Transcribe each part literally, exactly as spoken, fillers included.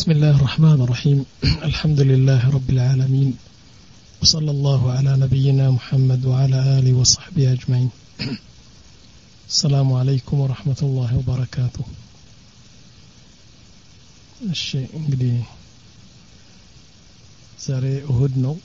بسم الله الرحمن الرحيم الحمد لله رب العالمين وصلى الله على نبينا محمد وعلى آله وصحبه أجمعين السلام عليكم ورحمة الله وبركاته الشيء እንግዲህ ዛሬ እሁድ ነው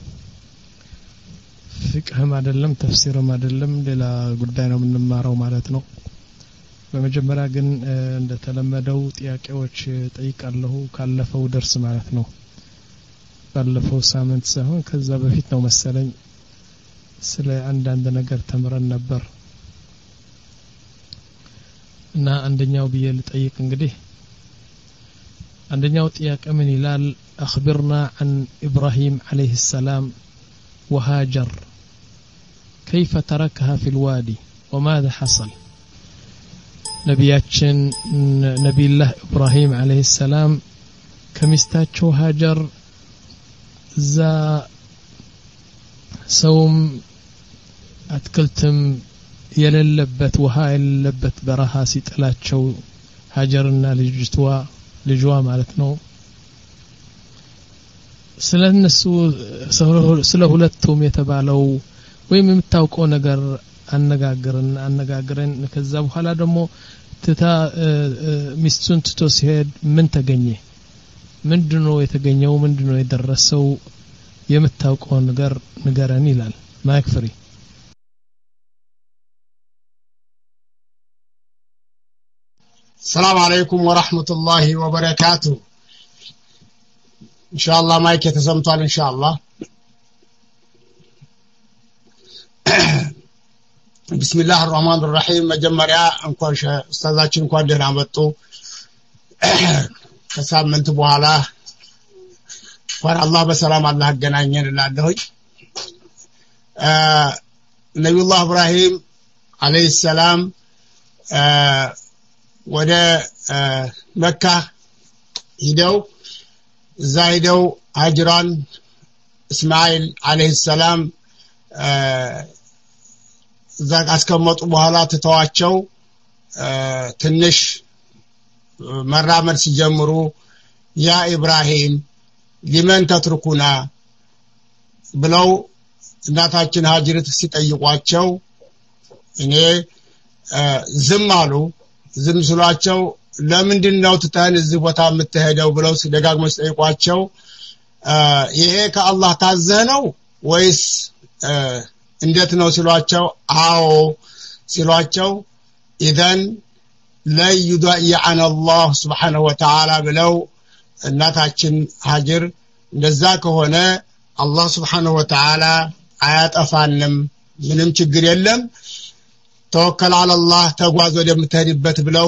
ፍቅህም አይደለም ተፍሲርም አይደለም ሌላ ጉዳይ ነው የምንማረው ማለት ነው በመጀመሪያ ግን እንደተለመደው ጥያቄዎች ጠይቃለሁ ካለፈው ደርስ ማለት ነው ባለፈው ሳምንት ሳይሆን ከዛ በፊት ነው መሰለኝ ስለ አንድ አንድ ነገር ተምረን ነበር እና አንደኛው ብዬ ልጠይቅ እንግዲህ عندنا ጥያቄ ምን ይላል اخبرنا عن ابراهيم عليه السلام وهاجر كيف تركها في الوادي وماذا حصل ነቢያችን ነብዩላህ ኢብራሂም عليه السلام ከሚስታቸው ሃጀር ዛ ሰውም አትክልትም የሌለበት ውሃ የሌለበት በረሃ ሲጥላቸው ሃጀርና ልጅቷ ልጅዋ ማለት ነው ስለነሱ ስለ ሁለቱም የተባለው ወይም የምታውቀው ነገር አነጋግረን አነጋግረን ከዛ በኋላ ደግሞ ትታ ሚስቱን ትቶ ሲሄድ ምን ተገኘ ምንድነው የተገኘው ምንድነው የደረሰው የምታውቀው ነገር ንገረን ይላል ማክፍሪ السلام عليكم ورحمة الله وبركاته إن شاء الله مايك يتسمتوال إن شاء الله بسم الله الرحمن الرحيم مجمريا انكون استاذاتችን እንኳን ደህና መጡ ከሳምንት በኋላ ወር አላህ በሰላም አላህ አገናኘን እላለሁኝ ነብዩላህ ኢብራሂም አለይሂ ሰላም ወደ መካ ሄደው ዛይደው ሃጅራን እስማኤል አለይሂ ሰላም ዛቅ አስከመጡ በኋላ ተተዋቸው ትንሽ መራመድ ሲጀምሩ ያ ኢብራሂም ሊመን ተትርኩና ብለው እናታችን ሃጅርት ሲጠይቋቸው እኔ ዝም አሉ ዝም ስሏቸው ለምንድነው ትተን እዚህ ቦታ የምትሄደው ብለው ሲደጋግመው ሲጠይቋቸው ይሄ ከአላህ ታዘህ ነው ወይስ እንዴት ነው ሲሏቸው አዎ ሲሏቸው ኢዘን ላይ ይዱአን አላህ Subhanahu Wa Ta'ala ብለው እናታችን ሃጅር እንደዛ ከሆነ አላህ Subhanahu Wa Ta'ala አያጠፋንም ምንም ችግር የለም ተወከል على الله ተጓዝ ወደምትሄድበት ብለው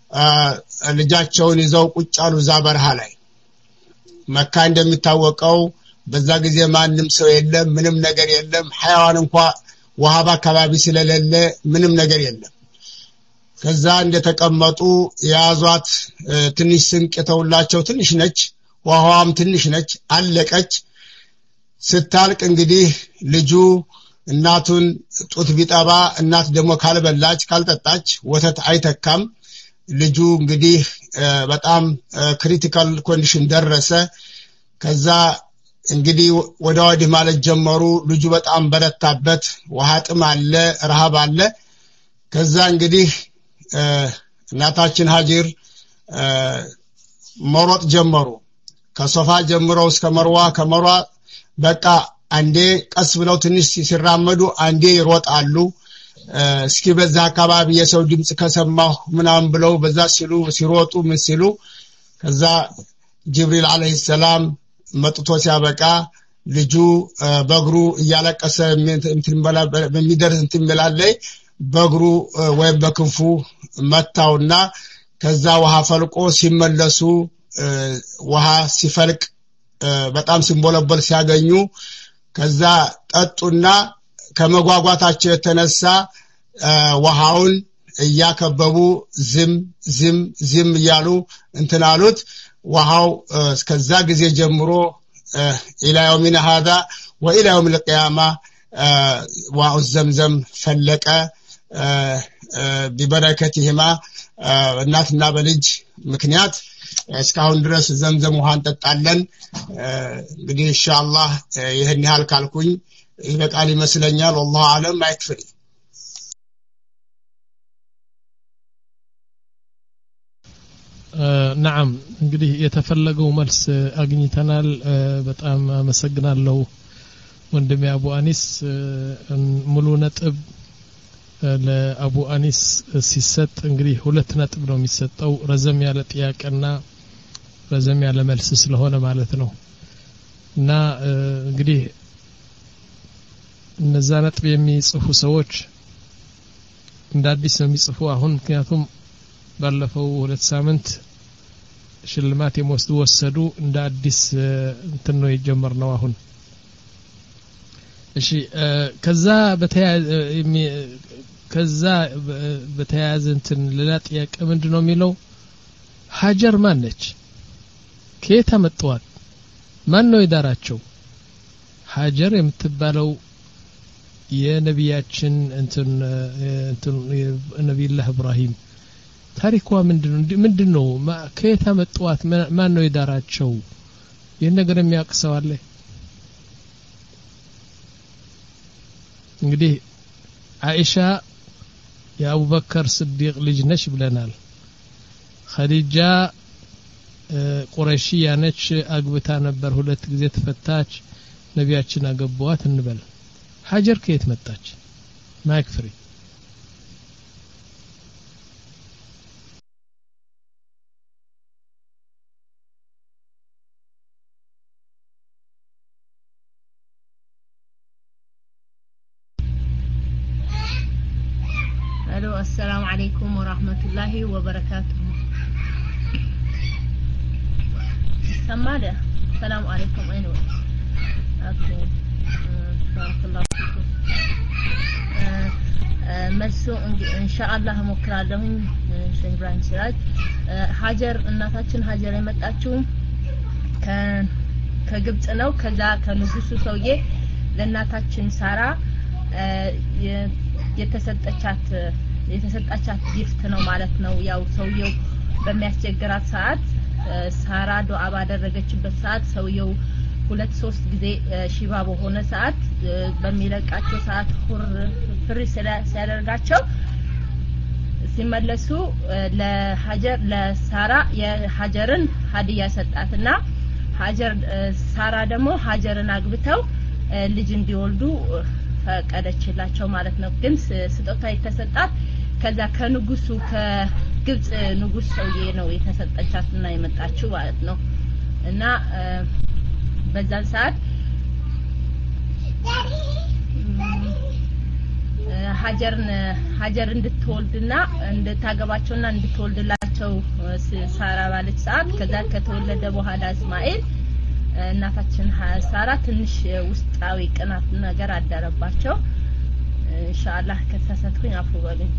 ልጃቸውን ይዘው ቁጭ አሉ ዛበርሃ ላይ መካ እንደሚታወቀው በዛ ጊዜ ማንንም ሰው የለም ምንም ነገር የለም حيوان እንኳን ወሃባ አካባቢ ስለሌለ ምንም ነገር የለም ከዛ እንደተቀመጡ ያዟት ትንሽ ስንቅ ተውላቸው ትንሽ ነች ውሃዋም ትንሽ ነች አለቀች ስታልቅ እንግዲህ ልጁ እናቱን ጡት ቢጠባ እናት ደግሞ ካልበላች ካልጠጣች ወተት አይተካም ልጁ እንግዲህ በጣም ክሪቲካል ኮንዲሽን ደረሰ ከዛ እንግዲህ ወደ ወዲህ ማለት ጀመሩ ልጁ በጣም በረታበት ውሃ ጥም አለ ረሃብ አለ ከዛ እንግዲህ እናታችን ሃጅር መሮጥ ጀመሩ ከሶፋ ጀምረው እስከ መርዋ ከመርዋ በቃ አንዴ ቀስ ብለው ትንሽ ሲራመዱ አንዴ ይሮጣሉ እስኪ በዛ አካባቢ የሰው ድምጽ ከሰማሁ ምናም ብለው በዛ ሲሉ ሲሮጡ ምን ሲሉ ከዛ ጅብሪል አለይሂ ሰላም መጥቶ ሲያበቃ ልጁ በእግሩ እያለቀሰ እንትን በላ በሚደርስ እንትን በላለይ በእግሩ ወይ በክንፉ መታውና ከዛ ውሃ ፈልቆ ሲመለሱ ውሃ ሲፈልቅ በጣም ሲንቦለበል ሲያገኙ ከዛ ጠጡና ከመጓጓታቸው የተነሳ ውሃውን እያከበቡ ዝም ዝም ዝም ይያሉ እንትናሉት ውሃው እስከዛ ጊዜ ጀምሮ الى يومنا هذا والى يوم القيامه ውሃው ዘምዘም ፈለቀ ببركتهما እናትና በልጅ ምክንያት እስካሁን ድረስ ዘምዘም ውሃ እንጠጣለን እንግዲህ ኢንሻአላህ ይሄን ያህል ካልኩኝ ይበቃል ይመስለኛል والله አለም አይክፍል نعم እንግዲህ የተፈለገው መልስ አግኝተናል በጣም አመሰግናለሁ ወንድሜ አቡ አኒስ ሙሉ ነጥብ ለአቡ አኒስ ሲሰጥ እንግዲህ ሁለት ነጥብ ነው የሚሰጠው ረዘም ያለ ጥያቄና ረዘም ያለ መልስ ስለሆነ ማለት ነው እና እንግዲህ እነዛ ነጥብ የሚጽፉ ሰዎች እንደ አዲስ ነው የሚጽፉ አሁን ምክንያቱም ባለፈው ሁለት ሳምንት ሽልማት የሞስዱ ወሰዱ እንደ አዲስ እንትን ነው የጀመርነው አሁን እሺ ከዛ በተያያዘ ከዛ በተያያዘ እንትን ሌላ ጥያቄ ምንድነው የሚለው ሀጀር ማን ነች ከየት አመጣዋት ማን ነው ይዳራቸው ሀጀር የምትባለው የነቢያችን እንትን እንትን ነብዩላህ ኢብራሂም ታሪኳ ምንድነው ምንድነው ከየት አመጣዋት ማን ነው ይዳራቸው ይሄን ነገር የሚያቅሰው አለ እንግዲህ አይሻ የአቡበከር ስዲቅ ልጅ ነች ብለናል ኸዲጃ ቁረይሽያ ነች አግብታ ነበር ሁለት ጊዜ ተፈታች ነቢያችን አገቧት እንበል ሀጀር ከየት መጣች ማይክ ፍሪ الو السلام عليكم ورحمة الله وبركاته سماده السلام عليكم اينو اوكي بارك الله فيكم መልሱ ኢንሻአላህ ሞክራለሁኝ ሼህ ኢብራሂም ሲራጅ ሀጀር እናታችን ሀጀር የመጣችው ከ ከግብጽ ነው ከዛ ከንጉሱ ሰውዬ ለእናታችን ሳራ የተሰጠቻት የተሰጣቻት ጊፍት ነው ማለት ነው ያው ሰውየው በሚያስቸግራት ሰዓት ሳራ ዱዓ ባደረገችበት ሰዓት ሰውየው ሁለት ሶስት ጊዜ ሺባ በሆነ ሰዓት በሚለቃቸው ሰዓት ሁር ፍሪ ሲያደርጋቸው ሲመለሱ ለሀጀር ለሳራ የሀጀርን ሀዲያ ሰጣትና ሀጀር ሳራ ደግሞ ሀጀርን አግብተው ልጅ እንዲወልዱ ፈቀደችላቸው ማለት ነው ግን ስጦታ የተሰጣት ከዛ ከንጉሱ ከግብጽ ንጉስ ሰውዬ ነው የተሰጠቻትና የመጣችው ማለት ነው እና በዛን ሰዓት ሀጀርን ሀጀር እንድትወልድና እንድታገባቸውና እንድትወልድላቸው ሳራ ባለች ሰዓት ከዛ ከተወለደ በኋላ እስማኤል እናታችን ሳራ ትንሽ ውስጣዊ ቅናት ነገር አደረባቸው ኢንሻአላህ ከተሳሳትኩኝ አፉ በሉኝ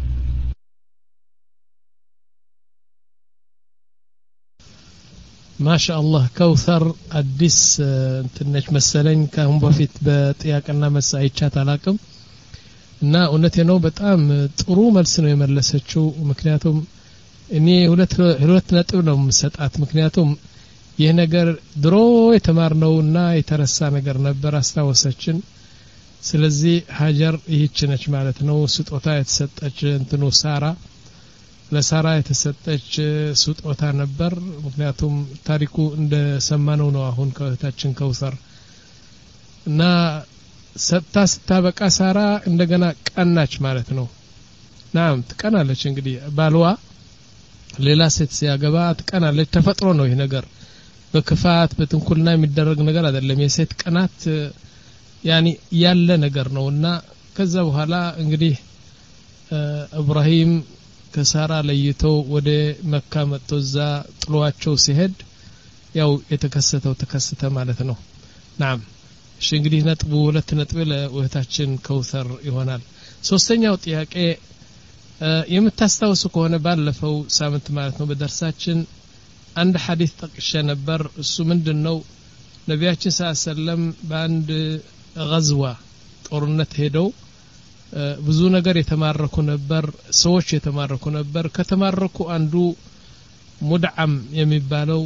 ማሻአላህ ከውሰር አዲስ እንትነች መሰለኝ ካሁን በፊት በጥያቄና መልስ አይቻት አላቅም እና እውነቴ ነው በጣም ጥሩ መልስ ነው የመለሰችው ምክንያቱም እኔ ሁለት ሁለት ነጥብ ነው የምሰጣት ምክንያቱም ይህ ነገር ድሮ የተማርነውና የተረሳ ነገር ነበር አስተዋወሰችን ስለዚህ ሀጀር ይህች ነች ማለት ነው ስጦታ የተሰጠች እንትኑ ሳራ ለሳራ የተሰጠች ስጦታ ነበር ምክንያቱም ታሪኩ እንደሰማነው ነው አሁን ከታችን ከውሰር እና ሰጣ ስታበቃ ሳራ እንደገና ቀናች ማለት ነው ናም ትቀናለች እንግዲህ ባልዋ ሌላ ሴት ሲያገባ ትቀናለች ተፈጥሮ ነው ይሄ ነገር በክፋት በትንኩልና የሚደረግ ነገር አይደለም የሴት ቀናት ያኒ ያለ ነገር ነውና ከዛ በኋላ እንግዲህ ኢብራሂም ከሳራ ለይቶ ወደ መካ መጥቶዛ ጥሏቸው ሲሄድ ያው የተከሰተው ተከሰተ ማለት ነው ናም እሺ እንግዲህ ነጥቡ ሁለት ነጥብ ለወህታችን ከውሰር ይሆናል ሶስተኛው ጥያቄ የምታስታውሱ ከሆነ ባለፈው ሳምንት ማለት ነው በደርሳችን አንድ ሐዲስ ጠቅሼ ነበር እሱ ምንድነው ነብያችን ሰለላም በአንድ غزዋ ጦርነት ሄደው ብዙ ነገር የተማረኩ ነበር ሰዎች የተማረኩ ነበር ከተማረኩ አንዱ ሙድዓም የሚባለው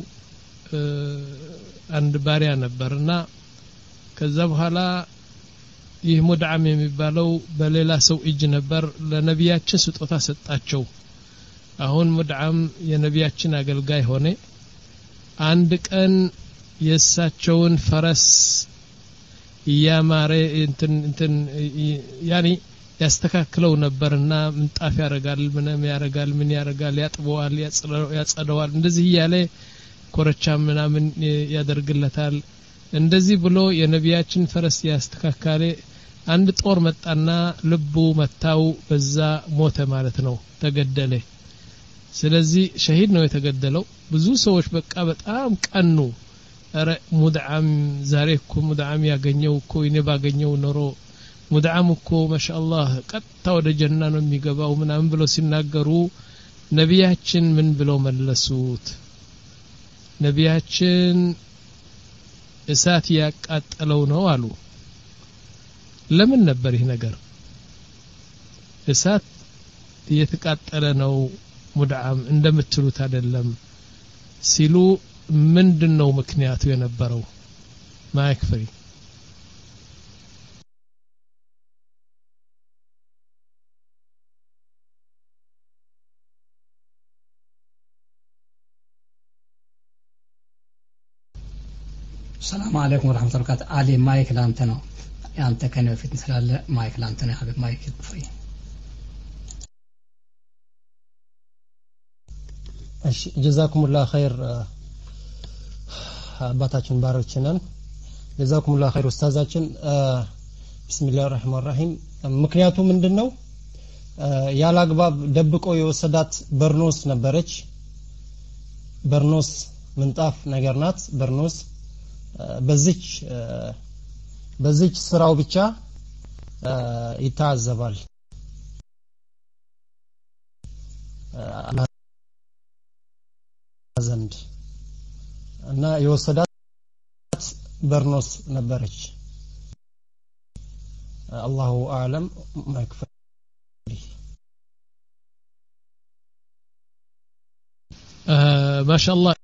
አንድ ባሪያ ነበርና ከዛ በኋላ ይህ ሙድዓም የሚባለው በሌላ ሰው እጅ ነበር ለነቢያችን ስጦታ ሰጣቸው አሁን ሙድዓም የነቢያችን አገልጋይ ሆነ አንድ ቀን የሳቸውን ፈረስ ያማረ እንትን እንትን ያኒ ያስተካክለው ነበርና ምንጣፍ ያረጋል ምንም ያረጋል ምን ያረጋል ያጥበዋል ያጸደዋል እንደዚህ ያለ ኮረቻ ምናምን ያደርግለታል እንደዚህ ብሎ የነቢያችን ፈረስ ያስተካካለ አንድ ጦር መጣና ልቡ መታው በዛ ሞተ ማለት ነው ተገደለ ስለዚህ ሸሂድ ነው የተገደለው ብዙ ሰዎች በቃ በጣም ቀኑ አረ ሙድዓም ዛሬ እኮ ሙድዓም ያገኘው እኮ እኔ ባገኘው ኖሮ ሙድዓም እኮ ማሻአላህ ቀጥታ ወደ ጀና ነው የሚገባው ምናምን ብሎ ሲናገሩ ነቢያችን ምን ብለው መለሱት ነቢያችን እሳት ያቃጠለው ነው አሉ ለምን ነበር ይህ ነገር እሳት እየተቃጠለ ነው ሙድዓም እንደምትሉት አይደለም ሲሉ ምንድነው ምክንያቱ የነበረው ማይክፍሪ السلام عليكم ورحمة الله وبركاته علي مايك لانتنا أنت كان في مثال مايك لانتنا يا حبيب مايك فري جزاكم الله خير አባታችን ባሮችነን جزاكم الله خير ኡስታዛችን بسم الله الرحمن الرحيم ምክንያቱ ምንድነው ያላግባብ ደብቆ የወሰዳት በርኖስ ነበረች በርኖስ ምንጣፍ ነገር ናት በርኖስ በዚች በዚች ስራው ብቻ ይታዘባል ዘንድ እና የወሰዳት በርኖስ ነበረች አላሁ አዕለም ማክፈሪ ማሻአላህ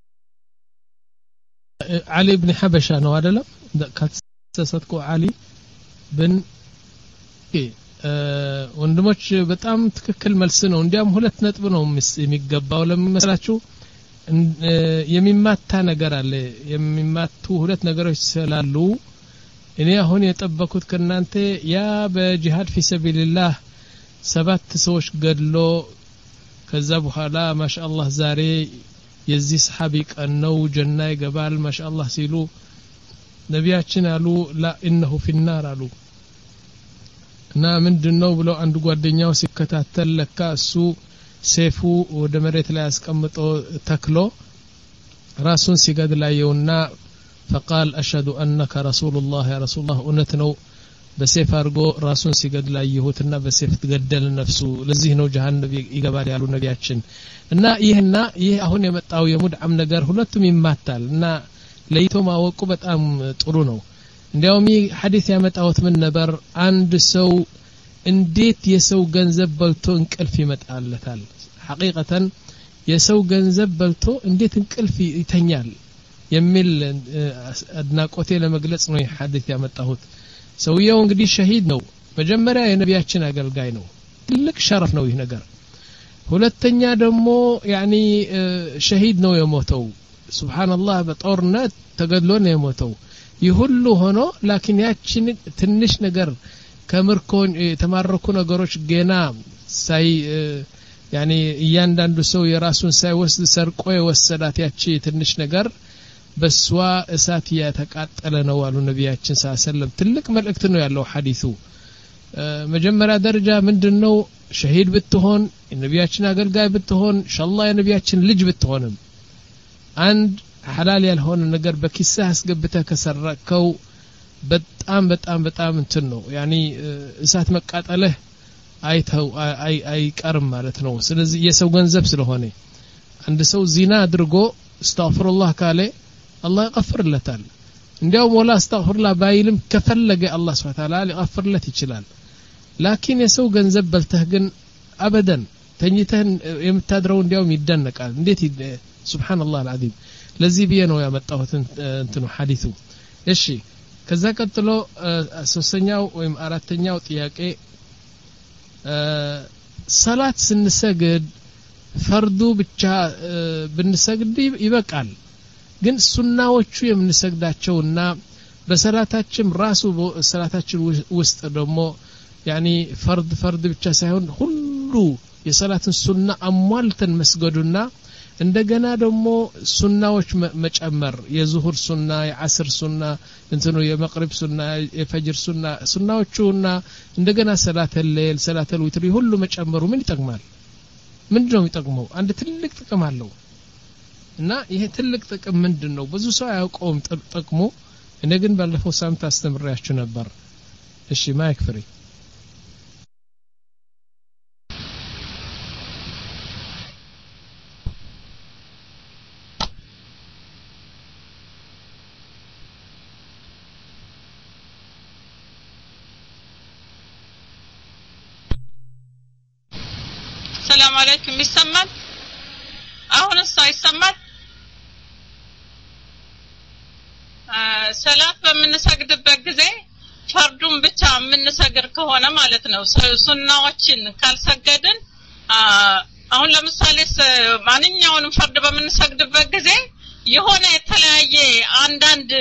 علي بن حبشة ነው አይደለም ከተሰሰትኩ علي بن ወንድሞች በጣም ትክክል መልስ ነው እንዲያም ሁለት ነጥብ ነው የሚገባው ለምመስላችሁ የሚማታ ነገር አለ የሚማቱ ሁለት ነገሮች ስላሉ እኔ አሁን የጠበኩት ከናንተ ያ በጂሃድ في سبيل الله ሰባት ሰዎች ገድሎ ከዛ በኋላ ማሻአላህ ዛሬ የዚህ ሰሃቢ ቀን ነው ጀና ይገባል ማሻአላህ ሲሉ ነቢያችን አሉ ላ ኢነሁ في النار አሉ እና ምንድነው ብለው አንድ ጓደኛው ሲከታተል ለካ እሱ ሴፉ ወደ መሬት ላይ አስቀምጦ ተክሎ ራሱን ሲገድላየውና فقال اشهد انك رسول الله يا رسول الله እነተነው በሴፍ አርጎ ራሱን ሲገድላየሁትና በሴፍ ተገደለ ነፍሱ ለዚህ ነው ጀሃነም ይገባል ያሉ ነቢያችን እና ይሄና ይሄ አሁን የመጣው የሙድዓም ነገር ሁለቱም ይማታል እና ለይቶ ማወቁ በጣም ጥሩ ነው እንዲያውም ሐዲስ ያመጣውት ምን ነበር አንድ ሰው እንዴት የሰው ገንዘብ በልቶ እንቅልፍ ይመጣለታል ሐቂቀተን የሰው ገንዘብ በልቶ እንዴት እንቅልፍ ይተኛል የሚል አድናቆቴ ለመግለጽ ነው ሐዲስ ያመጣሁት ሰውየው እንግዲህ ሸሂድ ነው መጀመሪያ የነቢያችን አገልጋይ ነው ትልቅ ሸረፍ ነው ይህ ነገር ሁለተኛ ደግሞ ያኒ ሸሂድ ነው የሞተው ሱብሃንአላህ በጦርነት ተገድሎ ነው የሞተው ይሁሉ ሆኖ ላኪን ያችን ትንሽ ነገር ከምርኮን የተማረኩ ነገሮች ገና ሳይ ያኒ እያንዳንዱ ሰው የራሱን ሳይወስድ ሰርቆ የወሰዳት ያቺ ትንሽ ነገር በሷ እሳት ያተቃጠለ ነው አሉ ነቢያችን ሰለላሁ ዐለይሂ ወሰለም ትልቅ መልእክት ነው ያለው ሐዲሱ መጀመሪያ ደረጃ ምንድነው ሸሂድ ብትሆን የነቢያችን አገልጋይ ብትሆን ኢንሻአላህ የነቢያችን ልጅ ብትሆንም አንድ ሐላል ያልሆነ ነገር በኪስህ አስገብተህ ከሰረከው በጣም በጣም በጣም እንትን ነው ያኒ እሳት መቃጠልህ አይተው አይ አይቀርም ማለት ነው ስለዚህ የሰው ገንዘብ ስለሆነ አንድ ሰው ዚና አድርጎ አስተግፍሩላህ ካለ አላህ ይغفርለታል እንዲያውም ወላ አስተግፍሩላህ ባይልም ከፈለገ አላህ Subhanahu Wa Ta'ala ሊغفርለት ይችላል ላኪን የሰው ገንዘብ በልተህ ግን አበደን ተኝተን የምታድረው እንዲያውም ይደነቃል እንዴት ሱብሃንአላህ አልዓዚም ለዚህ ብዬ ነው ያመጣሁት እንትኑ ሐዲሱ እሺ ከዛ ቀጥሎ ሶስተኛው ወይም አራተኛው ጥያቄ ሰላት ስንሰግድ ፈርዱ ብቻ ብንሰግድ ይበቃል ግን ሱናዎቹ የምንሰግዳቸውና በሰላታችን ራሱ ሰላታችን ውስጥ ደግሞ ያኒ ፈርድ ፈርድ ብቻ ሳይሆን ሁሉ የሰላትን ሱና አሟልተን መስገዱና እንደገና ደግሞ ሱናዎች መጨመር የዙሁር ሱና የዓስር ሱና እንትኑ የመግሪብ ሱና የፈጅር ሱና ሱናዎቹና እንደገና ሰላተል ሌል ሰላተል ዊትር ሁሉ መጨመሩ ምን ይጠቅማል ምንድነው የሚጠቅመው አንድ ትልቅ ጥቅም አለው እና ይሄ ትልቅ ጥቅም ምንድነው ብዙ ሰው አያውቀውም ጥቅሙ እኔ ግን ባለፈው ሳምንት አስተምሬያችሁ ነበር እሺ ማይክ ፍሪ ሰላም አለይኩም ይሰማል አሁንስ አይሰማል ሰላት በምንሰግድበት ጊዜ ፈርዱን ብቻ የምንሰግድ ከሆነ ማለት ነው ሱናዎችን ካልሰገድን አሁን ለምሳሌ ማንኛውንም ፈርድ በምንሰግድበት ጊዜ የሆነ የተለያየ አንዳንድ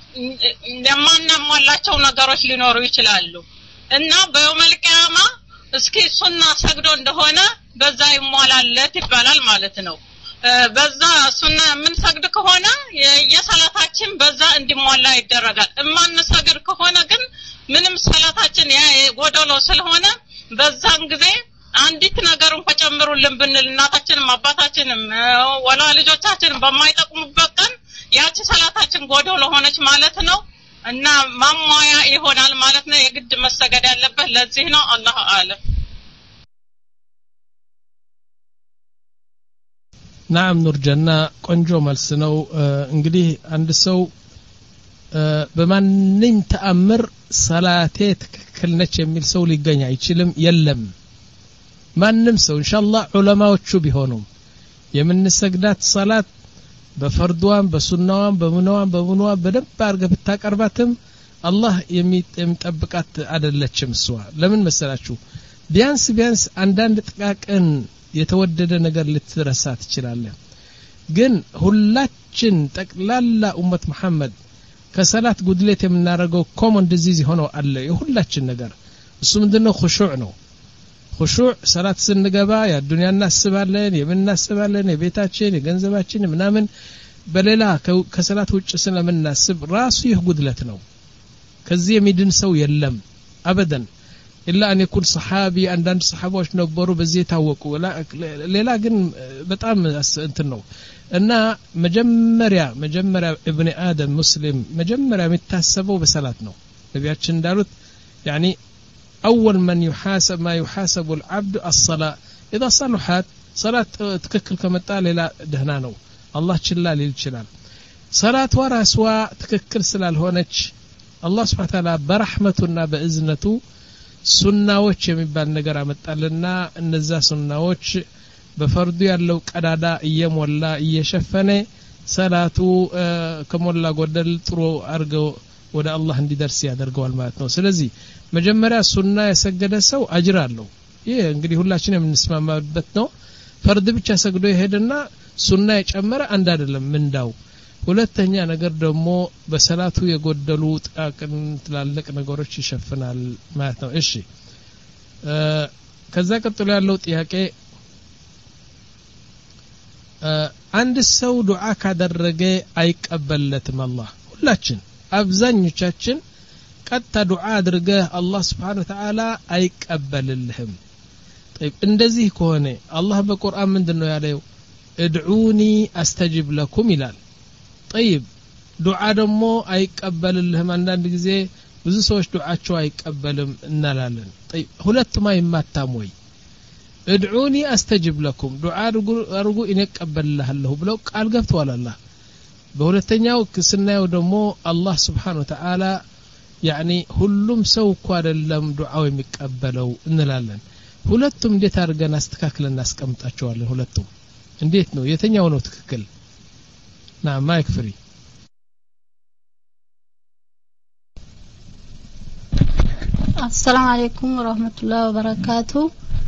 የማናሟላቸው ነገሮች ሊኖሩ ይችላሉ እና በየውመል ቂያማ እስኪ ሱና ሰግዶ እንደሆነ በዛ ይሟላለት ይባላል ማለት ነው በዛ ሱና ምን ሰግድ ከሆነ የሰላታችን በዛ እንዲሟላ ይደረጋል እማን ሰግድ ከሆነ ግን ምንም ሰላታችን ያ ጎደሎ ስለሆነ በዛን ጊዜ አንዲት ነገርን ተጨምሩልን ብንል እናታችንም አባታችንም ወላ ልጆቻችንም በማይጠቅሙበት ቀን ያቺ ሰላታችን ጎደሎ ሆነች ማለት ነው እና ማሟያ ይሆናል ማለት ነው የግድ መሰገድ ያለበት ለዚህ ነው አላህ አለም ናም ኑር ጀና ቆንጆ መልስ ነው እንግዲህ አንድ ሰው በማንንም ተአምር ሰላቴ ትክክል ነች የሚል ሰው ሊገኝ አይችልም የለም ማንንም ሰው ኢንሻአላህ ዑለማዎቹ ቢሆኑም የምንሰግዳት ሰላት በፈርዷም በሱናዋም በሙናዋም በሙናዋ በደንብ አርገህ ብታቀርባትም አላህ የሚጠብቃት አይደለችም እሷ ለምን መሰላችሁ ቢያንስ ቢያንስ አንዳንድ ጥቃቅን የተወደደ ነገር ልትረሳ ትችላለህ ግን ሁላችን ጠቅላላ ኡመት መሐመድ ከሰላት ጉድለት የምናረገው ኮመን ዲዚዝ ሆኖ አለ የሁላችን ነገር እሱ ምንድነው ኹሹዕ ነው ኹሹዕ ሰላት ስንገባ ያ ዱንያ እናስባለን የምናስባለን የቤታችን የገንዘባችን ምናምን በሌላ ከሰላት ውጭ ስለምናስብ ራሱ ይህ ጉድለት ነው ከዚህ የሚድን ሰው የለም አበደን ኢላ አን ይኩን ሰሃቢ አንዳንድ ሰሃቦች ነበሩ በዚህ ታወቁ ሌላ ግን በጣም እንትን ነው እና መጀመሪያ መጀመሪያ ኢብኑ አደም ሙስሊም መጀመሪያ የሚታሰበው በሰላት ነው ነቢያችን እንዳሉት يعني اول من يحاسب ما يحاسب العبد الصلاه اذا صلحت صلاه تككل ከመጣ ሌላ ደህና ነው አላህ ችላ ሊል ይችላል ሰላት ወራስዋ ትክክል ስላልሆነች አላህ Subhanahu Ta'ala በረህመቱና በእዝነቱ ሱናዎች የሚባል ነገር አመጣልና እነዛ ሱናዎች በፈርዱ ያለው ቀዳዳ እየሞላ እየሸፈነ ሰላቱ ከሞላ ጎደል ጥሩ አርገው ወደ አላህ እንዲደርስ ያደርገዋል ማለት ነው ስለዚህ መጀመሪያ ሱና የሰገደ ሰው አጅር አለው ይሄ እንግዲህ ሁላችንም እንስማማበት ነው ፈርድ ብቻ ሰግዶ ይሄድና ሱና የጨመረ አንድ አይደለም ምንዳው ሁለተኛ ነገር ደግሞ በሰላቱ የጎደሉ ጥቃቅን ትላልቅ ነገሮች ይሸፍናል ማለት ነው እሺ ከዛ ቀጥሎ ያለው ጥያቄ አንድ ሰው ዱዓ ካደረገ አይቀበልለትም አላህ ሁላችን አብዛኞቻችን ቀጥታ ዱዓ አድርገህ አላህ Subhanahu Wa Ta'ala አይቀበልልህም طيب እንደዚህ ከሆነ አላህ በቁርአን ምንድነው ያለው ادعوني استجب لكم ይላል طيب ዱዓ ደግሞ አይቀበልልህም አንዳንድ ጊዜ ብዙ ሰዎች ዱዓቸው አይቀበልም እናላለን طيب ሁለቱም አይማታም ወይ ادعوني استجب لكم ዱዓ አርጉ እኔ እቀበልልሃለሁ ብለው ቃል ገብተዋል አላህ በሁለተኛው ክስናው ደግሞ አላህ Subhanahu Wa Ta'ala يعني ሁሉም ሰው እኮ አይደለም ዱዓው የሚቀበለው እንላለን ሁለቱም እንዴት አድርገን አስተካክለን እናስቀምጣቸዋለን ሁለቱም እንዴት ነው የተኛው ነው ትክክል ና ማይክ ፍሪ السلام عليكم ورحمة الله وبركاته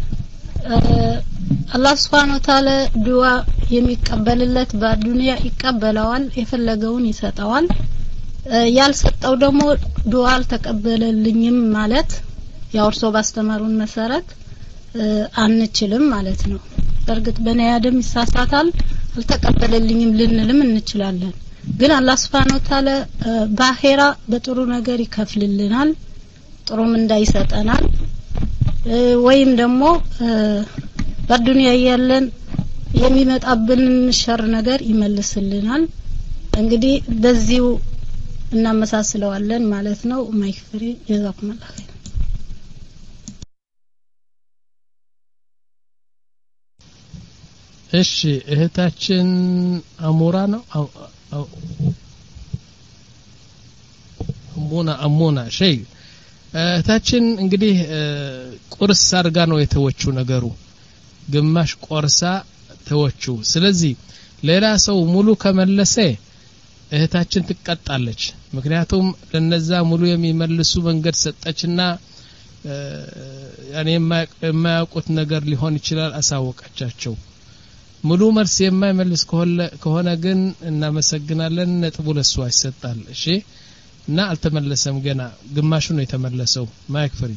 الله سبحانه وتعالى دعاء የሚቀበልለት በዱንያ ይቀበለዋል የፈለገውን ይሰጠዋል ያልሰጠው ደግሞ ዱዓ አልተቀበለልኝም ማለት ያው እርሶ ባስተማሩን መሰረት አንችልም ማለት ነው በርግጥ በኔ ያደም ይሳሳታል አልተቀበለልኝም ልንልም እንችላለን ግን አላህ Subhanahu Wa Ta'ala በአኺራ በጥሩ ነገር ይከፍልልናል ጥሩም እንዳይሰጠናል ወይም ደግሞ በዱንያ ያለን የሚመጣብን ሸር ነገር ይመልስልናል እንግዲህ በዚሁ እናመሳስለዋለን ማለት ነው ማይክፍሪ ጀዛኩሙላህ ኸይር እሺ እህታችን አሞራ ነው አሞና አሞና ሸይ እህታችን እንግዲህ ቁርስ አርጋ ነው የተወቹ ነገሩ ግማሽ ቆርሳ ተወቹ ስለዚህ ሌላ ሰው ሙሉ ከመለሰ እህታችን ትቀጣለች ምክንያቱም ለነዛ ሙሉ የሚመልሱ መንገድ ሰጠችና ያኔ የማያውቁት ነገር ሊሆን ይችላል አሳወቀቻቸው ሙሉ መልስ የማይመልስ ከሆነ ግን እናመሰግናለን ነጥቡ ለሱ አይሰጣል እሺ እና አልተመለሰም ገና ግማሹ ነው የተመለሰው ማይክ ፍሪ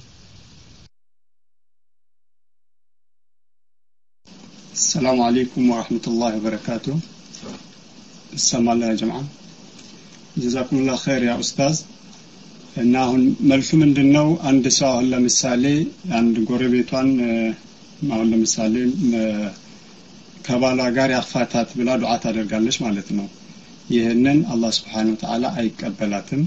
السلام عليكم ورحمة الله وبركاته السلام الله يا جماعة جزاكم الله خير يا أستاذ እና አሁን መልሱ ምንድነው አንድ ሰው አሁን ለምሳሌ አንድ ጎረቤቷን አሁን ለምሳሌ ከባላ ጋር ያፋታት ብላ ዱዓ ታደርጋለች ማለት ነው ይሄንን አላህ Subhanahu Wa Ta'ala አይቀበላትም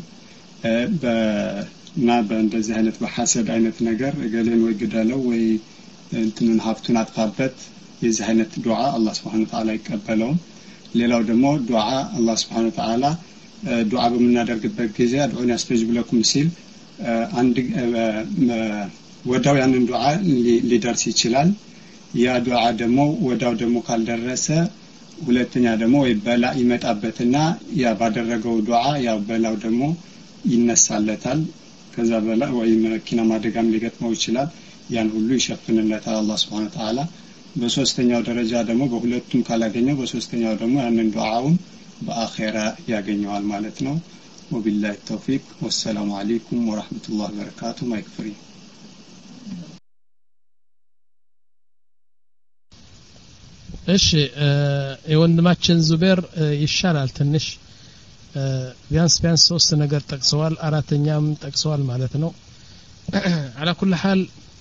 በና በእንደዚህ አይነት በሐሰድ አይነት ነገር እገሌን ወይ ግደለው ወይ እንትንን ሀብቱን አጥፋበት የዚህ አይነት ዱዓ አላህ Subhanahu Wa Ta'ala አይቀበለውም ሌላው ደግሞ ዱዓ አላህ Subhanahu Wa Ta'ala ዱዓ በመናደርግበት ጊዜ አድዑን ያስተጅብ ለኩም ሲል አንድ ወዳው ያንን ዱዓ ሊደርስ ይችላል ያ ዱዓ ደግሞ ወዳው ደግሞ ካልደረሰ ሁለተኛ ደግሞ ወይ በላ ይመጣበትና ያ ባደረገው ዱዓ ያ በላው ደግሞ ይነሳለታል ከዛ በላ ወይ መኪና ማደጋም ሊገጥመው ይችላል ያን ሁሉ ይሸፍንለታል አላህ Subhanahu Wa Ta'ala በሶስተኛው ደረጃ ደግሞ በሁለቱም ካላገኘው በሶስተኛው ደግሞ ያንን ዱዓውን በአኺራ ያገኘዋል ማለት ነው ወቢላሂ ተውፊቅ ወሰላሙ አለይኩም ወራህመቱላሂ ወበረካቱ ማይክፍሪ እሺ የወንድማችን ዙቤር ይሻላል ትንሽ ቢያንስ ቢያንስ ሶስት ነገር ጠቅሰዋል አራተኛም ጠቅሰዋል ማለት ነው على كل حال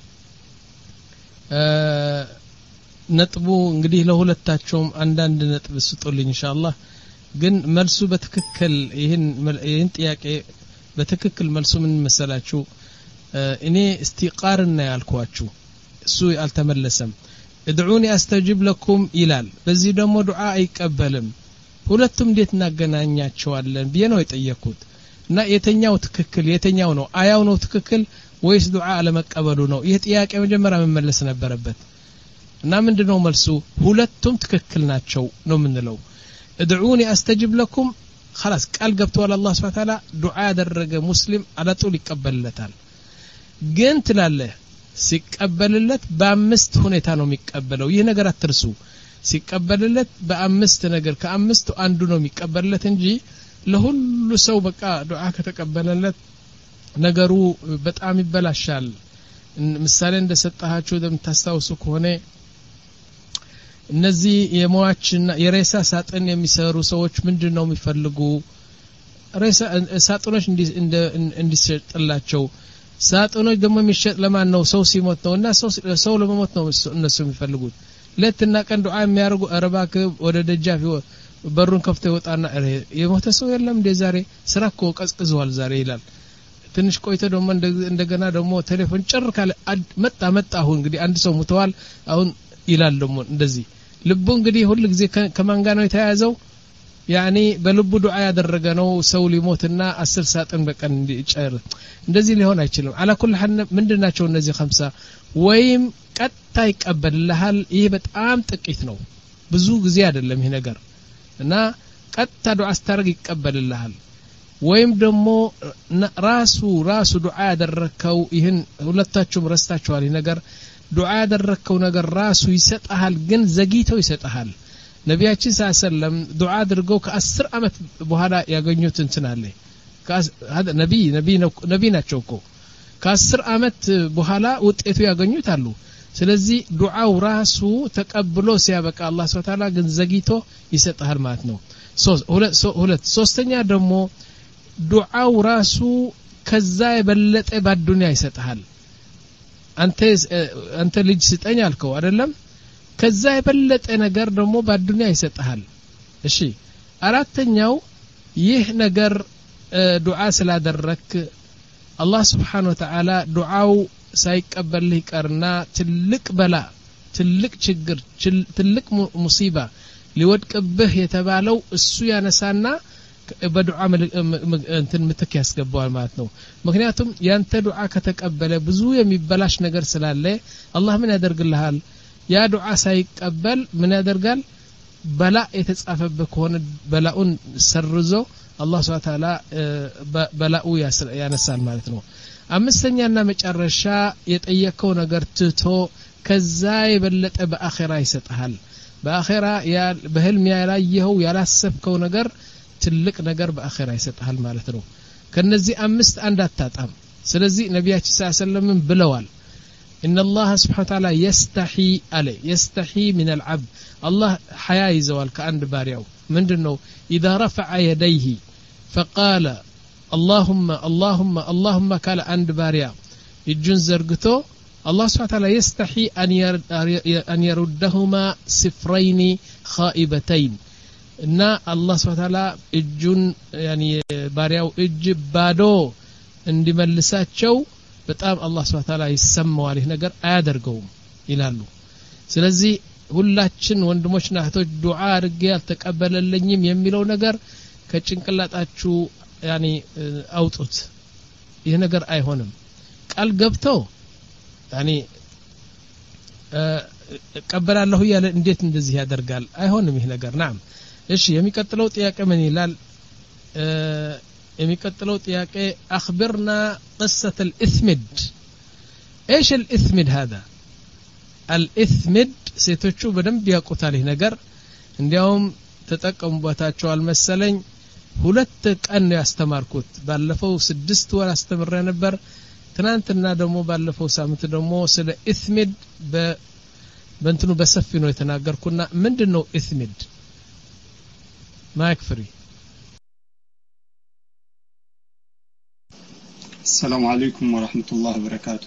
ነጥቡ እንግዲህ ለሁለታቸውም አንዳንድ ነጥብ ስጡልኝ ኢንሻአላህ ግን መልሱ በትክክል ይሄን ይሄን ጥያቄ በትክክል መልሱ ምን መሰላችሁ እኔ እስቲቃርና ያልኳችሁ እሱ አልተመለሰም ادعوني استجب لكم ይላል በዚህ ደግሞ ዱዓ አይቀበልም ሁለቱም እንዴት እናገናኛቸዋለን ብዬ ነው የጠየኩት እና የተኛው ትክክል የተኛው ነው አያው ነው ትክክል ወይስ ዱዓ አለመቀበሉ ነው ይሄ ጥያቄ መጀመሪያ መመለስ ነበረበት እና ምንድነው መልሱ ሁለቱም ትክክል ናቸው ነው ምንለው ادعوني استجب لكم خلاص ቃል ገብቷል አላህ Subhanahu Wa Ta'ala ዱዓ ያደረገ ሙስሊም አለጡል ይቀበልለታል ግን ትላለህ ሲቀበልለት በአምስት ሁኔታ ነው የሚቀበለው ይሄ ነገር አትርሱ ሲቀበልለት በአምስት ነገር ከአምስቱ አንዱ ነው የሚቀበልለት እንጂ ለሁሉ ሰው በቃ ዱዓ ከተቀበለለት ነገሩ በጣም ይበላሻል ምሳሌ እንደሰጣችሁ እንደምታስታውሱ ከሆነ እነዚህ የሟችና የሬሳ ሳጥን የሚሰሩ ሰዎች ምንድነው የሚፈልጉ ሬሳ ሳጥኖች እንደ እንዲሸጥላቸው ሳጥኖች ደግሞ የሚሸጥ ለማን ነው ሰው ሲሞት ነውና ሰው ሰው ለመሞት ነው እነሱ የሚፈልጉት ለትና ቀን ዱዓ የሚያርጉ አረባክ ወደ ደጃፍ በሩን ከፍተው ይወጣና የሞተ ሰው የለም እንደ ዛሬ ስራኮ ቀዝቅዟል ዛሬ ይላል ትንሽ ቆይቶ ደግሞ እንደገና ደግሞ ቴሌፎን ጭር ካለ መጣ መጣ አሁን እንግዲህ አንድ ሰው ሙተዋል አሁን ይላል ደግሞ እንደዚህ ልቡ እንግዲህ ሁሉ ጊዜ ከማን ጋር ነው የተያያዘው ያኒ በልቡ ዱዓ ያደረገ ነው ሰው ሊሞትና አስር ሳጥን በቀን እንዲጨር እንደዚህ ሊሆን አይችልም على كل حال ምንድናቸው እነዚህ خمسة ወይም ቀጥታ ይቀበልልሃል ይሄ በጣም ጥቂት ነው ብዙ ጊዜ አይደለም ይሄ ነገር እና ቀጥታ ዱዓ ስታረግ ይቀበልልሃል ወይም ደግሞ ራሱ ራሱ ዱዓ ያደረከው ይህን ሁለታችሁም ረስታችኋል ይሄ ነገር ዱዓ ያደረከው ነገር ራሱ ይሰጣል ግን ዘግይቶ ይሰጣል ነቢያችን ሰለላም ዱዓ አድርገው ከ10 አመት በኋላ ያገኙት እንትን አለ ነቢ ነቢ ነቢ ናቸው እኮ ከ10 አመት በኋላ ውጤቱ ያገኙት አሉ ስለዚህ ዱዓው ራሱ ተቀብሎ ሲያበቃ አላህ Subhanahu Ta'ala ግን ዘግይቶ ይሰጣል ማለት ነው ሁለት ሶስተኛ ደግሞ ዱዓው ራሱ ከዛ የበለጠ በዱንያ ይሰጣል አንተ አንተ ልጅ ስጠኝ አልከው አይደለም ከዛ የበለጠ ነገር ደግሞ በዱንያ ይሰጣል እሺ አራተኛው ይህ ነገር ዱዓ ስላደረክ አላህ Subhanahu Ta'ala ዱዓው ሳይቀበልህ ይቀርና ትልቅ በላ ትልቅ ችግር ትልቅ ሙሲባ ሊወድቅብህ የተባለው እሱ ያነሳና በዱዓ እንትን ምትክ ያስገባዋል ማለት ነው ምክንያቱም ያንተ ዱዓ ከተቀበለ ብዙ የሚበላሽ ነገር ስላለ አላህ ምን ያደርግልሃል ያ ዱዓ ሳይቀበል ምን ያደርጋል በላ የተጻፈበት ከሆነ በላኡን ሰርዞ አላህ Subhanahu Ta'ala በላኡ ያነሳል ማለት ነው አምስተኛና መጨረሻ የጠየቀው ነገር ትቶ ከዛ የበለጠ በአኺራ ይሰጣል በአኺራ ያ በህልም ያላየው ያላሰብከው ነገር ትልቅ ነገር በአኺራ ይሰጣል ማለት ነው ከነዚህ አምስት አንድ አታጣም ስለዚህ ነቢያችን ሰለላሁ ዐለይሂ ወሰለም ብለዋል ان الله سبحانه وتعالى يستحي عليه يستحي من العبد الله حياء يزوال كأند باريو ምንድነው اذا رفع يديه فقال اللهم اللهم اللهم قال عند باريا እጁን ዘርግቶ الله سبحانه وتعالى يستحي ان يردهما صفرين خائبتين እና አላህ Subhanahu Ta'ala እጁን يعني ባሪያው እጅ ባዶ እንዲመልሳቸው በጣም አላህ Subhanahu Ta'ala ይሰማዋል ይሄ ነገር አያደርገውም ይላሉ ስለዚህ ሁላችን ወንድሞችና እህቶች ዱዓ አድርጌ አልተቀበለልኝም የሚለው ነገር ከጭንቅላታችሁ يعني አውጡት ይሄ ነገር አይሆንም ቃል ገብቶ يعني ቀበላለሁ ያለ እንዴት እንደዚህ ያደርጋል አይሆንም ይሄ ነገር نعم እሺ የሚቀጥለው ጥያቄ ምን ይላል የሚቀጥለው ጥያቄ اخبرنا قصة الإثمد ايش الإثمد هذا الإثمد ሴቶቹ በደንብ ያውቁታል ይሄ ነገር እንዲያውም ተጠቀሙባታቸው አልመሰለኝ ሁለት ቀን ነው ያስተማርኩት ባለፈው ስድስት ወር አስተምሬ ነበር ትናንትና ደግሞ ባለፈው ሳምንት ደግሞ ስለ ኢስሚድ በእንትኑ በሰፊ ነው የተናገርኩና ምንድነው ኢስሚድ ማይክ ፍሪ السلام عليكم ورحمة الله وبركاته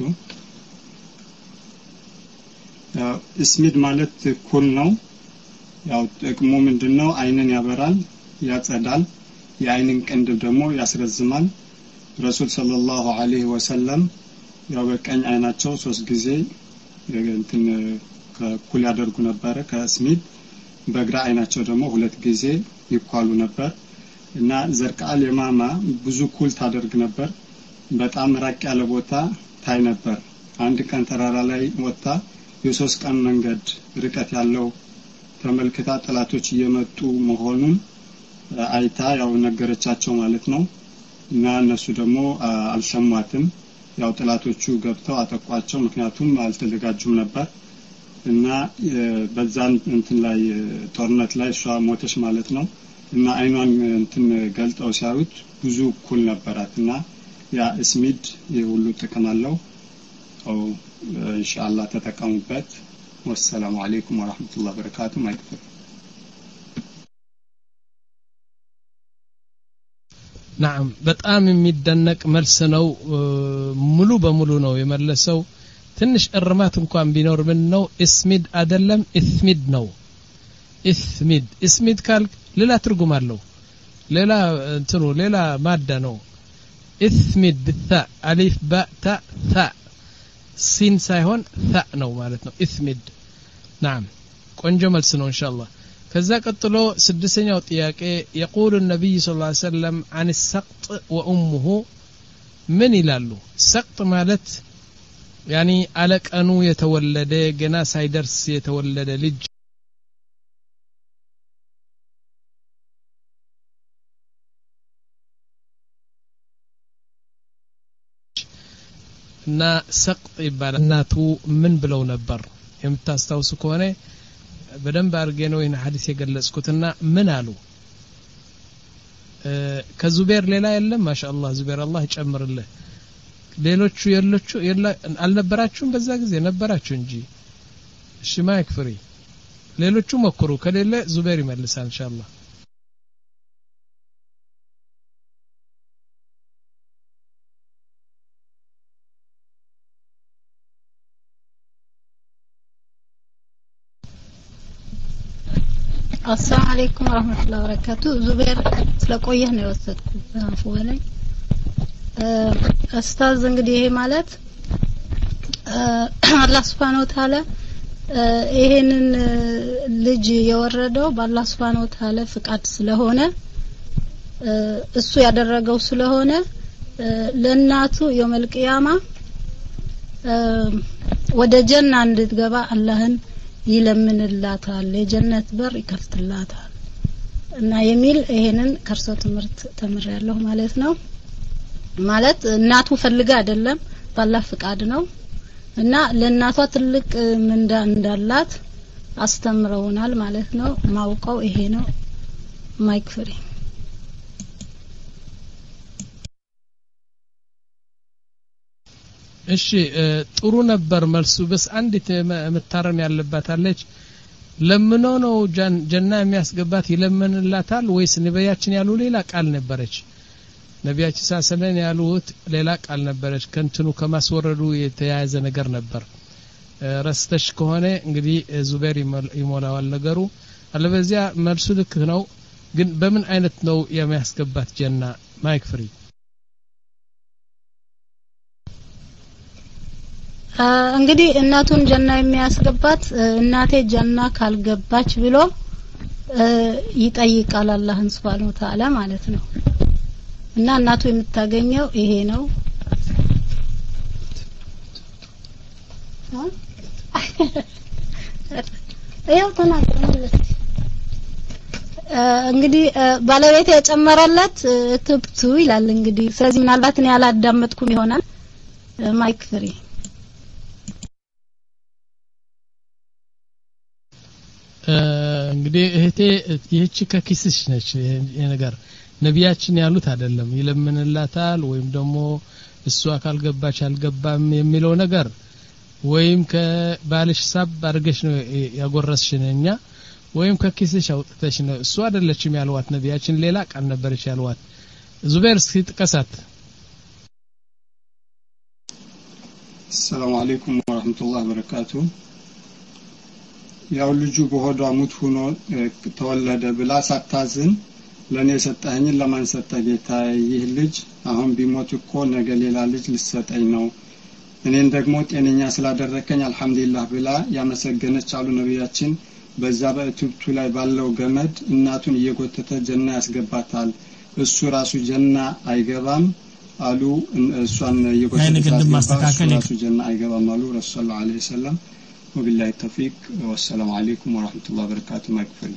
ኢስሚድ ማለት ኩል ነው ያው ጥቅሙ ምንድነው አይንን ያበራል ያጸዳል የአይንን ቅንድብ ደግሞ ያስረዝማል ረሱል ሰለላሁ ዐለይሂ ወሰለም ያው በቀኝ አይናቸው ሶስት ጊዜ እንትን ኩል ያደርጉ ነበር ከኢስሚድ በግራ አይናቸው ደግሞ ሁለት ጊዜ ይኳሉ ነበር እና ዘርቃል የማማ ብዙ ኩል ታደርግ ነበር በጣም ራቅ ያለ ቦታ ታይ ነበር አንድ ቀን ተራራ ላይ ወጣ የሶስት ቀን መንገድ ርቀት ያለው ተመልክታ ጠላቶች እየመጡ መሆኑን አይታ ያው ነገረቻቸው ማለት ነው እና እነሱ ደግሞ አልሰማትም ያው ጠላቶቹ ገብተው አጠቋቸው ምክንያቱም አልተዘጋጁም ነበር እና በዛን እንትን ላይ ጦርነት ላይ ሷ ሞተች ማለት ነው እና አይኗን እንትን ገልጠው ሲያዩት ብዙ ኩል ነበራትና ያ ኢስሚድ የሁሉ ጥቅም አለው አው ኢንሻአላህ ተጠቀሙበት ወሰላሙ አለይኩም ወራህመቱላሂ ወበረካቱ ማይክፈር نعم በጣም የሚደነቅ መልስ ነው ሙሉ በሙሉ ነው የመለሰው ትንሽ እርማት እንኳን ቢኖር ምን ነው ኢስሚድ አይደለም ኢስሚድ ነው ኢስሚድ ኢስሚድ ካል ሌላ ትርጉም አለው ሌላ እንትኑ ሌላ ማዳ ነው ኢስሚድ بالثاء الف باء تاء ثاء ሲን ሳይሆን ثاء ነው ማለት ነው ኢስሚድ نعم ቆንጆ መልስ ነው ኢንሻአላህ ከዛ ቀጥሎ ስድስተኛው ጥያቄ يقول النبي صلى الله عليه وسلم عن السقط وامه ምን ይላሉ ሰቅጥ ማለት ያኒ አለቀኑ የተወለደ ገና ሳይደርስ የተወለደ ልጅ እና ሰቅጥ ይባላል እናቱ ምን ብለው ነበር የምታስታውሱ ከሆነ በደንብ አርጌ ነው ይሄን ሐዲስ የገለጽኩትና ምን አሉ ከዙቤር ሌላ የለም ማሻአላህ ዙቤር አላህ ይጨምርልህ ሌሎቹ የለቹ አልነበራችሁም በዛ ጊዜ ነበራችሁ እንጂ እሺ ማይክ ፍሪ ሌሎቹ ሞክሩ ከሌለ ዙቤር ይመልሳል ኢንሻአላህ السلام عليكم ورحمة الله وبركاته زبير ስለቆየህ ነው የወሰድኩት አፉ በላይ استاذ እንግዲህ ይሄ ማለት አላህ Subhanahu Wa Ta'ala ይሄንን ልጅ የወረደው በአላህ Subhanahu Wa Ta'ala ፍቃድ ስለሆነ እሱ ያደረገው ስለሆነ ለናቱ የውመል ቂያማ ወደ ጀና እንድትገባ አላህን ይለምንላታል የጀነት በር ይከፍትላታል እና የሚል ይሄንን ከርሶ ትምርት ተምሬያለሁ ማለት ነው ማለት እናቱ ፈልጋ አይደለም ባላህ ፍቃድ ነው እና ለናቷ ትልቅ ምንዳ እንዳላት አስተምረውናል ማለት ነው ማውቀው ይሄ ነው ማይክ ፍሪ እሺ ጥሩ ነበር መልሱ በስ አንዲት መታረም ያለባት አለች ለምኖ ነው ጀና የሚያስገባት ይለምንላታል ወይስ ነብያችን ያሉ ሌላ ቃል ነበረች ነብያችን ሰለላሁ ያሉት ሌላ ቃል ነበረች ከንትኑ ከማስወረዱ የተያያዘ ነገር ነበር ረስተሽ ከሆነ እንግዲህ ዙቤር ይሞላዋል ነገሩ አለበዚያ መልሱ ልክ ነው ግን በምን አይነት ነው የሚያስገባት ጀና ማይክ ፍሪ እንግዲህ እናቱን ጀና የሚያስገባት እናቴ ጀና ካልገባች ብሎ ይጠይቃል አላህን Subhanahu Wa Ta'ala ማለት ነው እና እናቱ የምታገኘው ይሄ ነው ያው ተናገረለት እንግዲህ ባለቤት የጨመረለት ትብቱ ይላል እንግዲህ ስለዚህ ምናልባት እኔ ያላዳመጥኩም ይሆናል ማይክ ፍሪ እንግዲህ እህቴ ይህች ከኪስሽ ነች የነገር ነብያችን ያሉት አይደለም ይለምንላታል ወይም ደግሞ እሱ አካል ገባች አልገባም የሚለው ነገር ወይም ከባልሽ ሳብ አድርገሽ ነው ያጎረስሽነኛ ወይም ከኪስሽ አውጥተሽ ነው እሱ አይደለችም ያልዋት ነብያችን ሌላ ቃል ነበርሽ ያልዋት ዙቤር እስኪ ጥቀሳት السلام عليكم ورحمة الله وبركاته ያው ልጁ በሆዷ ሙት ሆኖ ተወለደ ብላ ሳታዝን ለኔ ሰጣኝ ለማን ሰጠ ጌታ ይህ ልጅ አሁን ቢሞት እኮ ነገ ሌላ ልጅ ልሰጠኝ ነው እኔን ደግሞ ጤነኛ ስላደረከኝ አልহামዱሊላህ ብላ ያመሰገነች አሉ ነብያችን በዛ በእትብቱ ላይ ባለው ገመድ እናቱን እየጎተተ ጀና ያስገባታል እሱ ራሱ ጀና አይገባም አሉ እሷን እየጎተተ ራሱ ጀና አይገባም አሉ ረሱል ሰለላሁ ዐለይሂ ወሰለም وبالله التوفيق والسلام عليكم ورحمة الله وبركاته مكفل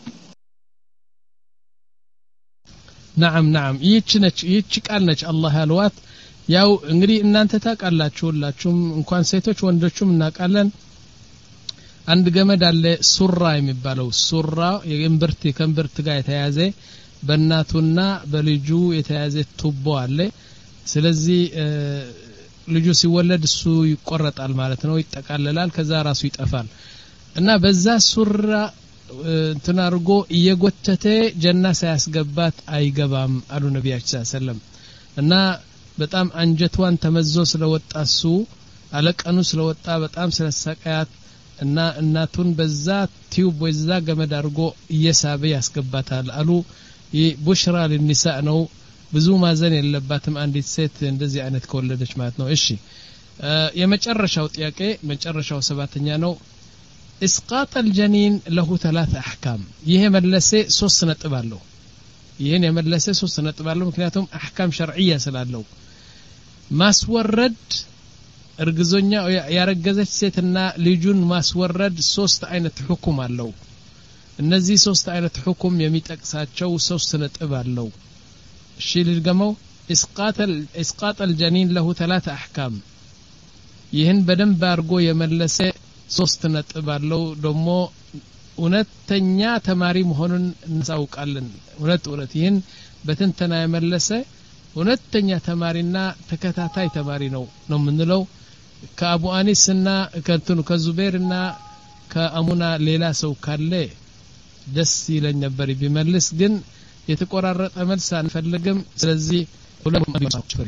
نعم نعم ይችነች ይች ቃል ነች አላህ ያልዋት ያው እንግዲህ እናንተ ታቃላችሁ ሁላችሁም እንኳን ሴቶች ወንዶችም እናቃለን አንድ ገመድ አለ ሱራ የሚባለው ሱራ የእምብርት ከእምብርት ጋር የተያዘ በእናቱና በልጁ የተያዘ ቱቦ አለ ስለዚህ ልጁ ሲወለድ እሱ ይቆረጣል ማለት ነው ይጠቃለላል ከዛ ራሱ ይጠፋል እና በዛ ሱራ እንትና አርጎ እየጎተተ ጀና ሳያስገባት አይገባም አሉ ነብያችን ሰለላሁ እና በጣም አንጀቷን ተመዞ ስለወጣሱ አለቀኑ ስለወጣ በጣም ስለሰቃያት እና እናቱን በዛ ቲዩብ በዛ ገመድ አርጎ እየሳበ ያስገባታል አሉ ይቡሽራ ለልኒሳእ ነው ብዙ ማዘን የለባትም አንዲት ሴት እንደዚህ አይነት ከወለደች ማለት ነው እሺ የመጨረሻው ጥያቄ መጨረሻው ሰባተኛ ነው اسقاط الجنين له ثلاث احكام ይሄ መለሰ ሶስት ነጥብ አለው ይሄን የመለሰ ሶስት ነጥብ አለው ምክንያቱም احكام شرعيه ስላለው ማስወረድ እርግዞኛ ያረገዘች ሴትና ልጁን ማስወረድ ሶስት አይነት ሁክም አለው እነዚህ ሶስት አይነት ሁክም የሚጠቅሳቸው ሶስት ነጥብ አለው እሺ ልድገመው اسقاط اسقاط الجنين له ثلاث احكام ይህን በደንብ አርጎ የመለሰ ሶስት ነጥብ አለው ደሞ እውነተኛ ተማሪ መሆኑን እንሳውቃለን እውነት እውነት ይህን በትንተና የመለሰ እውነተኛ ተማሪና ተከታታይ ተማሪ ነው ነው ምንለው ከአቡ አኒስና ከንቱን ከዙበይርና ከአሙና ሌላ ሰው ካለ ደስ ይለኝ ነበር ቢመልስ ግን የተቆራረጠ መልስ አንፈልግም ስለዚህ ሁሉም ማብራሪያ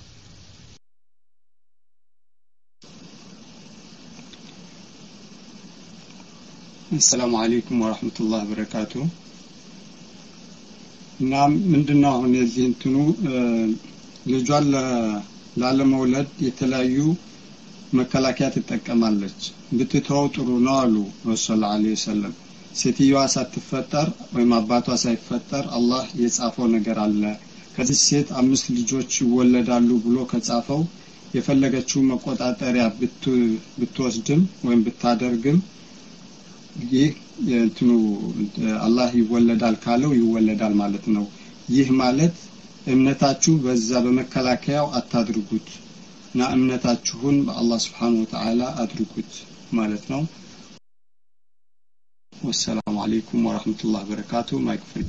السلام عليكم ورحمة الله وبركاته نعم ምንድነው አሁን የዚህ እንትኑ ልጇን ላለመውለድ የተለያዩ መከላከያ ትጠቀማለች ብትተው ጥሩ ነው አሉ ረሱላህ ሰለላሁ ዐለይሂ ወሰለም ሴትየዋ ሳትፈጠር ወይም አባቷ ሳይፈጠር አላህ የጻፈው ነገር አለ ከዚህ ሴት አምስት ልጆች ይወለዳሉ ብሎ ከጻፈው የፈለገችው መቆጣጠሪያ ብትወስድም ወይም ብታደርግም ይህ እንትኑ አላህ ይወለዳል ካለው ይወለዳል ማለት ነው ይህ ማለት እምነታችሁ በዛ በመከላከያው አታድርጉት እና እምነታችሁን በአላህ Subhanahu Wa Ta'ala አድርጉት ማለት ነው والسلام عليكم ورحمة الله وبركاته ማይክ ፍሪ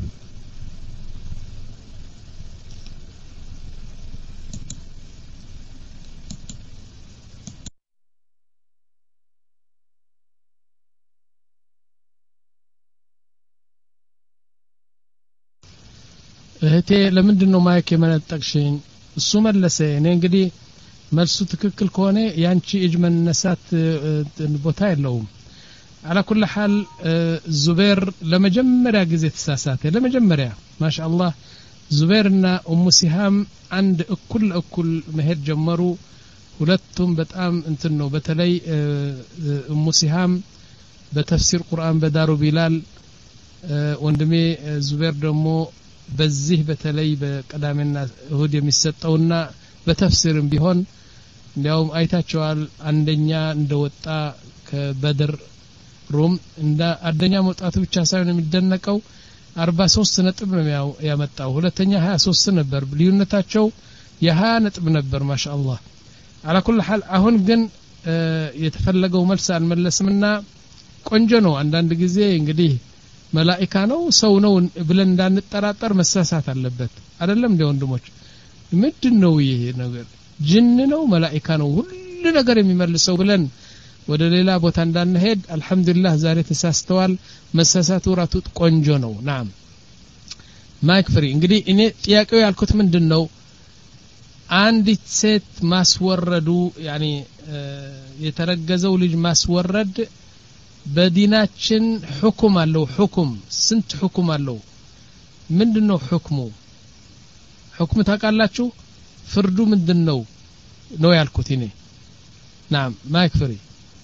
እህቴ ለምንድነው ማይክ የመነጠቅሽኝ እሱ መለሰ እኔ እንግዲህ መልሱ ትክክል ከሆነ ያንቺ እጅ መነሳት ቦታ የለውም على كل حال زبير ለመጀመሪያ ጊዜ ተሳሳተ ለመጀመሪያ ማሻአላህ ዙበይርና ኡሙ ሲሃም አንድ እኩል እኩል መሄድ ጀመሩ ሁለቱም በጣም እንትን ነው በተለይ ኡሙ ሲሃም በተፍሲር ቁርአን በዳሩ ቢላል ወንድሜ ዙበይር ደግሞ በዚህ በተለይ በቀዳሜና እሁድ የሚሰጠውና በተፍሲርም ቢሆን እንዲያውም አይታቸዋል አንደኛ እንደወጣ ከበድር ሩም እንደ አንደኛ መውጣቱ ብቻ ሳይሆን የሚደነቀው አርባ ሶስት ነጥብ ነው ያመጣው ሁለተኛ ሀያ ሶስት ነበር ልዩነታቸው የ20 ነጥብ ነበር ማሻአላህ على كل حال አሁን ግን የተፈለገው መልስ አልመለስምና ቆንጆ ነው አንዳንድ ጊዜ እንግዲህ መላእክት ነው ሰው ነው ብለን እንዳንጠራጠር መሳሳት አለበት አይደለም እንደ ወንድሞች ምንድነው ይሄ ነገር ጅን ነው መላእክት ነው ሁሉ ነገር የሚመልሰው ብለን ወደ ሌላ ቦታ እንዳንሄድ አልহামዱሊላህ ዛሬ ተሳስተዋል መሳሳቱ ራቱ ቆንጆ ነው ናም ማይክ ፍሪ እንግዲህ እኔ ጥያቄው ያልኩት ምንድነው አንዲት ሴት ማስወረዱ ያኒ የተረገዘው ልጅ ማስወረድ በዲናችን ሁክም አለው ሁክም ስንት ሁክም አለው ምንድነው ሁክሙ ሁክም ታውቃላችሁ ፍርዱ ምንድነው ነው ያልኩት እኔ ናም ማይክ ፍሪ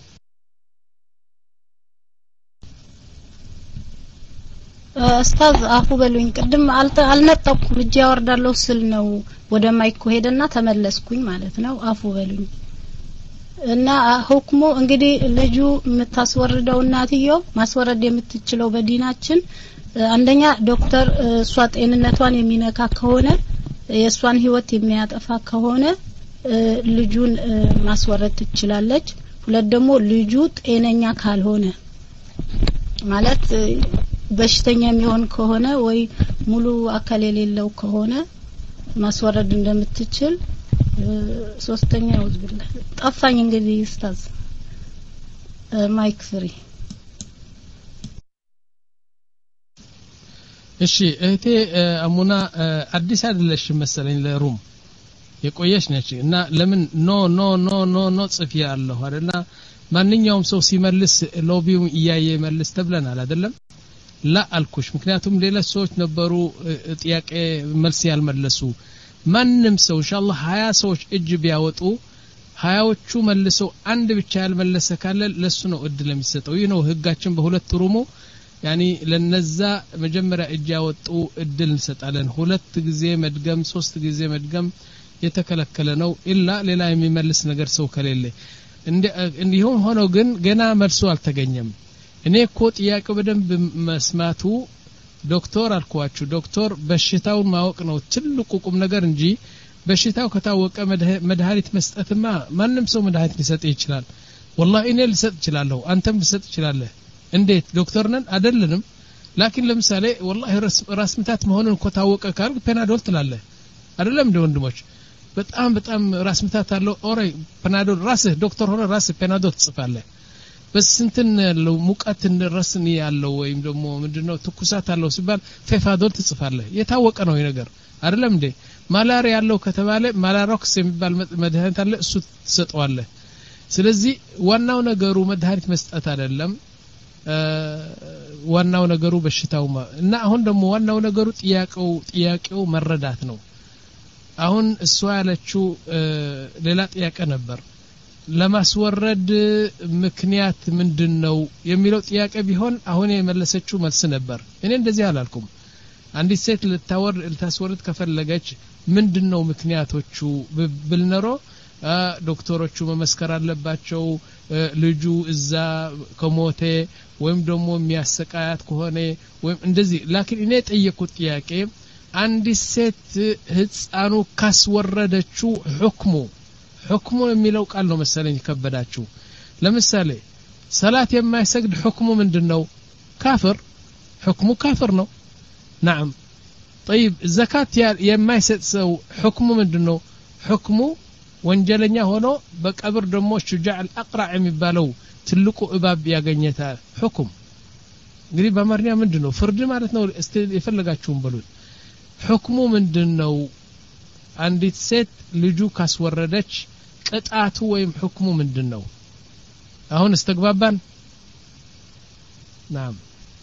ኡስታዝ አፉ በሉኝ ቅድም አልነጠቁም እጄ ያወርዳለሁ ስል ነው ወደ ማይክ ሄደና ተመለስኩኝ ማለት ነው አፉ በሉኝ እና ሁክሙ እንግዲህ ልጁ የምታስወርደው እናትየው ማስወረድ የምትችለው በዲናችን አንደኛ ዶክተር እሷ ጤንነቷን የሚነካ ከሆነ የሷን ህይወት የሚያጠፋ ከሆነ ልጁን ማስወረድ ትችላለች ሁለት ደግሞ ልጁ ጤነኛ ካልሆነ ማለት በሽተኛ የሚሆን ከሆነ ወይ ሙሉ አካል የሌለው ከሆነ ማስወረድ እንደምትችል ሶስተኛ ወዝብላ ጠፋኝ እንግዲህ ኡስታዝ ማይክ ፍሪ እሺ እህቴ አሙና አዲስ አይደለሽ መሰለኝ ለሩም የቆየሽ ነች እና ለምን ኖ ኖ ኖ ኖ ኖ ጽፊ ያለው አይደልና ማንኛውም ሰው ሲመልስ ሎቢው እያየ መልስ ተብለናል አይደለም ላ አልኩሽ ምክንያቱም ሌላ ሰዎች ነበሩ ጥያቄ መልስ ያልመለሱ ማንንም ሰው ኢንሻአላህ ሀያ ሰዎች እጅ ቢያወጡ ሀያዎቹ መልሰው አንድ ብቻ ያልመለሰ ካለ ለሱ ነው እድል የሚሰጠው ይህ ነው ህጋችን በሁለት ሩሙ ያኒ ለነዛ መጀመሪያ እጅ ያወጡ እድል እንሰጣለን ሁለት ጊዜ መድገም ሶስት ጊዜ መድገም የተከለከለ ነው ኢላ ሌላ የሚመልስ ነገር ሰው ከሌለ እንዲሁም ሆኖ ግን ገና መልሱ አልተገኘም እኔ እኮ ጥያቄው በደንብ መስማቱ ዶክተር አልኳችሁ ዶክተር በሽታውን ማወቅ ነው ትልቁ ቁም ነገር እንጂ በሽታው ከታወቀ መድኃኒት መስጠትማ ማንንም ሰው መድኃኒት ሊሰጥ ይችላል والله እኔ ልሰጥ እችላለሁ አንተም ልሰጥ ትችላለህ እንዴት ዶክተር ነን አይደለንም ላኪን ለምሳሌ والله ራስ ምታት መሆኑን እኮ ታወቀ ካል ፔናዶል ትላለህ አይደለም እንደ ወንድሞች በጣም በጣም ራስ ምታት አለው ኦሬ ፔናዶል ራስህ ዶክተር ሆነ ራስህ ፔናዶል ትጽፋለህ በስንትን ያለው ሙቀት እንደረስን ያለው ወይም ደግሞ ምንድነው ትኩሳት አለው ሲባል ፌፋዶል ትጽፋለህ የታወቀ ነው ይሄ ነገር አይደለም እንዴ ማላሪያ ያለው ከተባለ ማላሮክስ የሚባል መድኃኒት አለ እሱ ትሰጠዋለህ ስለዚህ ዋናው ነገሩ መድኃኒት መስጠት አይደለም ዋናው ነገሩ በሽታው እና አሁን ደግሞ ዋናው ነገሩ ጥያቄው ጥያቄው መረዳት ነው አሁን እሷ ያለችው ሌላ ጥያቄ ነበር ለማስወረድ ምክንያት ምንድነው የሚለው ጥያቄ ቢሆን አሁን የመለሰችው መልስ ነበር እኔ እንደዚህ አላልኩም አንዲት ሴት ልታወር ልታስወርድ ከፈለገች ምንድነው ምክንያቶቹ ብልነሮ ዶክተሮቹ መመስከር አለባቸው ልጁ እዛ ከሞተ ወይም ደግሞ የሚያሰቃያት ከሆነ ወይም እንደዚህ ላኪን እኔ ጠየቁት ጥያቄ አንዲት ሴት ህፃኑ ካስወረደችው ሁክሙ ሁክሙ የሚለው ቃል ነው መሰለኝ ከበዳችሁ ለምሳሌ ሰላት የማይሰግድ ሁክሙ ምንድነው ካፍር ሁክሙ ካፍር ነው نعم طيب زكاه የማይሰጥ ሰው ሁክሙ ምንድነው ሁክሙ ወንጀለኛ ሆኖ በቀብር ደሞ ሹጃዕ አልአቅራ የሚባለው ትልቁ እባብ ያገኘታል ሁክም እንግዲህ በአማርኛ ምንድነው ፍርድ ማለት ነው እስቲ የፈለጋችሁን በሉት ሁክሙ ምንድነው አንዲት ሴት ልጁ ካስወረደች ቅጣቱ ወይም ሁክሙ ምንድነው አሁን استغبابان نعم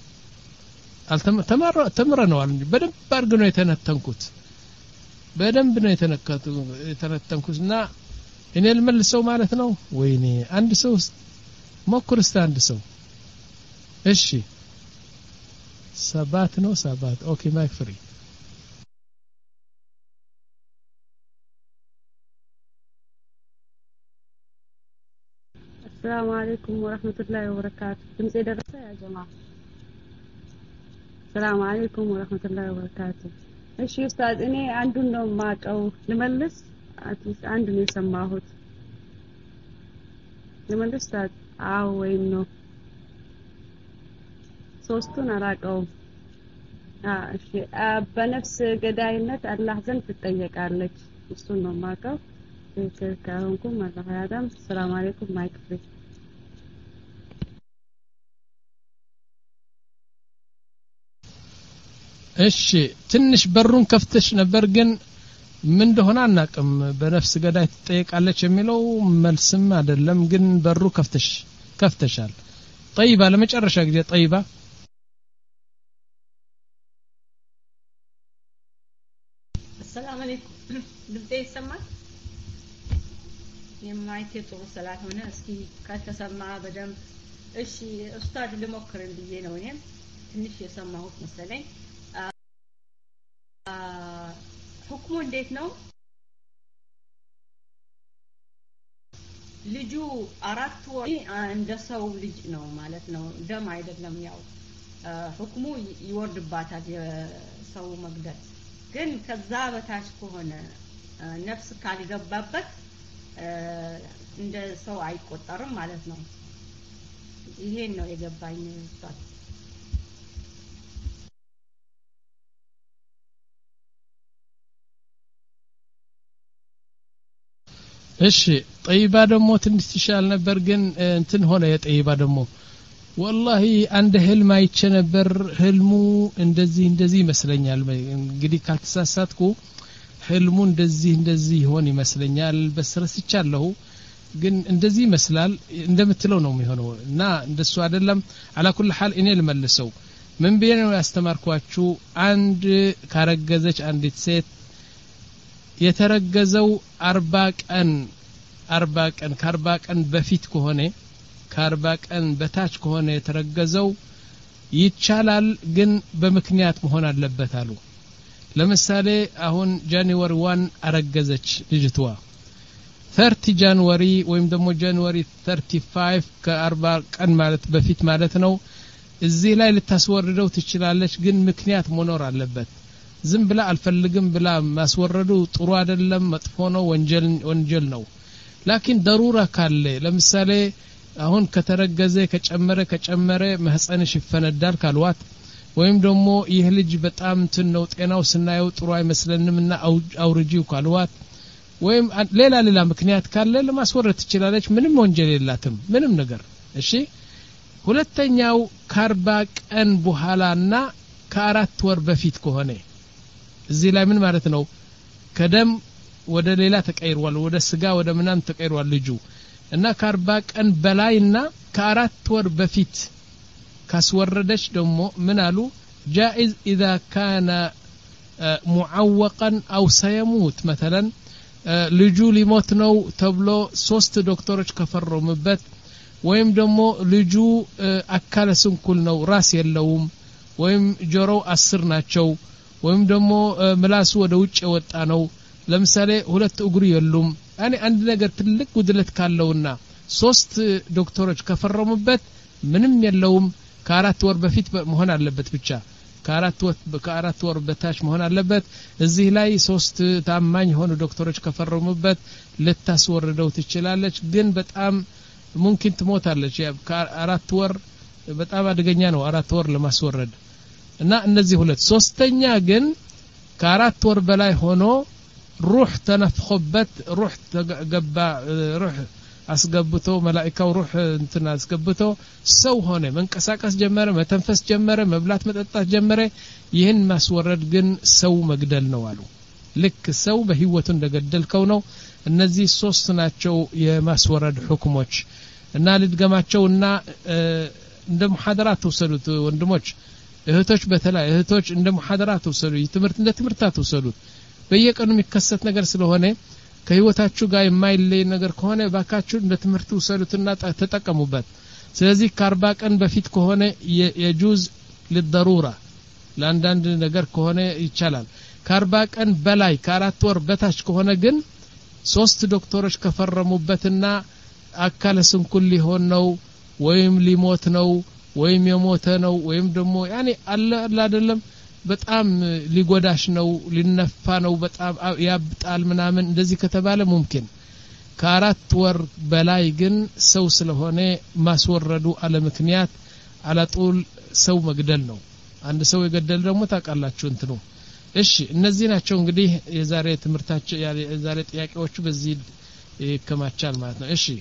አልተመረ ተምረናል እንጂ በደንብ አድርገ ነው የተነተንኩት በደንብ ነው የተነተንኩትና እኔ ልመልሰው ማለት ነው ወይኔ አንድ ሰው ሞክር እስቲ አንድ ሰው እሺ ሰባት ነው ሰባት ኦኬ ማይክ ፍሪ السلام عليكم ورحمة الله وبركاته تمسي درسة يا جماعة السلام عليكم ورحمة الله وبركاته እሺ ኡስታዝ እኔ አንዱን ነው ማቀው ልመልስ አትሊስት አንድ ነው የሰማሁት ልመልስ ታዲያ አዎ ወይም ነው ሶስቱን አራቀው አ እሺ በነፍስ ገዳይነት አላህ ዘንድ ትጠየቃለች እሱን ነው ማቀው ከካሁንኩም አላህ ያዳም ሰላም አለይኩም ማይክ ፍሪ እሺ ትንሽ በሩን ከፍተሽ ነበር ግን ምን እንደሆነ አናቅም በነፍስ ገዳይ ትጠየቃለች የሚለው መልስም አይደለም ግን በሩ ከፍተሽ ከፍተሻል طيبه ለመጨረሻ ጊዜ طيبه السلام عليكم ድምጤ ይሰማል የማይቴ ጥሩ ሰላት ሆነ እስኪ ከተሰማ በደንብ እሺ ኡስታዝ ልሞክር እንዴ ነው እኔም ትንሽ የሰማሁት መሰለኝ ሁክሙ እንዴት ነው ልጁ አራት ወር እንደ ሰው ልጅ ነው ማለት ነው ደም አይደለም ያው ሁክሙ ይወርድባታል የሰው መግደል ግን ከዛ በታች ከሆነ ነፍስ ካልገባበት እንደ ሰው አይቆጠርም ማለት ነው ይሄን ነው የገባኝ ኡስታዝ እሺ طيبه ደሞ ትንሽ ይሻል ነበር ግን እንትን ሆነ የጠይባ ደሞ والله አንድ ህልም አይቼ ነበር ህልሙ እንደዚህ እንደዚህ ይመስለኛል እንግዲህ ካልተሳሳትኩ ህልሙ እንደዚህ እንደዚህ ይሆን ይመስለኛል በስረስቻለሁ ግን እንደዚህ ይመስላል እንደምትለው ነው የሚሆነው እና እንደሱ አይደለም على كل حال እኔ ልመልሰው ምን ቢየነው ያስተማርኳችሁ አንድ ካረገዘች አንዲት ሴት የተረገዘው አርባ ቀን አርባ ቀን ከአርባ ቀን በፊት ከሆነ ከአርባ ቀን በታች ከሆነ የተረገዘው ይቻላል ግን በምክንያት መሆን አለበት አሉ ለምሳሌ አሁን ጃንዋሪ ዋን አረገዘች ልጅቷ ثلاثين ጃንዋሪ ወይም ደግሞ ጃንዋሪ ثلاثين ከአርባ ቀን ማለት በፊት ማለት ነው እዚህ ላይ ልታስወርደው ትችላለች ግን ምክንያት መኖር አለበት ዝም ብላ አልፈልግም ብላ ማስወረዱ ጥሩ አይደለም መጥፎ ነው ወንጀል ወንጀል ነው ላኪን ضروره ካለ ለምሳሌ አሁን ከተረገዘ ከጨመረ ከጨመረ ማህፀንሽ ይፈነዳል ካልዋት ወይም ደግሞ ይህ ልጅ በጣም እንትን ነው ጤናው ስናየው ጥሩ አይመስለንምና አውርጂው ካልዋት ወይም ሌላ ሌላ ምክንያት ካለ ለማስወረድ ትችላለች ምንም ወንጀል የላትም ምንም ነገር እሺ ሁለተኛው ከአርባ ቀን በኋላና ከአራት ወር በፊት ከሆነ እዚህ ላይ ምን ማለት ነው ከደም ወደ ሌላ ተቀይሯል ወደ ስጋ ወደ ምናም ተቀይሯል ልጁ እና ከአርባ ቀን በላይና ከአራት ወር በፊት ካስወረደች ደግሞ ምን አሉ جائز اذا كان معوقا او سيموت مثلا ልጁ ሊሞት ነው ተብሎ ሶስት ዶክተሮች ከፈረሙበት ወይም ደግሞ ልጁ አካለ ስንኩል ነው ራስ የለውም ወይም ጆሮው አስር ናቸው ወይም ደግሞ ምላሱ ወደ ውጭ ወጣ ነው ለምሳሌ ሁለት እግሩ የሉም ያኔ አንድ ነገር ትልቅ ጉድለት ካለውና ሶስት ዶክተሮች ከፈረሙበት ምንም የለውም ከአራት ወር በፊት መሆን አለበት ብቻ ከአራት ወር ከአራት ወር በታች መሆን አለበት እዚህ ላይ ሶስት ታማኝ ሆኑ ዶክተሮች ከፈረሙበት ልታስወርደው ትችላለች ግን በጣም ሙምኪን ትሞታለች ከአራት ወር በጣም አደገኛ ነው አራት ወር ለማስወረድ እና እነዚህ ሁለት ሶስተኛ ግን ከአራት ወር በላይ ሆኖ ሩህ ተነፍخበት ሩህ ተገባ ሩህ አስገብቶ መላእክታው ሩህ እንትና አስገብቶ ሰው ሆነ መንቀሳቀስ ጀመረ መተንፈስ ጀመረ መብላት መጠጣት ጀመረ ይህን ማስወረድ ግን ሰው መግደል ነው አሉ ልክ ሰው በህይወቱ እንደገደልከው ነው እነዚህ ሶስት ናቸው የማስወረድ ሁክሞች እና ልድገማቸውና እንደ ሙሐደራት ተወሰዱት ወንድሞች እህቶች በተለይ እህቶች እንደ ሙሐደራት ተወሰዱ ትምህርት እንደ ትምህርት ተወሰዱት በየቀኑ የሚከሰት ነገር ስለሆነ ከህይወታችሁ ጋር የማይለይ ነገር ከሆነ ባካችሁ እንደ ትምህርት ወሰዱትና ተጠቀሙበት ስለዚህ ከአርባ ቀን በፊት ከሆነ የጁዝ ለضروره ለአንዳንድ ነገር ከሆነ ይቻላል ከአርባ ቀን በላይ ከአራት ወር በታች ከሆነ ግን ሶስት ዶክተሮች ከፈረሙበትና አካለ ስንኩል ሊሆን ነው ወይም ሊሞት ነው ወይም የሞተ ነው ወይም ደግሞ ያኔ አለ አይደለም በጣም ሊጎዳሽ ነው ሊነፋ ነው በጣም ያብጣል ምናምን እንደዚህ ከተባለ ሙምኪን ከአራት ወር በላይ ግን ሰው ስለሆነ ማስወረዱ አለ ምክንያት አላጡል ሰው መግደል ነው አንድ ሰው የገደል ደግሞ ታቃላችሁ እንትኑ እሺ እነዚህ ናቸው እንግዲህ የዛሬ ትምርታቸው የዛሬ ጥያቄዎቹ በዚህ ይከማቻል ማለት ነው እሺ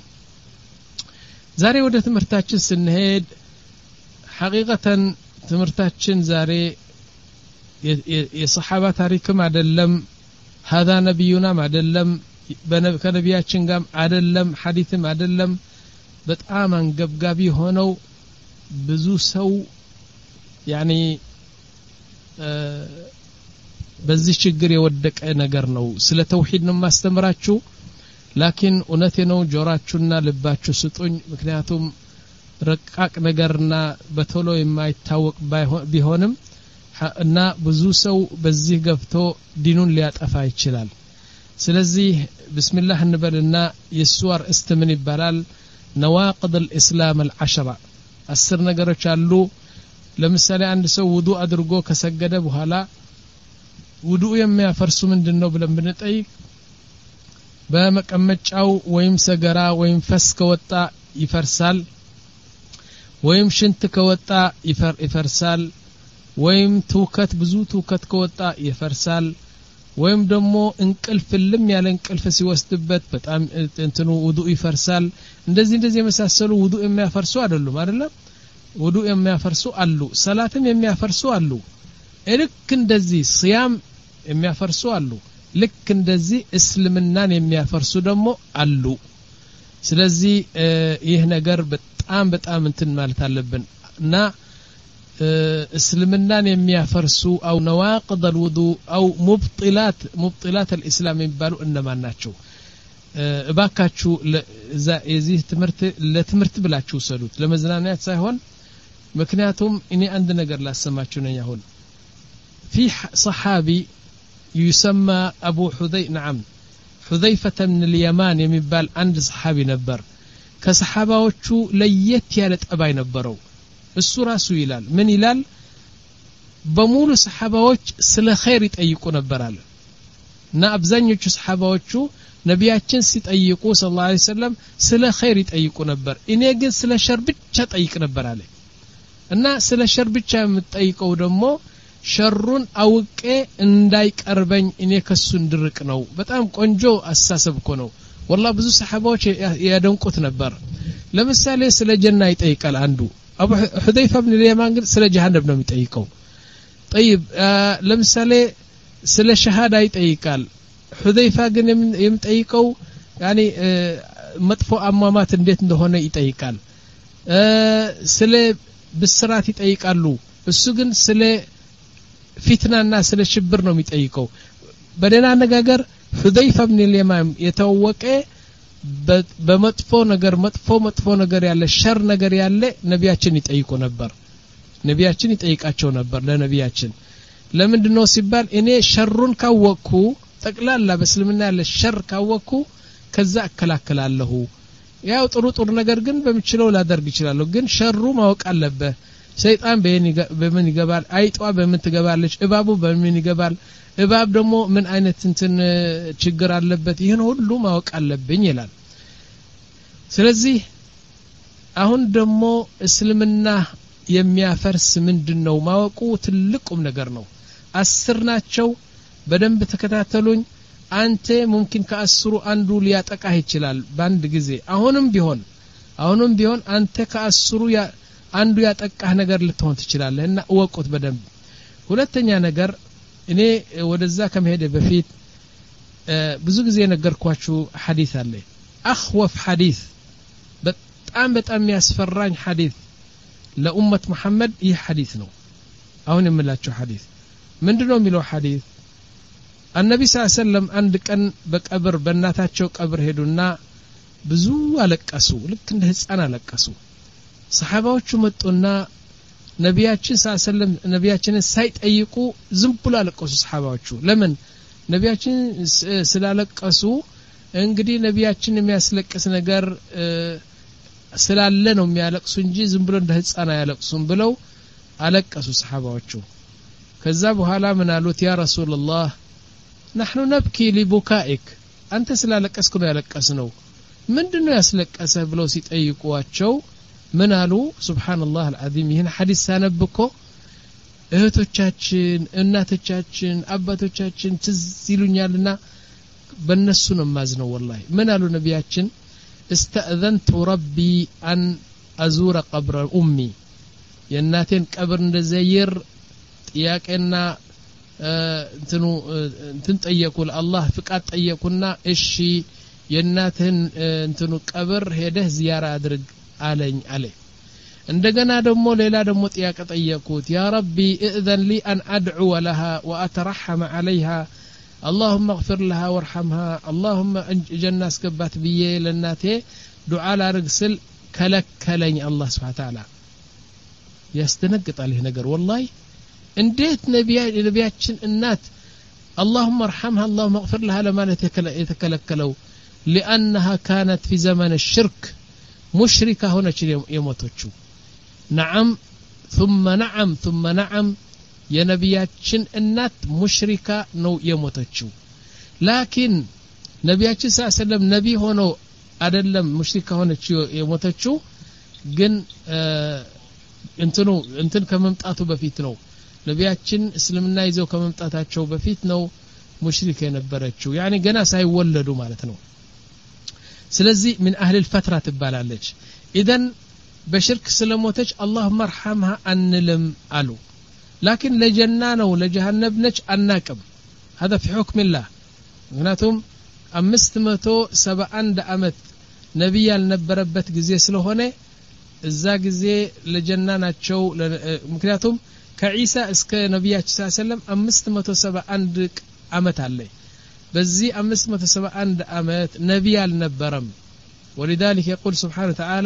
ዛሬ ወደ ትምርታችን ስንሄድ ሐቂቀተን ትምርታችን ዛሬ የሰሃባ ታሪክም አይደለም هذا ነብዩና አይደለም ከነቢያችን ጋር አይደለም ሐዲስም አይደለም በጣም አንገብጋቢ ሆነው ብዙ ሰው ያኒ በዚህ ችግር የወደቀ ነገር ነው ስለ ተውሂድ ነው ማስተምራችሁ ላኪን እውነቴ ነው ጆራችሁና ልባችሁ ስጡኝ ምክንያቱም ረቃቅ ነገርና በቶሎ የማይታወቅ ቢሆንም እና ብዙ ሰው በዚህ ገብቶ ዲኑን ሊያጠፋ ይችላል ስለዚህ ቢስሚላህ እንበልና የሱዋር እስትምን ይባላል ነዋቅድ الاسلام العشرة አስር ነገሮች አሉ ለምሳሌ አንድ ሰው ውዱ አድርጎ ከሰገደ በኋላ ውዱ የሚያፈርሱ ምንድነው ብለን ብንጠይቅ በመቀመጫው ወይም ሰገራ ወይም ፈስ ከወጣ ይፈርሳል ወይም ሽንት ከወጣ ይፈርሳል ወይም ትውከት ብዙ ትውከት ከወጣ ይፈርሳል ወይም ደግሞ እንቅልፍ ልም ያለ እንቅልፍ ሲወስድበት በጣም እንትኑ ውዱ ይፈርሳል እንደዚህ እንደዚህ የመሳሰሉ ውዱ የሚያፈርሱ አይደሉም አይደለም ውዱ የሚያፈርሱ አሉ ሰላትም የሚያፈርሱ አሉ ልክ እንደዚህ ሲያም የሚያፈርሱ አሉ ልክ እንደዚህ እስልምናን የሚያፈርሱ ደግሞ አሉ ስለዚህ ይህ ነገር በጣም በጣም እንትን ማለት አለብን እና እስልምናን የሚያፈርሱ አው ነዋቅድ الوضوء አው ሙብጢላት ሙብጢላት الاسلام የሚባሉ እነማን ናቸው እባካችሁ ለዚህ ትምህርት ለትምህርት ብላችሁ ሰዱት ለመዝናናት ሳይሆን ምክንያቱም እኔ አንድ ነገር ላሰማችሁ ነኝ አሁን في صحابي يسمى أبو حذي نعم حذيفة من اليمان يمبال عند صحابي نبر كصحاباዎቹ ለየት ያለ ጠባይ ነበረው እሱ ራሱ ይላል ምን ይላል በሙሉ ሰሃባዎች ስለ ኸይር ይጠይቁ ነበር አለ እና አብዛኞቹ ሰሃባዎቹ ነቢያችን ሲጠይቁ ሰለላሁ ዐለይሂ ወሰለም ስለ ኸይር ይጠይቁ ነበር እኔ ግን ስለ ሸር ብቻ ጠይቅ ነበር አለ እና ስለ ሸር ብቻ የምጠይቀው ደግሞ ሸሩን አውቄ እንዳይቀርበኝ እኔ ከሱ እንድርቅ ነው በጣም ቆንጆ አሳሰብኮ ነው والله ብዙ ሰሃባዎች ያደንቁት ነበር ለምሳሌ ስለ ጀና ይጠይቃል አንዱ አቡ ሁदैፋ ኢብኑ اليمان ግን ስለ ጀሃነም ነው የሚጠይቀው طيب ለምሳሌ ስለ ሸሃዳ ይጠይቃል ሁदैፋ ግን የሚጠይቀው ያኒ መጥፎ አሟማት እንዴት እንደሆነ ይጠይቃል ስለ ብስራት ይጠይቃሉ እሱ ግን ስለ ፊትናና ስለ ሽብር ነው የሚጠይቀው በደና አነጋገር ሁदैፋ ኢብኑ اليمان የተወቀ በመጥፎ ነገር መጥፎ መጥፎ ነገር ያለ ሸር ነገር ያለ ነቢያችን ይጠይቁ ነበር ነቢያችን ይጠይቃቸው ነበር ለነቢያችን ለምንድነው ሲባል እኔ ሸሩን ካወቅኩ ጠቅላላ በእስልምና ያለ ሸር ካወቅኩ ከዛ አከላከላለሁ ያው ጥሩ ጥሩ ነገር ግን በሚችለው ላደርግ ይችላል ግን ሸሩ ማወቅ አለበት ሰይጣን በምን ይገባል አይጧ በምን ትገባለች እባቡ በምን ይገባል እባብ ደግሞ ምን አይነት እንትን ችግር አለበት ይሄን ሁሉ ማወቅ አለብኝ ይላል ስለዚህ አሁን ደግሞ እስልምና የሚያፈርስ ምንድነው ማወቁ ትልቁም ነገር ነው አስር ናቸው በደንብ ተከታተሉኝ አንተ ሙምኪን ከአስሩ አንዱ ሊያጠቃህ ይችላል ባንድ ጊዜ አሁንም ቢሆን አሁንም ቢሆን አንተ ከአስሩ አንዱ ያጠቃህ ነገር ልትሆን ትችላለህ እና ወቁት በደንብ ሁለተኛ ነገር እኔ ወደዛ ከመሄደ በፊት ብዙ ጊዜ ነገርኳችሁ ሐዲስ አለ አخوف ሐዲስ በጣም በጣም ያስፈራኝ ሐዲስ ለኡመት መሐመድ ይህ ሐዲስ ነው አሁን የምላችሁ ሐዲስ ምንድነው የሚለው ሐዲስ النبي صلى الله عليه وسلم አንድ ቀን በቀብር በእናታቸው ቀብር ሄዱና ብዙ አለቀሱ ልክ እንደ ህፃን አለቀሱ ሰሃባዎቹ መጡና ነቢያችን ሰለላሁ ዐለይሂ ወሰለም ነቢያችንን ሳይጠይቁ ዝም ብሎ አለቀሱ ሰሃባዎቹ ለምን ነቢያችን ስላለቀሱ እንግዲህ ነቢያችን የሚያስለቅስ ነገር ስላለ ነው የሚያለቅሱ እንጂ ዝም ብሎ እንደ ህፃን አያለቅሱም ብለው አለቀሱ ሰሃባዎቹ ከዛ በኋላ ምን አሉት ያ ረሱላህ نحن نبكي لبكائك አንተ ስላለቀስኩ ነው ያለቀስነው ምንድነው ያስለቀሰህ ብለው ሲጠይቁዋቸው ምን አሉ ሱብሃንአላህ አልዓዚም ይሄን ሐዲስ ሳነብኮ እህቶቻችን እናቶቻችን አባቶቻችን ትዝ ይሉኛልና በእነሱ ነው ማዝነው والله ምን አሉ ነቢያችን استأذنت ربي أن أزور قبر أمي የእናቴን ቀብር እንደዘይር ጥያቄና እንትኑ እንትን ጠየቁ ለአላህ ፍቃድ ጠየቁና እሺ የእናትህን እንትኑ ቀብር ሄደህ ዚያራ አድርግ አለኝ አለ እንደገና ደግሞ ሌላ ደግሞ ጥያቄ ጠየቁት ያ ረቢ اذن لي ان ادعو لها واترحم عليها اللهم اغفر لها وارحمها اللهم جنة اسكبات بيه لناته دعاء لارغسل كلكلኝ الله سبحانه وتعالى ያስተነግጣል ይሄ ነገር والله እንዴት ነቢያችን እናት اللهم ارحمها اللهم اغفر لها لما يتكلكلوا لانها كانت في زمن الشرك مشركه هناك يموتوچو نعم ثم نعم ثم نعم يا نبياتችን እናት مشركه ነው የሞተችው لكن ነቢያችን ሰለላሁ ዐለይሂ ወሰለም ነቢ ሆኖ አይደለም ሙሽሪካ ሆነች የሞተችው ግን እንትኑ እንትን ከመምጣቱ በፊት ነው ነቢያችን እስልምና ይዘው ከመምጣታቸው በፊት ነው ሙሽሪክ የነበረችው ያኒ ገና ሳይወለዱ ማለት ነው ስለዚህ من اهل الفتره ትባላለች اذا በሽርክ ስለሞተች اللهم ارحمها አንልም አሉ لكن ለጀና ነው ለጀሃነም ነች አናቅም هذا في حكم الله ምክንያቱም አምስት መቶ ሰባ አንድ አመት ነብይ ያልነበረበት ጊዜ ስለሆነ እዛ ጊዜ ለጀና ናቸው ምክንያቱም ከኢሳ እስከ ነብያችን ሰለላሁ ዐለይሂ ወሰለም አምስት መቶ ሰባ አንድ አመት አለ በዚህ አምስት መቶ ሰባ አንድ አመት ነብይ አልነበረም ولذلك يقول سبحانه وتعالى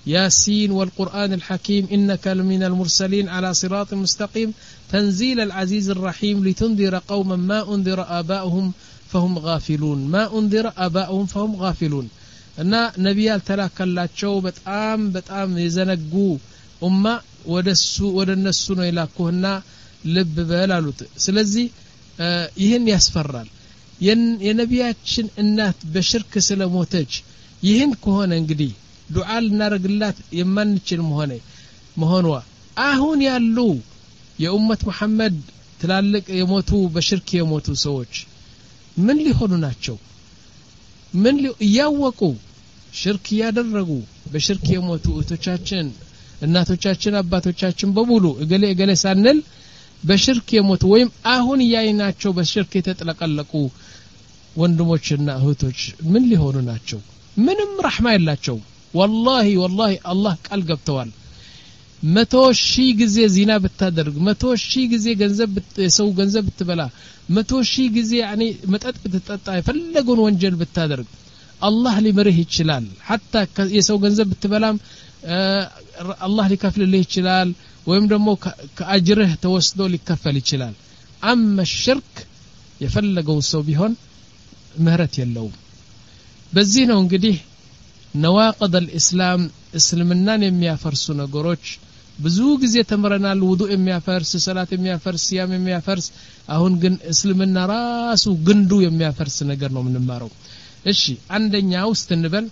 ياسين والقرآن الحكيم إنك لمن المرسلين على صراط مستقيم تنزيل العزيز الرحيم لتنذر قوما ما أنذر آباؤهم فهم غافلون ما أنذر آباؤهم فهم غافلون እና ነቢያት ተላከላቸው በጣም በጣም የዘነጉ ኡማ ወደሱ ወደነሱ ነው ይላኩህና ልብ በል አሉት ስለዚህ ይህን ያስፈራል የነቢያችን እናት በሽርክ ስለሞተች ይህን ከሆነ እንግዲህ ዱዓ ልናረግላት የማንችል መሆነ መሆኗ አሁን ያሉ የኡመት መሐመድ ትላልቅ የሞቱ በሽርክ የሞቱ ሰዎች ምን ሊሆኑ ናቸው ምን ያወቁ ሽርክ ያደረጉ በሽርክ የሞቱ እህቶቻችን እናቶቻችን አባቶቻችን በሙሉ እገሌ እገሌ ሳንል በሽርክ የሞቱ ወይም አሁን ያይናቸው በሽርክ የተጠለቀለቁ ወንድሞችና እህቶች ምን ሊሆኑ ናቸው ምንም ረህማ የላቸው والله والله الله ቃል ገብተዋል መቶ ሺህ ጊዜ ዚና ብታደርግ መቶ ሺህ ጊዜ ገንዘብ ሰው ገንዘብ ብትበላ መቶ ሺህ ጊዜ ያኒ መጠጥ ብትጠጣ የፈለገውን ወንጀል ብታደርግ አላህ ሊምርህ ይችላል حتى የሰው ገንዘብ ብትበላም አላህ ሊከፍልልህ ይችላል ወይም ደግሞ ከአጅርህ ተወስዶ ሊከፈል ይችላል አማ ሽርክ የፈለገው ሰው ቢሆን ምህረት የለውም በዚህ ነው እንግዲህ ነዋቂድ الاسلام እስልምናን የሚያፈርሱ ነገሮች ብዙ ጊዜ ተምረናል ውዱእ የሚያፈርስ ሰላት የሚያፈርስ ሲያም የሚያፈርስ አሁን ግን እስልምና ራሱ ግንዱ የሚያፈርስ ነገር ነው የምንማረው እሺ አንደኛው ስትንበል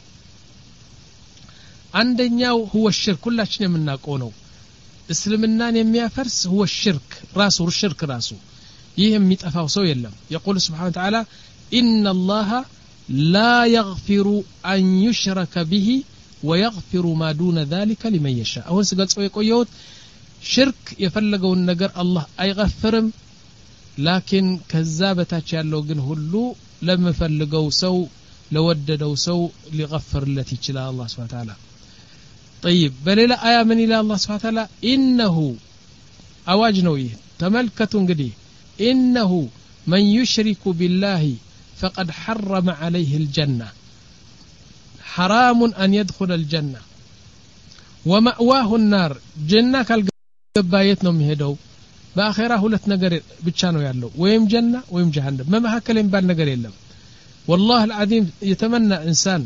አንደኛው هو الشرك ሁላችን የምናውቀው ነው እስልምናን የሚያፈርስ هو الشرك ራሱ الشرك ራሱ ይህ የሚጠፋው ሰው የለም يقول سبحانه وتعالى إن الله لا يغفر أن يشرك به ويغفر ما دون ذلك لمن يشاء أهون سقلصوا يقويوت شرك يفلقوا النقر الله أيغفرم لكن كذابتاك يالو قن هلو لما فلقوا سو لوددوا سو لغفر التي تشلا الله سبحانه وتعالى طيب بل لا آية من إلى الله سبحانه وتعالى إنه أواجنويه تملكة قدي إنه من يشرك بالله فقد حرم عليه الجنة حرام أن يدخل الجنة ومأواه النار جنة كالقبايتنا مهدو بآخرة هلت نقر بتشانو يالو ويم جنة ويم جهنم ما محكا لنبال نقر يلم والله العظيم يتمنى إنسان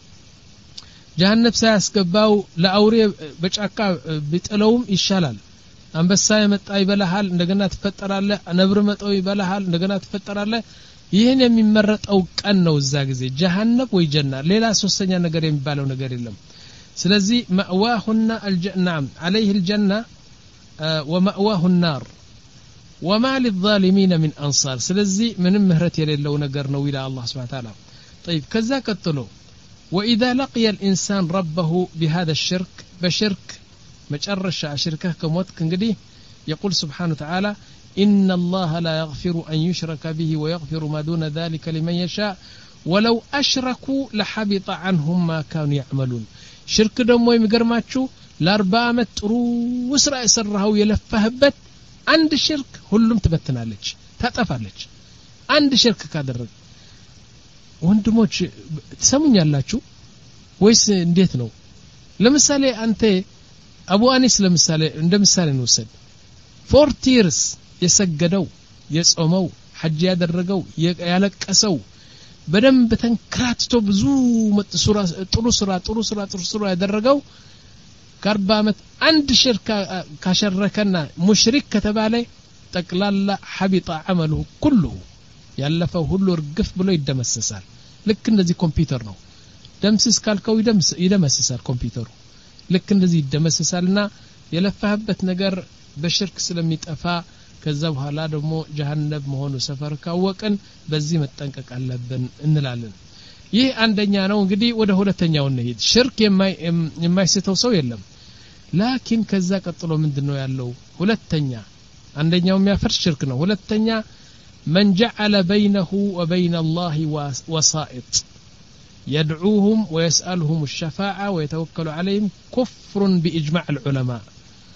جهنم سيسكباو لأوري بچاكا بتقلوم يشالال أنبسا يمتأي بلحال نقنا تفتر الله نبر متأي بلحال نقنا تفتر الله ይህን የሚመረጠው ቀን ነው እዛ ጊዜ ጀሃነም ወይ ጀና ሌላ ሶስተኛ ነገር የሚባለው ነገር የለም ስለዚህ ማዋሁና الجنة عليه الجنة ومأواه النار وما للظالمين من أنصار ስለዚህ ምንም ምህረት የሌለው ነገር ነው ይላል አላህ Subhanahu Wa Ta'ala طيب كذا ቀጥሎ وإذا لقي الإنسان ربه بهذا الشرك بشرك መጨረሻ ሽርከህ ከሞትክ እንግዲህ يقول سبحانه وتعالى إن الله لا يغفر أن يشرك به ويغفر ما دون ذلك لمن يشاء ولو أشركوا لحبط عنهم ما كانوا يعملون شرك دمو يمقرماتشو لأربع عمت وسرع يسرها ويلفهبت عند الشرك هلهم تبتنا لك تتفعلك عند شرك كادر وانتموش تسمون يالاتشو ويس انديتنو لمثالي أنت أبو أنيس لمثالي عند مثالي نوسد forty years የሰገደው የጾመው ሐጅ ያደረገው ያለቀሰው በደንብ ተንክራትቶ ብዙ ጥሩ ስራ ጥሩ ስራ ጥሩ ስራ ያደረገው ከአርባ ዓመት አንድ ሽርክ ካሸረከና ሙሽሪክ ከተባለ ጠቅላላ ሐቢጣ عمله كله ያለፈው ሁሉ እርግፍ ብሎ ይደመሰሳል ልክ እንደዚህ ኮምፒውተር ነው ደምስስ ካልከው ይደመሰሳል ኮምፒውተሩ ልክ እንደዚህ ይደመሰሳልና የለፋህበት ነገር በሽርክ ስለሚጠፋ ከዛ በኋላ ደግሞ ጀሃነም መሆኑ ሰፈር ካወቀን በዚህ መጠንቀቅ አለብን እንላለን ይህ አንደኛ ነው እንግዲህ ወደ ሁለተኛው እንሄድ ሽርክ የማይስተው ሰው የለም ላኪን ከዛ ቀጥሎ ምንድነው ያለው ሁለተኛ አንደኛው የሚያፈርስ ሽርክ ነው ሁለተኛ من جعل بينه وبين الله وسائط يدعوهم ويسألهم الشفاعة ويتوكل عليهم كفر بإجماع العلماء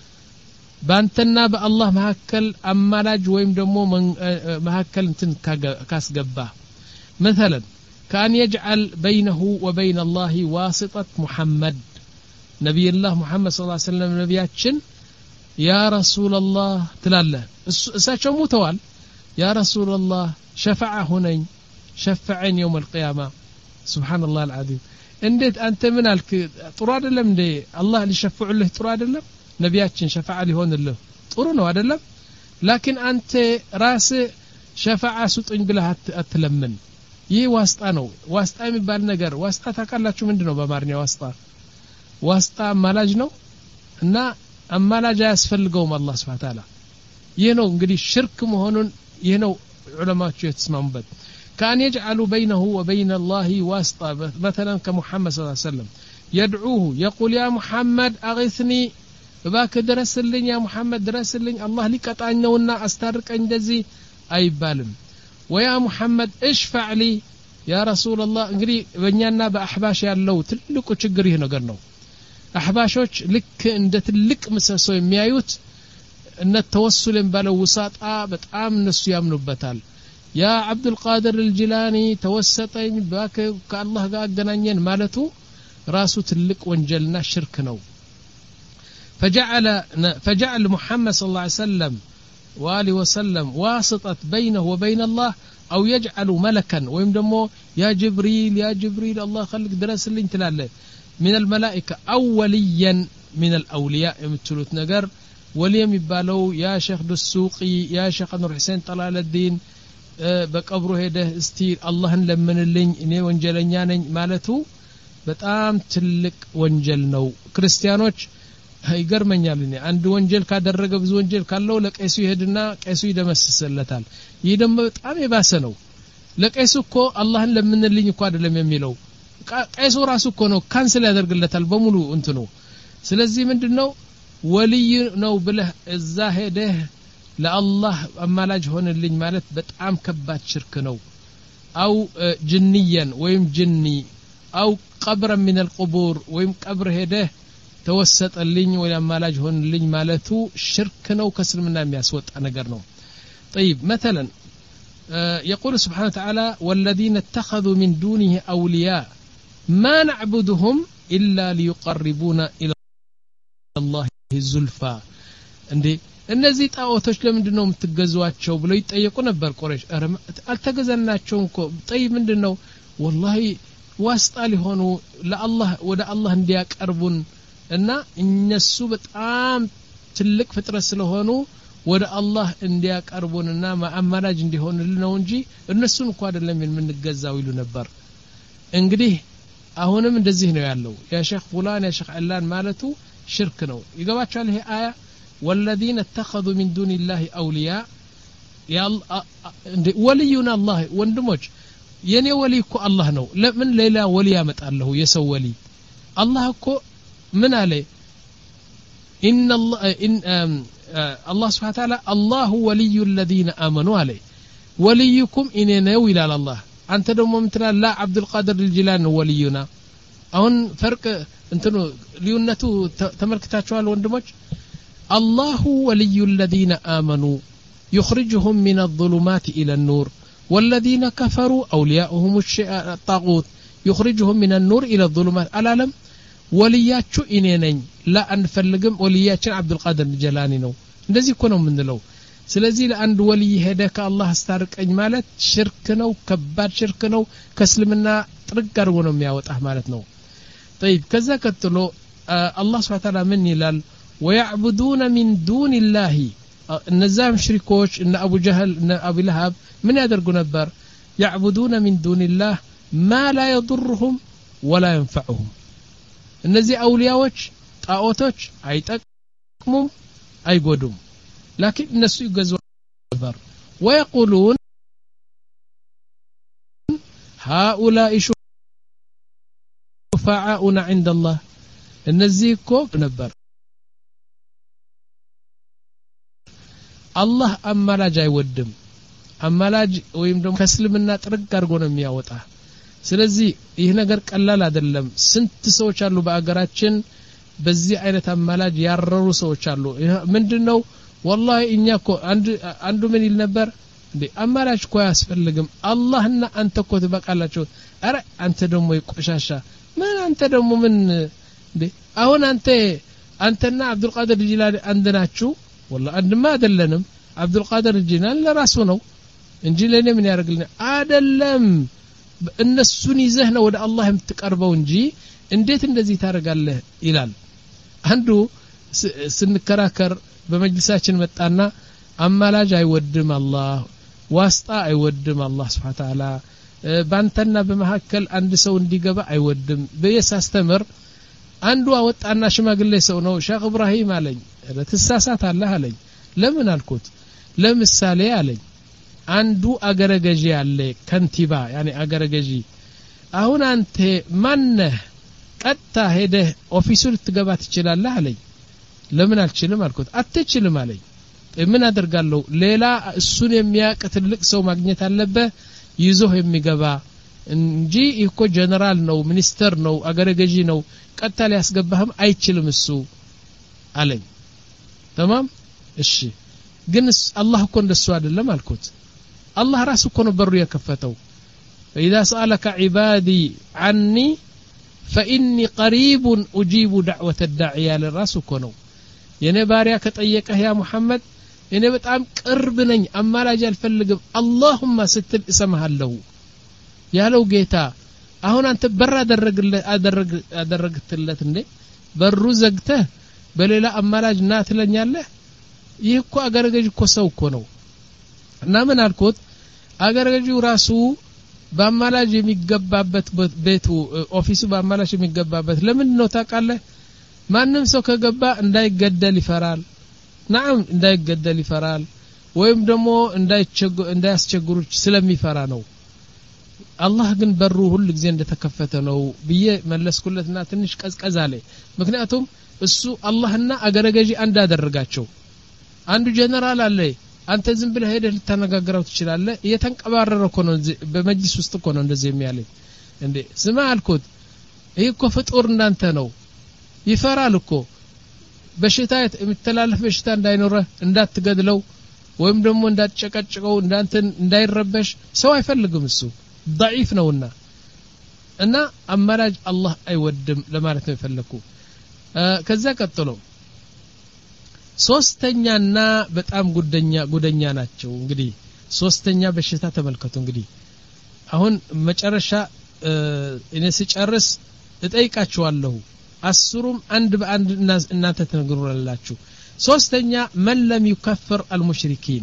بانتنا بالله مهكل أمالاج ويم دمو مهكل انتن كاسقبا مثلا كان يجعل بينه وبين الله واسطة محمد ነብዩላህ ሙሐመድ ሰለላሁ ዐለይሂ ወሰለም ነቢያችን ያ ረሱላህ ትላለህ እሳቸው ሙተዋል ያ ረሱላህ ሸፋዓ ሁነኝ ሸፈዐኝ يوم القيامه ሱብሃንአላህ العظيم እንዴት አንተ ምን አልክ ጥሩ አይደለም እንዴ አላህ ሊሸፍዑልህ ጥሩ አይደለም ነቢያችን ሸፋዓ ሊሆንልህ ጥሩ ነው አይደለም ላኪን አንተ ራስ ሸፋዓ ስጡኝ ብለህ አትለምን ይህ ዋስጣ ነው ዋስጣ የሚባል ነገር ዋስጣ ታውቃላችሁ ምንድነው በአማርኛ ዋስጣ ዋስጣ አማላጅ ነው እና አማላጅ ያስፈልገውም አላህ Subhanahu Ta'ala ይህ ነው እንግዲህ ሽርክ መሆኑን ይህ ነው ዑለማዎቹ የተስማሙበት كان يجعل بينه وبين الله واسطة مثلا كمحمد صلى الله عليه وسلم يدعوه يقول يا محمد أغثني باك درسلኝ يا محمد درسلኝ الله ሊቀጣኛውና አስታርቀኝ እንደዚህ አይባልም ويا محمد اشفع لي يا رسول الله እንግዲህ በእኛና በአህባሽ ያለው ትልቁ ችግር ይሄ ነገር ነው አህባሾች ልክ እንደ ትልቅ ምሰሶ የሚያዩት እነ ተወሱልን ባለው ውሳጣ በጣም እነሱ ያምኑበታል يا عبد القادر الجيلاني توسطኝ ባክ ከአላህ ጋር አገናኘን ማለቱ ራሱ ትልቅ ወንጀልና ሽርክ ነው فجعل فجعل محمد صلى الله عليه وسلم وآله وسلم واسطة بينه وبين الله أو يجعل ملكا ويم دمو يا جبريل يا جبريل الله خلق درس اللي انت لاله من الملائكة أو وليا من الأولياء يمتلوت نجر ولي يبالو يا شيخ دسوقي يا شيخ نور حسين طلال الدين በቀብሩ ሄደ እስቲ አላህን ለምንልኝ እኔ ወንጀለኛ ነኝ ማለቱ በጣም ትልቅ ወንጀል ነው ክርስቲያኖች ይገርመኛል እኔ አንድ ወንጀል ካደረገ ብዙ ወንጀል ካለው ለቀይሱ ይሄድና ቀይሱ ይደመስስለታል ይህ ደግሞ በጣም የባሰ ነው ለቀይሱ እኮ አላህን ለምንልኝ እኮ አይደለም የሚለው ቀይሱ ራሱ እኮ ነው ካንሰል ያደርግለታል በሙሉ እንትኑ ስለዚህ ምንድነው ወልይ ነው ብለህ እዛ ሄደህ ለአላህ አማላጅ ሆነልኝ ማለት በጣም ከባድ ሽርክ ነው አው ጅንያን ወይም ጅኒ አው ቀብረ من القبور ወይም ቀብር ሄደህ ተወሰጠልኝ ወይ አማላጅ ሆነልኝ ማለቱ ሽርክ ነው ከስልምና የሚያስወጣ ነገር ነው طيب مثلا يقول سبحانه وتعالى والذين اتخذوا من دونه أولياء ما نعبدهم إلا ليقربونا إلى الله زلفى እንዴ እነዚህ ጣዖቶች ለምንድነው የምትገዟቸው ብለው ይጠየቁ ነበር ቁረይሽ አልተገዘናቸው እኮ ጠይ ምንድነው والله ዋስጣ ሊሆኑ ለአላህ ወደ አላህ እንዲያቀርቡን እና እነሱ በጣም ትልቅ ፍጥረት ስለሆኑ ወደ አላህ እንዲያቀርቡንና ማአማላጅ እንዲሆንልን ነው እንጂ እነሱን እንኳን አይደለም የምንገዛው ይሉ ነበር እንግዲህ አሁንም እንደዚህ ነው ያለው ያ ሼክ ፉላን ያ ሼክ አላን ማለቱ ሽርክ ነው ይገባችኋል ይሄ አያ والذين اتخذوا من دون الله أولياء يا ولينا الله ወንድሞች የኔ ወሊ እኮ አላህ ነው ለምን ሌላ ወሊ ያመጣለሁ የሰው ወሊ አላህ እኮ ምን አለ ان الله ان الله سبحانه وتعالى الله ولي الذين امنوا عليه وليكم ان ነው ይላል አላህ አንተ ደግሞ ምትላል ላ عبد القادر الجيلاني ولينا አሁን ፈርቅ እንትኑ ልዩነቱ ተመልክታችኋል ወንድሞች الله ولي الذين آمنوا يخرجهم من الظلمات إلى النور والذين كفروا أولياؤهم الطاغوت يخرجهم من النور إلى الظلمات العالم ولياتشو إنينين لا أنفلقم ولياتشن عبد القادر الجيلاني نو እንደዚህ እኮ ነው የምንለው ስለዚህ ለአንድ ወልይ ሄደከ አላህ አስታርቀኝ ማለት ሽርክ ነው ከባድ ሽርክ ነው ከእስልምና ጥርግ አድርጎ ነው የሚያወጣህ ማለት ነው طيب ከዛ ቀጥሎ አላህ Subhanahu Ta'ala ምን ይላል ويعبدون من دون الله النزام شركوش ان ابو جهل ان ابو لهب من يدرغوا نبر يعبدون من دون الله ما لا يضرهم ولا ينفعهم እነዚህ አውሊያዎች ጣዖቶች አይጠቅሙም አይጎዱም لكن እነሱ ይገዙ ነበር ويقولون هؤلاء شفعاؤنا عند الله እነዚህ እኮ ነበር አላህ አማላጅ አይወድም አማላጅ ወይም ደግሞ ከስልምና ጥርግ አድርጎ ነው የሚያወጣ ስለዚህ ይህ ነገር ቀላል አይደለም ስንት ሰዎች አሉ በአገራችን በዚህ አይነት አማላጅ ያረሩ ሰዎች አሉ ምንድነው والله እኛኮ አንድ አንዱ ምን ይል ነበር እንዴ አማላጅ እኮ ያስፈልግም አላህና አንተ እኮ ትበቃላችሁ አረ አንተ ደግሞ ይቆሻሻ ምን አንተ ደግሞ ምን እንዴ አሁን አንተ አንተና አብዱል ቃድር ጂላኒ አንድ ናችሁ والله አንድማ አይደለንም አብዱል ቃድር ጂላኒ ለራሱ ነው እንጂ ለኔ ምን ያደርግልኝ አይደለም እነሱን ይዘህ ነው ወደ አላህ የምትቀርበው እንጂ እንዴት እንደዚህ ታደርጋለህ ይላል አንዱ ስንከራከር በመጅልሳችን መጣና አማላጅ አይወድም አላህ ዋስጣ አይወድም አላህ Subhanahu Wa Ta'ala ባንተና በመሐከል አንድ ሰው እንዲገባ አይወድም በየሳስተምር አንዱ አወጣና ሽማግሌ ሰው ነው ሼክ ኢብራሂም አለኝ ለተሳሳት አለህ አለኝ ለምን አልኩት ለምሳሌ አለኝ አንዱ አገረገጂ አለ ከንቲባ ያኒ አገረገጂ አሁን አንተ ማነህ ቀጣ ሄደህ ኦፊሱን ልትገባ ትችላለህ አለኝ ለምን አልችልም አልኩት አትችልም አለኝ ምን አደርጋለሁ ሌላ እሱን የሚያውቅ ትልቅ ሰው ማግኘት አለበት ይዞህ የሚገባ እንጂ እኮ ጀነራል ነው ሚኒስተር ነው አገረገጂ ነው ቀጣ ሊያስገባህም አይችልም እሱ አለኝ تمام እሺ ግን አላህ እኮ እንደሱ አይደለም አልኩት አላህ ራሱ እኮ ነው በሩ የከፈተው فإذا سألك عبادي عني فإني قريب أجيب دعوة الداعي للراس እኮ ነው የኔ ባሪያ ከጠየቀህ ያ መሐመድ እኔ በጣም ቅርብ ነኝ አማላጅ አልፈልግም اللهم ስትል እሰማሃለሁ ያለው ጌታ አሁን አንተ በር አደረግለት አደረግ አደረግትለት እንዴ በሩ ዘግተህ በሌላ አማላጅ ና ትለኛለህ ይህ እኮ አገረገጅ እኮ ሰው እኮ ነው እና ምን አልኩት አገረገጁ ራሱ በአማላጅ የሚገባበት ቤቱ ኦፊሱ በአማላጅ የሚገባበት ለምን ነው ታውቃለህ ማንንም ሰው ከገባ እንዳይገደል ይፈራል نعم እንዳይገደል ይፈራል ወይም ደግሞ እንዳይቸገ እንዳያስቸግሩ ስለሚፈራ ነው አላህ ግን በሩ ሁሉ ጊዜ እንደተከፈተ ነው ብዬ መለስኩለትና ትንሽ ቀዝቀዝ አለ ምክንያቱም እሱ አላህና አገረገጂ አንድ አደረጋቸው አንዱ ጀነራል አለ አንተ ዝም ብለህ ሄደህ ልታነጋግረው ትችላለህ እየተንቀባረረ እኮ ነው በመጅሊስ ውስጥ እኮ ነው እንደዚህ የሚያለኝ እንዴ ስማ አልኩት ይሄ እኮ ፍጡር እንዳንተ ነው ይፈራል እኮ በሽታ የምትተላለፍ በሽታ እንዳይኖር እንዳትገድለው ወይም ደግሞ እንዳትጨቀጭቀው እንዳንተ እንዳይረበሽ ሰው አይፈልግም እሱ ضعيف ነውና እና አማላጅ አላህ አይወድም ለማለት ነው የፈለኩ ከዛ ቀጥሎ ሶስተኛና በጣም ጉደኛ ጉደኛ ናቸው እንግዲህ ሶስተኛ በሽታ ተመልከቱ እንግዲህ አሁን መጨረሻ እኔ ሲጨርስ እጠይቃችኋለሁ አስሩም አንድ በአንድ እናንተ ተነግሩላችሁ ሶስተኛ من لم يكفر المشركين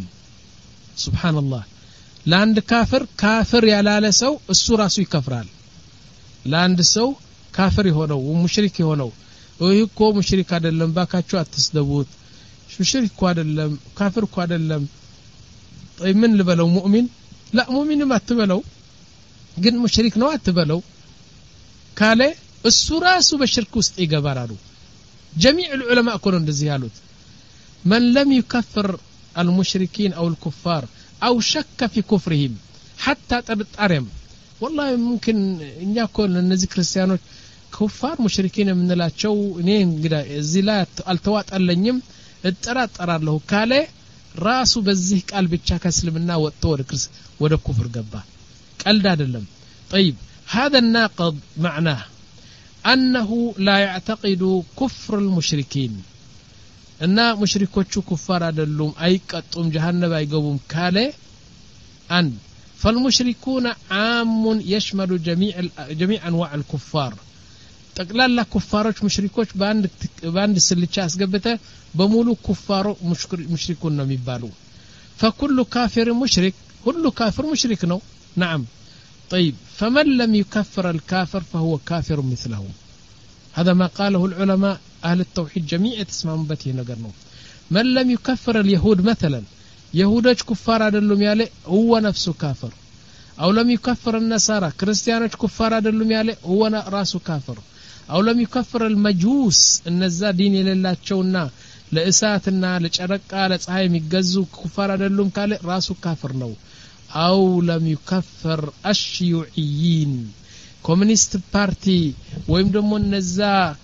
سبحان الله ለአንድ ካፍር ካፍር ያላለ ሰው እሱ ራሱ ይከፍራል ለአንድ ሰው ካፍር የሆነው ሙሽሪክ የሆነው እኮ ሙሽሪክ አይደለም ባካችሁ አትስደቡት ሙሽሪክ እኮ አይደለም ካፍር እኮ አይደለም طيب ምን ልበለው ሙእሚን لا ሙእሚንም አትበለው ግን ሙሽሪክ ነው አትበለው ካለ እሱ ራሱ በሽርክ ውስጥ ይገባራሉ جميع العلماء كانوا እንደዚህ ያሉት من لم يكفر المشركين او الكفار او شك في كفرهم حتى تطرم والله ممكن እኛ እኮ እነዚህ ክርስቲያኖች كفار مشركين የምንላቸው እኔ እንግዲህ እዚህ ላይ አልተዋጣለኝም እጠራጠራለሁ ካለ ራሱ በዚህ ቃል ብቻ ከእስልምና ወጥቶ ወደ ክርስ ወደ ኩፍር ገባ ቀልድ አይደለም طيب هذا الناقض معناه أنه لا يعتقد كفر المشركين أن مشركوቹ كفار አይደሉም አይቀጡም جهنم አይገቡም ካለ أن فالمشركون عام يشمل جميع جميع أنواع الكفار ጠቅላላ ኩፋሮች ሙሽሪኮች በአንድ በአንድ ስልቻ አስገብተ በሙሉ ኩፋሮ ሙሽሪኩን ነው የሚባሉ فكل كافر مشرك كل كافر مشرك ነው نعم طيب فمن لم يكفر الكافر فهو كافر مثله هذا ما قاله العلماء أهل التوحيد جميع تسمعون بته نقرنه من لم يكفر اليهود مثلا يهودج كفار አይደሉም ያለ هو نفسه كافر أو لم يكفر النصارى كريستيانوች كفار አይደሉም ያለ هو راسه كافر أو لم يكفر المجوس እነዛ ዲን የሌላቸውና ለእሳትና ለጨረቃ ለፀሐይ የሚገዙ كفار አይደሉም ካለ ራሱ ካፍር ነው أو لم يكفر الشيوعيين كومونيست بارتي ወይም ደግሞ እነዛ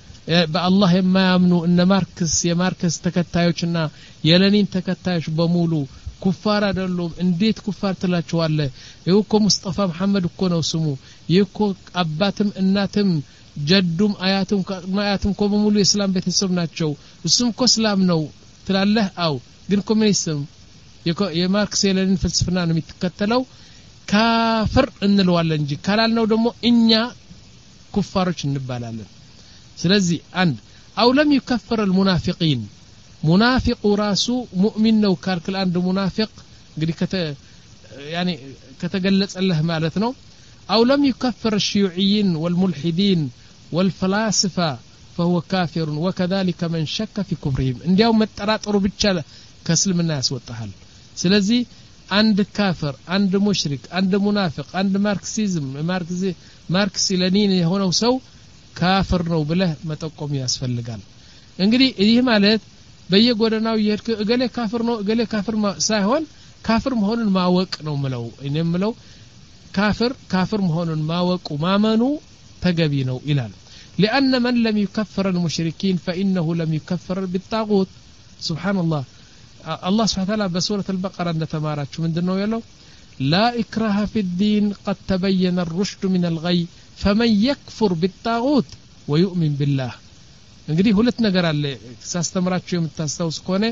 በአላህ የማያምኑ እነ ማርክስ የማርክስ ተከታዮችና የሌኒን ተከታዮች በሙሉ ኩፋር አይደሉም እንዴት ኩፋር ትላቸዋለህ ይውኮ ሙስጠፋ መሐመድ እኮ ነው ስሙ ይውኮ አባትም እናትም ጀዱም አያቱም አያቱም እኮ በሙሉ የእስላም ቤተሰብ ናቸው እሱም እኮ እስላም ነው ትላለህ አው ግን ኮሙኒስም የማርክስ የሌኒን ፍልስፍና ነው የሚተከተለው ካፍር እንለዋለን እንጂ ካላልነው ደግሞ እኛ ኩፋሮች እንባላለን ስለዚህ አንድ አው ለም ይከፈር المنافقين منافق راسو مؤمن ነው ካልክል አንድ ሙናፊቅ እንግዲህ ከተ يعني ከተገለጸልህ ማለት ነው أو لم يكفر الشيوعيين والملحدين والفلاسفة فهو كافر وكذلك من شك في كفرهم እንዲያው መጠራጠሩ ብቻ ከእስልምና ያስወጣሃል ስለዚህ አንድ ካፍር አንድ ሙሽሪክ አንድ ሙናፊቅ አንድ ማርክሲዝም ማርክሲ ማርክሲ ሌኒን የሆነው ሰው ካፍር ነው ብለህ መጠቆም ያስፈልጋል እንግዲህ ይህ ማለት በየጎደናው ይሄድክ እገሌ ካፍር ነው እገሌ ካፍር ሳይሆን ካፍር መሆኑን ማወቅ ነው ምለው እኔም ምለው ካፍር ካፍር መሆኑን ማወቁ ማመኑ ተገቢ ነው ይላል لأن من لم يكفر المشركين فإنه لم يكفر بالطاغوت سبحان الله الله سبحانه وتعالى بسورة البقرة عند تمارات من دنو يلو لا إكراه في الدين قد تبين الرشد من الغي فمن يكفر بالطاغوت ويؤمن بالله እንግዲህ ሁለት ነገር አለ ሳስተምራችሁ የምታስተውስ ከሆነ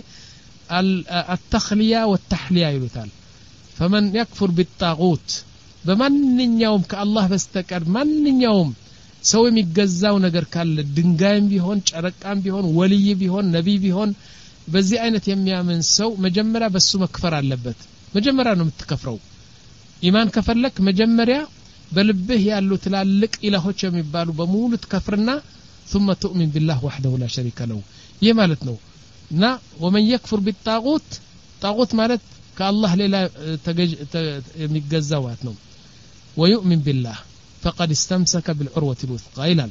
التخلية والتحلية ይሉታል فمن يكفر بالطاغوت በማንኛውም ከአላህ በስተቀር ማንኛውም ሰው የሚገዛው ነገር ካለ ድንጋይም ቢሆን ጨረቃም ቢሆን ወልይ ቢሆን ነብይ ቢሆን በዚህ አይነት የሚያምን ሰው መጀመሪያ በሱ መክፈር አለበት መጀመሪያ ነው የምትከፍረው ኢማን ከፈለክ መጀመሪያ በልብህ ያሉ ትላልቅ ኢላሆች የሚባሉ በሙሉ ትከፍርና ثم تؤمن بالله وحده لا شريك له ይህ ማለት ነው እና ومن يكفر بالطاغوت طاغوت ማለት ከአላህ ሌላ የሚገዛው ማለት ነው ويؤمن بالله فقد استمسك بالعروة الوثقى إلى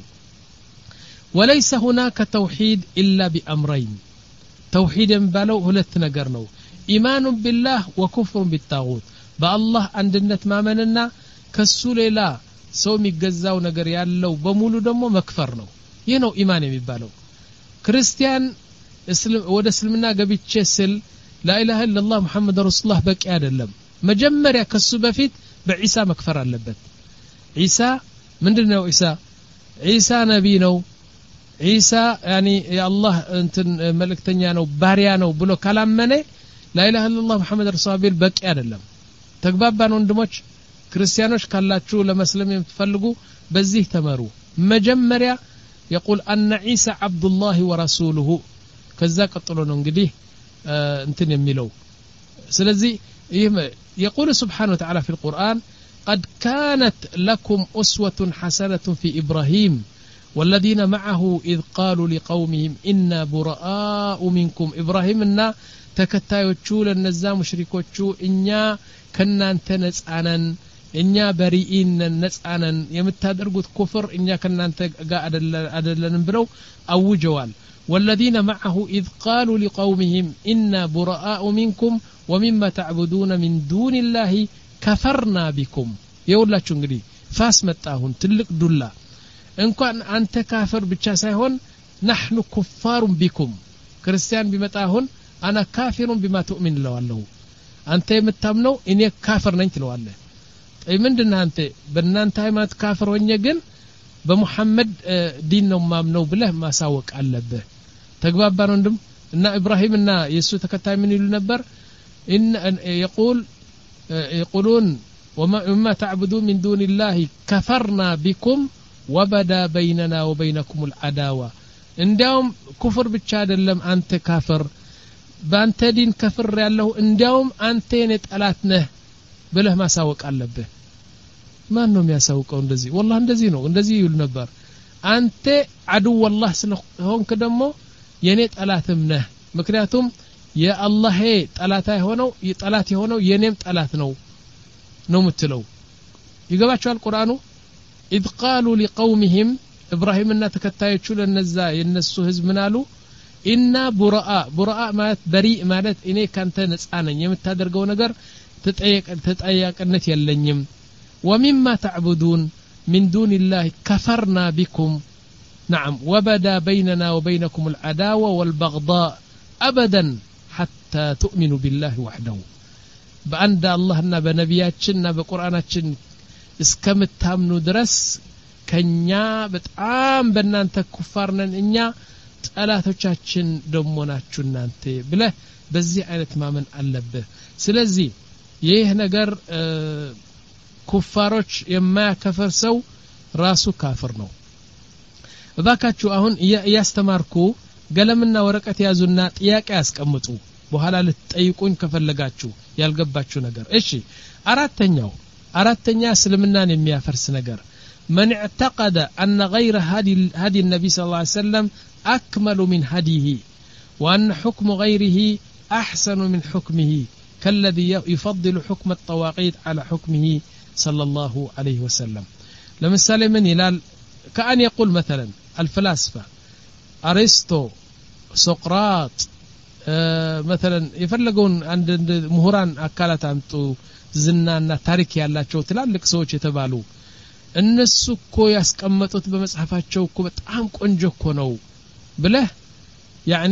وليس هناك توحيد إلا بأمرين توحيد بالو ሁለት ነገር ነው إيمان بالله وكفر بالطاغوت بالله عندنا ማመንና ከሱ ሌላ ሰው የሚገዛው ነገር ያለው በሙሉ ደግሞ መክፈር ነው ይህ ነው ኢማን የሚባለው ክርስቲያን ወደ እስልምና ገብቼ ስል لا اله الا الله محمد رسول الله በቂ አይደለም መጀመሪያ ከሱ በፊት በኢሳ መክፈር አለበት ኢሳ ምንድነው ኢሳ ኢሳ ነብይ ነው ኢሳ يعني የአላህ እንትን መልእክተኛ ነው ባሪያ ነው ብሎ ካላመነ لا اله الا الله محمد رسول الله በቂ አይደለም ተግባባን ወንድሞች ክርስቲያኖች ካላችሁ ለመስለም የምትፈልጉ በዚህ ተመሩ መጀመሪያ يقول أن عيسى عبد الله ورسوله كذا قطلوا እንግዲህ እንትን የሚለው ስለዚህ يقول سبحانه وتعالى في القرآن قد كانت لكم أسوة حسنة في إبراهيم والذين معه إذ قالوا لقومهم إنا براء منكم إبراهيم إنا ተከታዮቹ ለነዛ ሙሽሪኮቹ እኛ ከናንተ ነጻነን እኛ በሪኢን ነጻነን የምታደርጉት ኩፍር እኛ ከናንተ ጋር አይደለንም ብለው አውጀዋል والذين معه إذ قالوا لقومهم إنا براء منكم ومما تعبدون من دون الله كفرنا بكم يقوللاችሁ እንግዲህ ፋስ መጣሁን ትልቅ ዱላ እንኳን አንተ ካፍር ብቻ ሳይሆን نحن كفار بكم ክርስቲያን ቢመጣሁን أنا كافر بما تؤمن له الله أنت የምታምነው እኔ ካፍር ነኝ ትለዋለህ أي ምንድነው አንተ በእናንተ ሃይማኖት ካፍር ሆኜ ግን በመሐመድ ዲን ነው ማምነው ብለህ ማሳወቅ አለብህ ተግባባን ወንድም እና ኢብራሂም እና የሱ ተከታይ ምን ይሉ ነበር ان يقول يقولون وما تعبدون من دون الله كفرنا بكم وبدا بيننا وبينكم العداوه እንዲያውም ኩፍር ብቻ አይደለም አንተ ካፍር በአንተ ዲን ከፍር ያለው እንዲያውም አንተ የኔ ጠላት ነህ ብለህ ማሳወቅ አለብህ ማን ነው የሚያሳውቀው እንደዚህ والله እንደዚህ ነው እንደዚህ ይሉ ነበር አንተ عدو والله ስለሆንክ ደግሞ የኔ ጠላትም ነህ ምክንያቱም የአላህ ጠላት አይሆነው የጠላት የሆነው የኔም ጠላት ነው ነው ምትለው ይገባቸዋል ቁርአኑ إذ قالوا لقومهم إبراهيم እና ተከታዮቹ ለነዛ የነሱ ህዝብ ምን አሉ ኢና ቡራአ ቡራአ ማለት በሪእ ማለት እኔ ካንተ ነፃ ነኝ የምታደርገው ነገር ተጠየቅ ተጠያቅነት የለኝም ومما تعبدون من دون الله كفرنا بكم نعم وبدا بيننا وبينكم العداوة والبغضاء أبدا حتى تؤمنوا بالله وحده በአንድ አላህና በነቢያችንና በቁርአናችን እስከምታምኑ ድረስ ከኛ በጣም በእናንተ ኩፋር ነን እኛ ጠላቶቻችን ደሞ ናችሁ እናንተ ብለህ በዚህ አይነት ማመን አለብህ ስለዚህ ይህ ነገር ኩፋሮች የማያከፍር ሰው ራሱ ካፍር ነው እባካችሁ አሁን ያስተማርኩ ገለምና ወረቀት ያዙና ጥያቄ ያስቀምጡ በኋላ ልትጠይቁኝ ከፈለጋችሁ ያልገባችሁ ነገር እሺ አራተኛው አራተኛ እስልምናን የሚያፈርስ ነገር من اعتقد أن غير هدي, هدي النبي صلى الله عليه وسلم أكمل من هديه وأن حكم غيره أحسن من حكمه كالذي يفضل حكم الطواغيت على حكمه صلى الله عليه وسلم لمثال من يلال كأن يقول مثلا الفلاسفة أرسطو سقراط آه مثلا يفلقون عند مهران أكالات أنتو زنانا تاريخ ያላቸው ትላልቅ ሰዎች የተባሉ እነሱ እኮ ያስቀመጡት በመጽሐፋቸው እኮ በጣም ቆንጆ እኮ ነው ብለህ ያኒ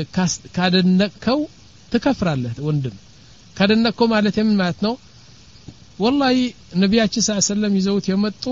ካደነከው ትከፍራለህ ወንድም ካደነከው ማለት ምን ማለት ነው والله ነብያችን ሰለላሁ ዐለይሂ ወሰለም ይዘውት የመጡ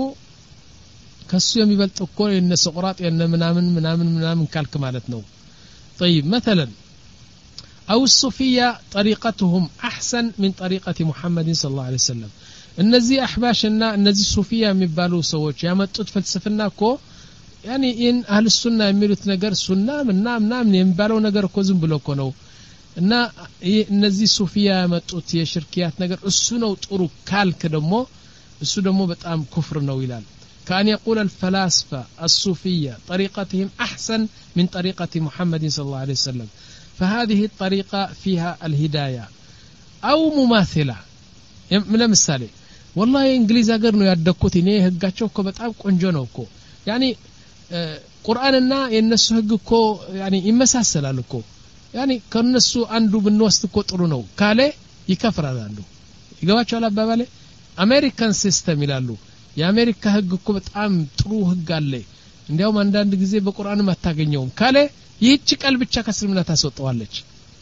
ከሱ የሚበልጥ እኮ የነ ሶቅራጥ የነ ምናምን ምናምን ምናምን ካልክ ማለት ነው طيب مثلا أو الصوفية طريقتهم أحسن من طريقة محمد صلى الله عليه وسلم እነዚህ አህባሽና እነዚህ ሱፊያ የሚባሉ ሰዎች ያመጡት ፍልስፍና እኮ ያኒ ኢን አህል ሱና የሚሉት ነገር ሱና እና ምናምን የሚባለው ነገር እኮ ዝም ብሎ እኮ ነው እና እነዚህ ሱፊያ ያመጡት የሽርኪያት ነገር እሱ ነው ጥሩ ካልክ ደግሞ እሱ ደግሞ በጣም ኩፍር ነው ይላል كان يقول الفلاسفة الصوفية طريقتهم أحسن من طريقة محمد صلى الله عليه وسلم فهذه الطريقة فيها الهداية أو مماثلة من مثال والله انجليز ሀገር ነው ያደኩት እኔ ህጋቸው እኮ በጣም ቆንጆ ነው እኮ ያኒ ቁርአንና የነሱ ህግ እኮ ያኒ ይመሳሰላል እኮ ያኒ ከነሱ አንዱ ብንወስድ እኮ ጥሩ ነው ካለ ይከፍራል አንዱ ይገባቸዋል አባባሌ አሜሪካን ሲስተም ይላሉ የአሜሪካ ህግ እኮ በጣም ጥሩ ህግ አለ እንዲያውም አንዳንድ ጊዜ በቁርአን ማታገኘው ካለ ይህች ቃል ብቻ ከስልምና ታስወጣዋለች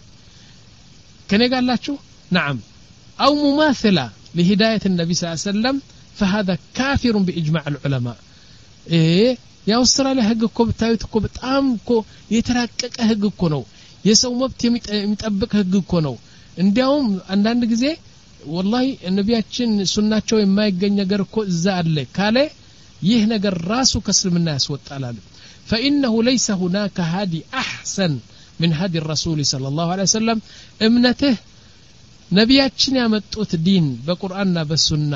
ከኔ ጋላችሁ نعم أو مماثلة لهداية النبي صلى الله عليه وسلم فهذا كافر بإجماع العلماء إيه يا أستراليا هجكو بتاعتكو بتأمكو يتركك هجكو نو يسوي مبت يمتأبك هجكو نو عندهم عندنا جزء والله النبي أتشين سنة شو ما يجني جركو زعل كاله يهنا جراسو كسر من الناس وتعالى فإنه ليس هناك هادي أحسن من هادي الرسول صلى الله عليه وسلم امنته ነቢያችን ያመጡት ዲን በቁርአንና በሱና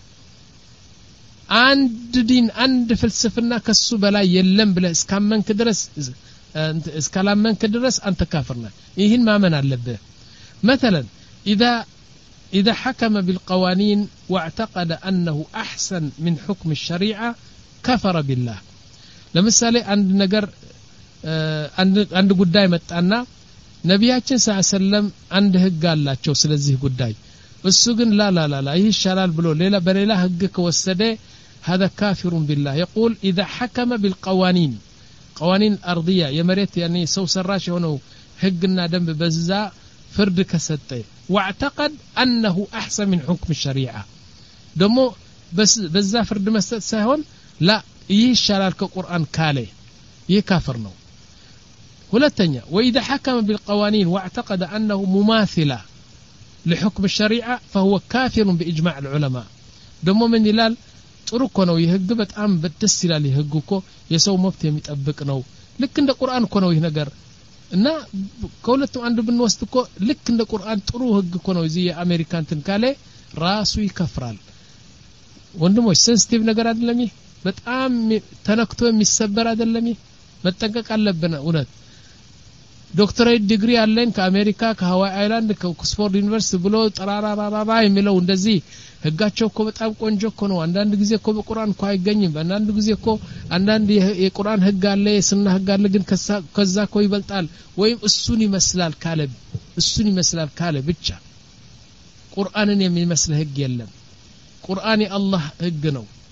አንድ ዲን አንድ ፍልስፍና ከሱ በላይ የለም ብለህ እስካመንክ ድረስ እስካላመንክ ድረስ አንተ ካፍር ነህ ይህን ማመን አለብህ مثلا اذا اذا حكم بالقوانين واعتقد انه احسن من حكم الشريعه كفر بالله ለምሳሌ አንድ ነገር አንድ አንድ ጉዳይ መጣና ነቢያችን ሰለላም አንድ ህግ አላቸው ስለዚህ ጉዳይ እሱ ግን ላ ላ ላ ይሻላል ብሎ ሌላ በሌላ ህግ ከወሰደ هذا كافر بالله يقول اذا حكم بالقوانين قوانين ارضيه የመሬት يعني ሰው ሰራሽ የሆነው ህግና ደንብ በዛ ፍርድ ከሰጠ واعتقد انه احسن من حكم الشريعه ደሞ በዛ ፍርድ መስጠት ሳይሆን ላ ይሻላል ከቁርአን ካለ ይህ ካፍር ነው ولتنيا وإذا حكم بالقوانين واعتقد أنه مماثلة لحكم الشريعة فهو كافر بإجماع العلماء دمو من دلال تركونه يهج بتأم بتسلا ليهجوكو يسوي مبتي يتأبكنو لك عند القرآن كونه ينجر إن قولته عنده بالنوستكو لك عند القرآن تروه هجكونه زي أمريكان تنكاله راسو يكفرال وندمو سنسيتيف نجر أدلمي بتأم تنكتو ميسبر أدلمي መጠንቀቅ አለብን እውነት ዶክተሬት ዲግሪ አለኝ ከአሜሪካ ከሃዋይ አይላንድ ከኦክስፎርድ ዩኒቨርሲቲ ብሎ ጠራራራራ የሚለው እንደዚህ ህጋቸው እኮ በጣም ቆንጆ እኮ ነው አንዳንድ ጊዜ እኮ በቁርአን እኮ አይገኝም አንዳንድ ጊዜ እኮ አንዳንድ የቁርአን ህግ አለ የሱና ህግ አለ ግን ከዛ እኮ ይበልጣል ወይም እሱን ይመስላል ካለ እሱን ይመስላል ካለ ብቻ ቁርአንን የሚመስል ህግ የለም ቁርአን የአላህ ህግ ነው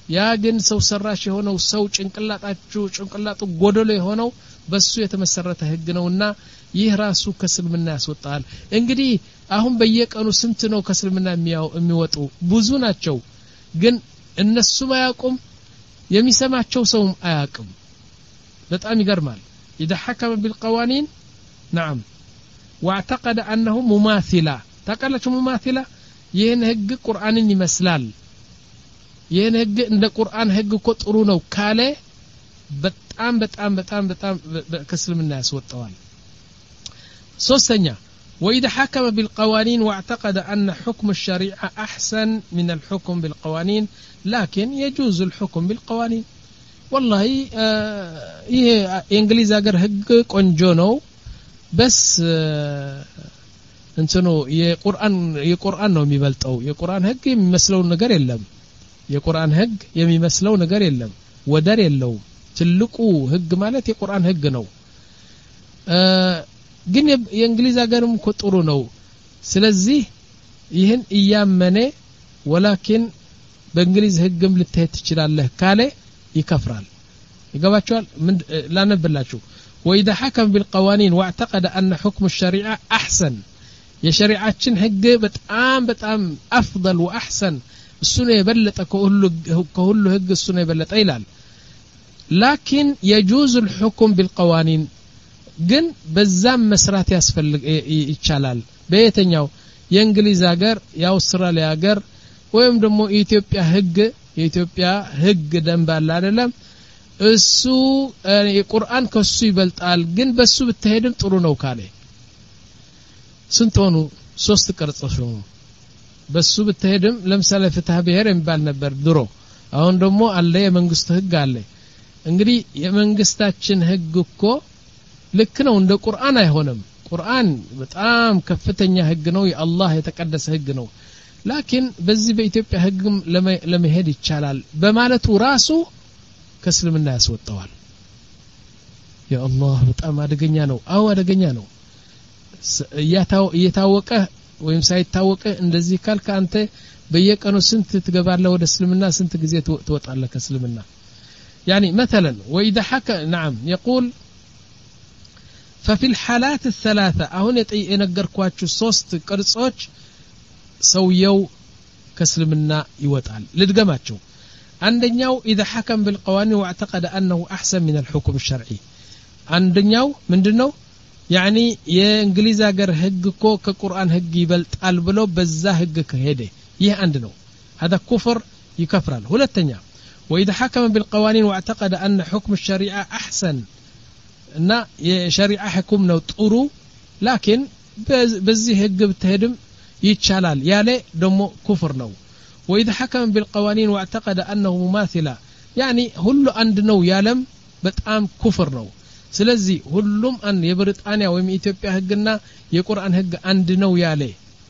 ያ ግን ሰው ሰራሽ የሆነው ሰው ጭንቅላታችሁ ጭንቅላቱ ጎደሎ የሆነው በሱ የተመሰረተ ህግ ነውና ይህ ራሱ ከስልምና ያስወጣል እንግዲህ አሁን በየቀኑ ስንት ነው ከስልምና የሚወጡ ብዙ ናቸው ግን እነሱ ማያቁም የሚሰማቸው ሰው አያቅም በጣም ይገርማል اذا حكم بالقوانين نعم واعتقد انه مماثله تقالچ مماثله ይሄን ህግ ቁርአንን ይመስላል ይሄን ህግ እንደ ቁርአን ህግ እኮ ጥሩ ነው ካለ በጣም በጣም በጣም በጣም ከስልምና ያስወጣዋል ሶስተኛ واذا حكم بالقوانين واعتقد ان حكم الشريعه احسن من الحكم بالقوانين لكن يجوز الحكم بالقوانين والله ይሄ የእንግሊዝ ሀገር ህግ ቆንጆ ነው በስ እንትኑ የቁርአን የቁርአን ነው የሚበልጠው የቁርአን ህግ የሚመስለው ነገር የለም የቁርአን ህግ የሚመስለው ነገር የለም ወደር የለው ትልቁ ህግ ማለት የቁርአን ህግ ነው ግን የእንግሊዝ ሀገርም ጥሩ ነው ስለዚህ ይህን እያመነ ወላኪን በእንግሊዝ ህግም ልትሄድ ትችላለህ ካለ ይከፍራል ይገባችኋል ምን ላነብላችሁ واذا حكم بالقوانين واعتقد ان حكم الشريعه احسن የሸሪዓችን ህግ በጣም በጣም افضل واحسن እሱ ነው የበለጠ ከሁሉ ከሁሉ ህግ እሱ ነው የበለጠ ይላል لكن يجوز الحكم بالقوانين ግን በዛም መስራት ያስፈልግ ይቻላል በየተኛው የእንግሊዝ ሀገር የአውስትራሊያ ሀገር ወይም ደግሞ የኢትዮጵያ ህግ የኢትዮጵያ ህግ ደንብ አለ አይደለም እሱ የቁርአን ከሱ ይበልጣል ግን በሱ ብትሄድም ጥሩ ነው ካለ ስንት ሆኑ ሶስት ቅርጾች ሆኑ በሱ ብትሄድም ለምሳሌ ፍትሐ ብሔር የሚባል ነበር ድሮ አሁን ደግሞ አለ የመንግስት ህግ አለ እንግዲህ የመንግስታችን ህግ እኮ ልክ ነው እንደ ቁርአን አይሆንም ቁርአን በጣም ከፍተኛ ህግ ነው የአላህ የተቀደሰ ህግ ነው ላኪን በዚህ በኢትዮጵያ ህግም ለመሄድ ይቻላል በማለቱ ራሱ ከስልምና ያስወጣዋል ያ አላህ በጣም አደገኛ ነው አው አደገኛ ነው እየታወቀ ወይም ሳይታወቀ እንደዚህ ካልከ አንተ በየቀኑ ስንት ትገባለህ ወደ እስልምና ስንት ጊዜ ትወጣለህ ከእስልምና يعني مثلا واذا حكى نعم يقول ففي الحالات الثلاثه አሁን የነገርኳችሁ ሶስት ቅርጾች ሰውየው ከእስልምና ይወጣል ልድገማቸው አንደኛው اذا حكم بالقوانين واعتقد انه احسن من الحكم الشرعي አንደኛው ምንድነው يعني የእንግሊዝ ሀገር ህግ እኮ ከቁርአን ህግ ይበልጣል ብሎ በዛ ህግ ከሄደ ይህ አንድ ነው هذا كفر يكفرال ሁለተኛ واذا حكم بالقوانين واعتقد ان حكم الشريعه احسن እና የሸሪዓ ህክም ነው ጥሩ ላኪን በዚህ ህግ ብትሄድም ይቻላል ያለ ደሞ ኩፍር ነው واذا حكم بالقوانين واعتقد انه مماثله يعني ሁሉ አንድ ነው ያለም በጣም ኩፍር ነው ስለዚህ ሁሉም አንድ የብሪጣንያ ወይም ኢትዮጵያ ህግና የቁርአን ህግ አንድ ነው ያለ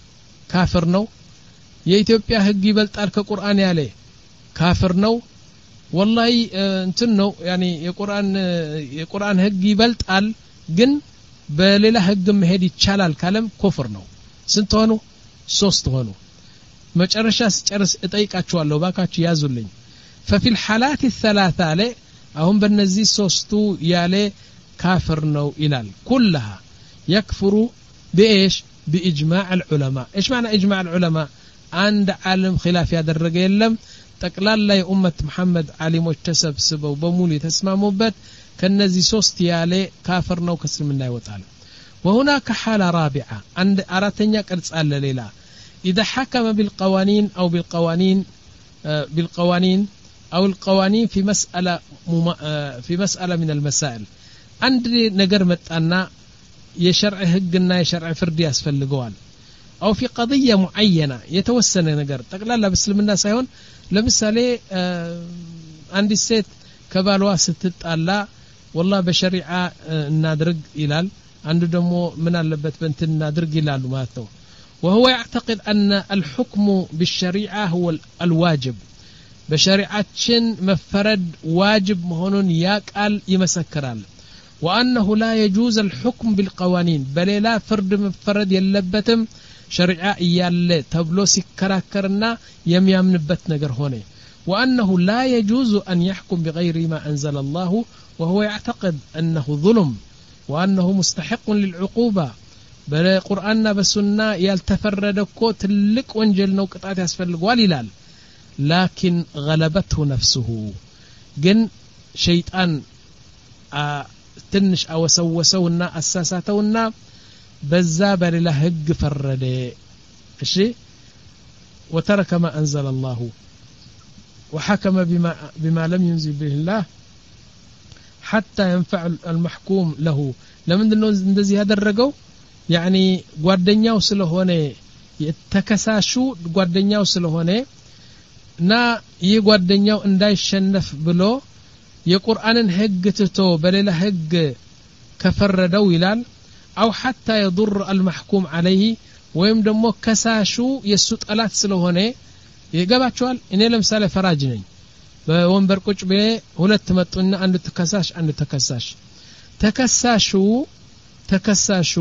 ካፍር ነው የኢትዮጵያ ህግ ይበልጣል ከቁርአን ያለ ካፍር ነው والله እንትን ነው يعني የቁርአን የቁርአን ህግ ይበልጣል ግን በሌላ ህግ መሄድ ይቻላል ካለም ኩፍር ነው ስንት ሆኑ ሶስት ሆኑ መጨረሻ ስጨርስ እጠይቃችኋለሁ ባካችሁ ያዙልኝ ففي الحالات الثلاثه ላይ አሁን በእነዚህ ሶስቱ ያለ كافر نو إلال كلها يكفر بإيش بإجماع العلماء إيش معنى إجماع العلماء عند عالم خلاف هذا الرجال لم تقلال لا أمة محمد عالم واجتسب سبو بمولي تسمع مبت كالنزي سوست يالي كافر نو كسر من الله وتعالى وهناك حالة رابعة عند أراتنيا كرتسأل ليلة إذا حكم بالقوانين أو بالقوانين آه بالقوانين أو القوانين في مسألة آه في مسألة من المسائل عند نجر متأنا يشرع هجنا يشرع فردي أسفل لجوال أو في قضية معينة يتوسن نجر تقلال بسلم الناس هون لمثالي آه عندي السيت كبالوا ستة الله والله بشريعة آه نادرج إلال عنده دمو من اللبت بنت نادرج إلال ماتو وهو يعتقد أن الحكم بالشريعة هو الواجب بشريعتشن مفرد واجب مهونون يقال يمسكرال وأنه لا يجوز الحكم بالقوانين بل لا فرد مفرد يلبتم شريعة يالله تبلو سكراكرنا يميامنبت نجر هوني وأنه لا يجوز أن يحكم بغير ما أنزل الله وهو يعتقد أنه ظلم وأنه مستحق للعقوبة بالقرآن بالسنة يلتفرد كوت لك وانجل نو قطعت يسفلق واللال لكن غلبته نفسه جن شيطان آه تنش أو سوسونا أساساتونا بزابر لهج فرد الشيء وترك ما أنزل الله وحكم بما, بما لم ينزل به الله حتى ينفع المحكوم له لمن እንደዚህ ያደረገው يعني ጓደኛው ስለሆነ የተከሳሹ ጓደኛው ስለሆነ እና ይህ ጓደኛው እንዳይሸነፍ ብሎ የቁርአንን ህግ ትቶ በሌላ ህግ ከፈረደው ይላል أو حتى يضر المحكوم عليه ወይም ደግሞ ከሳሹ የሱ ጠላት ስለሆነ ይገባቸዋል እኔ ለምሳሌ ፈራጅ ነኝ በወንበር ቁጭ በ ሁለት መጡና አንድ ተከሳሽ አንድ ተከሳሽ ተከሳሹ ተከሳሹ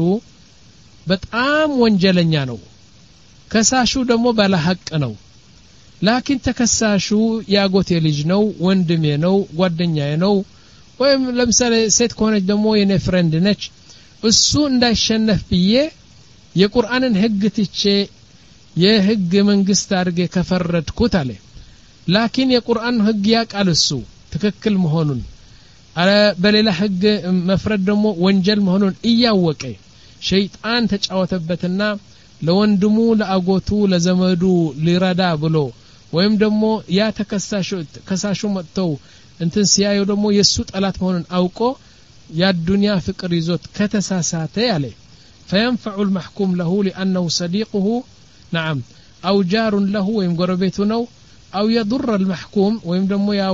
በጣም ወንጀለኛ ነው ከሳሹ ደግሞ ባለ ሐቅ ነው ላኪን ተከሳሹ ያጎቴ ልጅ ነው ወንድሜ ነው ጓደኛዬ ነው ወይም ለምሳሌ ሴት ከሆነች ደግሞ የኔ ፍሬንድ ነች እሱ እንዳይሸነፍ ብዬ የቁርአንን ህግ ትቼ የህግ መንግስት አድርጌ ከፈረድኩት አለ ላኪን የቁርአን ህግ ያቃል እሱ ትክክል መሆኑን አለ በሌላ ህግ መፍረድ ደግሞ ወንጀል መሆኑን እያወቀ ሸይጣን ተጫወተበትና ለወንድሙ ለአጎቱ ለዘመዱ ሊረዳ ብሎ ወይም ደግሞ ያ ተከሳሹ ከሳሹ መጥተው እንትን ሲያዩ ደግሞ የሱ ጠላት መሆኑን አውቆ ያ ዱንያ ፍቅር ይዞት ከተሳሳተ ያለ فينفع المحكوم له لأنه صديقه نعم أو جار له ويم قربيته نو أو يضر المحكوم ويم دمو ياو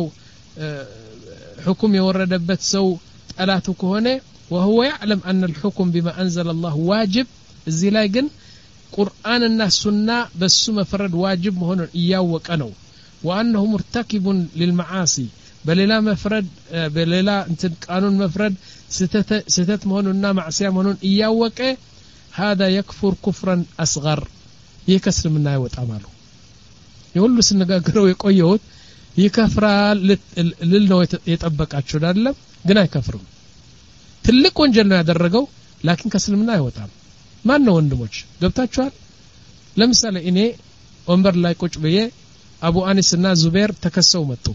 حكم يوردبت سو ألاته هنا وهو يعلم أن الحكم بما أنزل الله واجب الزلاجن قرآن الناس سنة بس مفرد واجب هنا إياه وكانوا وأنه مرتكب للمعاصي بل لا مفرد بل لا انت قانون مفرد ستت ستت مهننا معصيه مهنون اياوك هذا يكفر كفرا اصغر يكسر منا يوጣ ማሉ ይሁሉ ስነጋገረው የቆየውት ይከፍራል ልል ነው የጠበቃችሁ አይደለም ግን አይከፍርም ትልቅ ወንጀል ነው ያደረገው ላኪን ከስልምና አይወጣም ማን ነው ወንድሞች ገብታችኋል ለምሳሌ እኔ ወንበር ላይ ቁጭ ብዬ አቡ አኒስና ዙበይር ተከሰው መጡ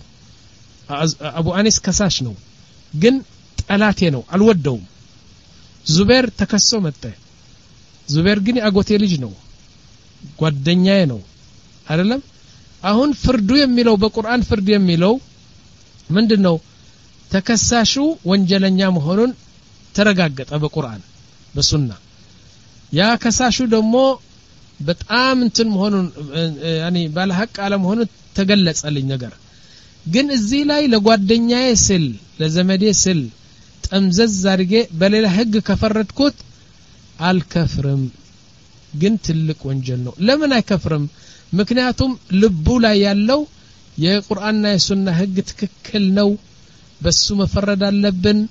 አቡ አኒስ ከሳሽ ነው ግን ጠላቴ ነው አልወደውም ዙበይር ተከሰው መጣ ዙበይር ግን አጎቴ ልጅ ነው ጓደኛዬ ነው አይደለም አሁን ፍርዱ የሚለው በቁርአን ፍርዱ የሚለው ምንድነው ተከሳሹ ወንጀለኛ መሆኑን ተረጋገጠ በቁርአን በሱና ያ ከሳሹ ደግሞ በጣም እንትን መሆኑን ያኒ ባለ ሐቅ አለ መሆኑን ተገለጸልኝ ነገር ግን እዚህ ላይ ለጓደኛዬ ስል ለዘመዴ ስል ጠምዘዝ አድርጌ በሌላ ህግ ከፈረድኩት አልከፍርም ግን ትልቅ ወንጀል ነው ለምን አይከፍርም ምክንያቱም ልቡ ላይ ያለው የቁርአንና የሱና ህግ ትክክል ነው በሱ መፈረድ አለብን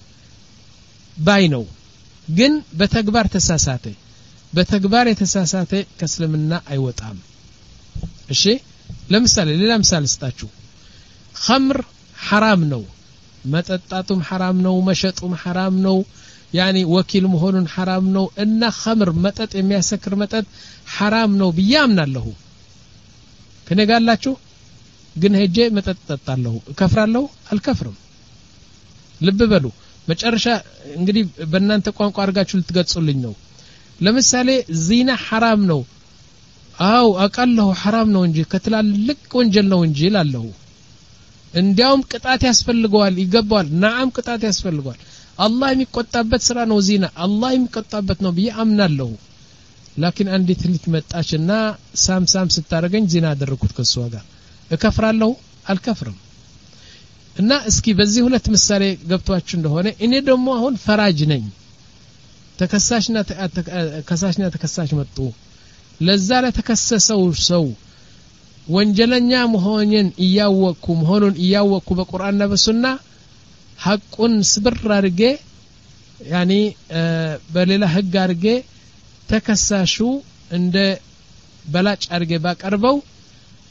ባይ ነው ግን በተግባር ተሳሳተ በተግባር የተሳሳተ ከእስልምና አይወጣም እሺ ለምሳሌ ሌላ ምሳሌ ስጣችሁ خمر حرام ነው መጠጣቱም حرام ነው መሸጡም حرام ነው يعني ወኪል መሆኑን حرام ነው እና خمر መጠጥ የሚያሰክር መጠጥ حرام ነው ብያምናለሁ ከነጋላችሁ ግን ሄጄ መጠጥ ጠጣለሁ ከፍራለሁ አልከፍርም ልብ በሉ መጨረሻ እንግዲህ በእናንተ ቋንቋ አርጋችሁ ልትገጹልኝ ነው ለምሳሌ ዚና حرام ነው አው አቃለሁ حرام ነው እንጂ ከትላልቅ ወንጀል ነው እንጂ ላለው እንዲያውም ቅጣት ያስፈልገዋል ይገባዋል ናም ቅጣት ያስፈልገዋል አላህ የሚቆጣበት ስራ ነው ዚና አላህ የሚቆጣበት ነው በያምናለሁ ላኪን አንዲት ልጅ መጣችና ሳም ሳም ስታረገኝ ዚና አደረኩት ከሷ ጋር እከፍራለሁ አልከፍርም እና እስኪ በዚህ ሁለት ምሳሌ ገብቷችሁ እንደሆነ እኔ ደግሞ አሁን ፈራጅ ነኝ ተከሳሽና ከሳሽና ተከሳሽ መጡ ለዛ ለተከሰሰው ሰው ወንጀለኛ መሆንን እያወቁ መሆኑን እያወቁ በቁርአንና በሱና ሐቁን ስብር አድርጌ ያኒ በሌላ ህግ አድርጌ ተከሳሹ እንደ በላጭ አድርጌ ባቀርበው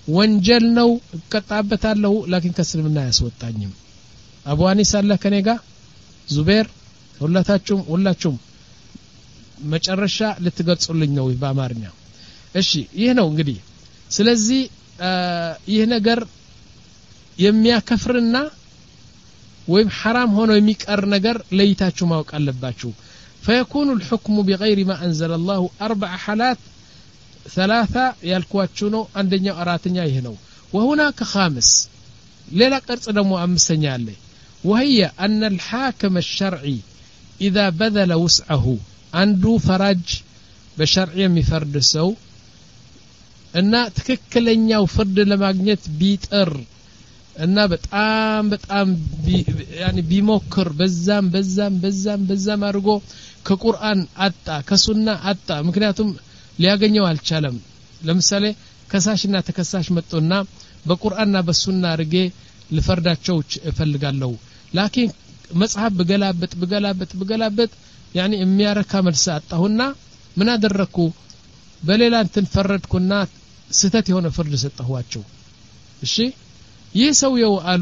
ወንጀል ነው እቀጣበታለሁ ላኪን ከእስልምና ያስወጣኝም አቡ አኒስ አለ ከኔ ጋር ዙቤር ሁላታችሁም ሁላችሁም መጨረሻ ልትገልጹልኝ ነው በአማርኛ እሺ ይሄ ነው እንግዲህ ስለዚህ ይሄ ነገር የሚያከፍርና ወይም حرام ሆኖ የሚቀር ነገር ለይታችሁ ማወቅ አለባችሁ فيكون الحكم بغير ما انزل الله اربع حالات ثلاثه ያልኳችሁ ነው አንደኛው አራተኛ ይሄ ነው وهناك خامس ሌላ ቅርጽ ደግሞ አምስተኛ አለ وهي ان الحاكم الشرعي اذا بذل وسعه አንዱ ፈራጅ በሸርዕ የሚፈርድ ሰው እና ትክክለኛው ፍርድ ለማግኘት ቢጥር እና በጣም በጣም ያኒ ቢሞክር በዛም በዛም በዛም በዛም አድርጎ ከቁርአን አጣ ከሱና አጣ ምክንያቱም ሊያገኘው አልቻለም ለምሳሌ ከሳሽና ተከሳሽ መጥቶና በቁርአንና በሱና አርጌ ልፈርዳቸው እፈልጋለሁ ላኪን መጽሐፍ በገላበት በገላበት በገላበት ያኒ የሚያረካ መልስ አጣሁና ምን አደረኩ በሌላ እንትን ፈረድኩና ስተት የሆነ ፍርድ ሰጠኋቸው እሺ ይህ ሰውየው አሉ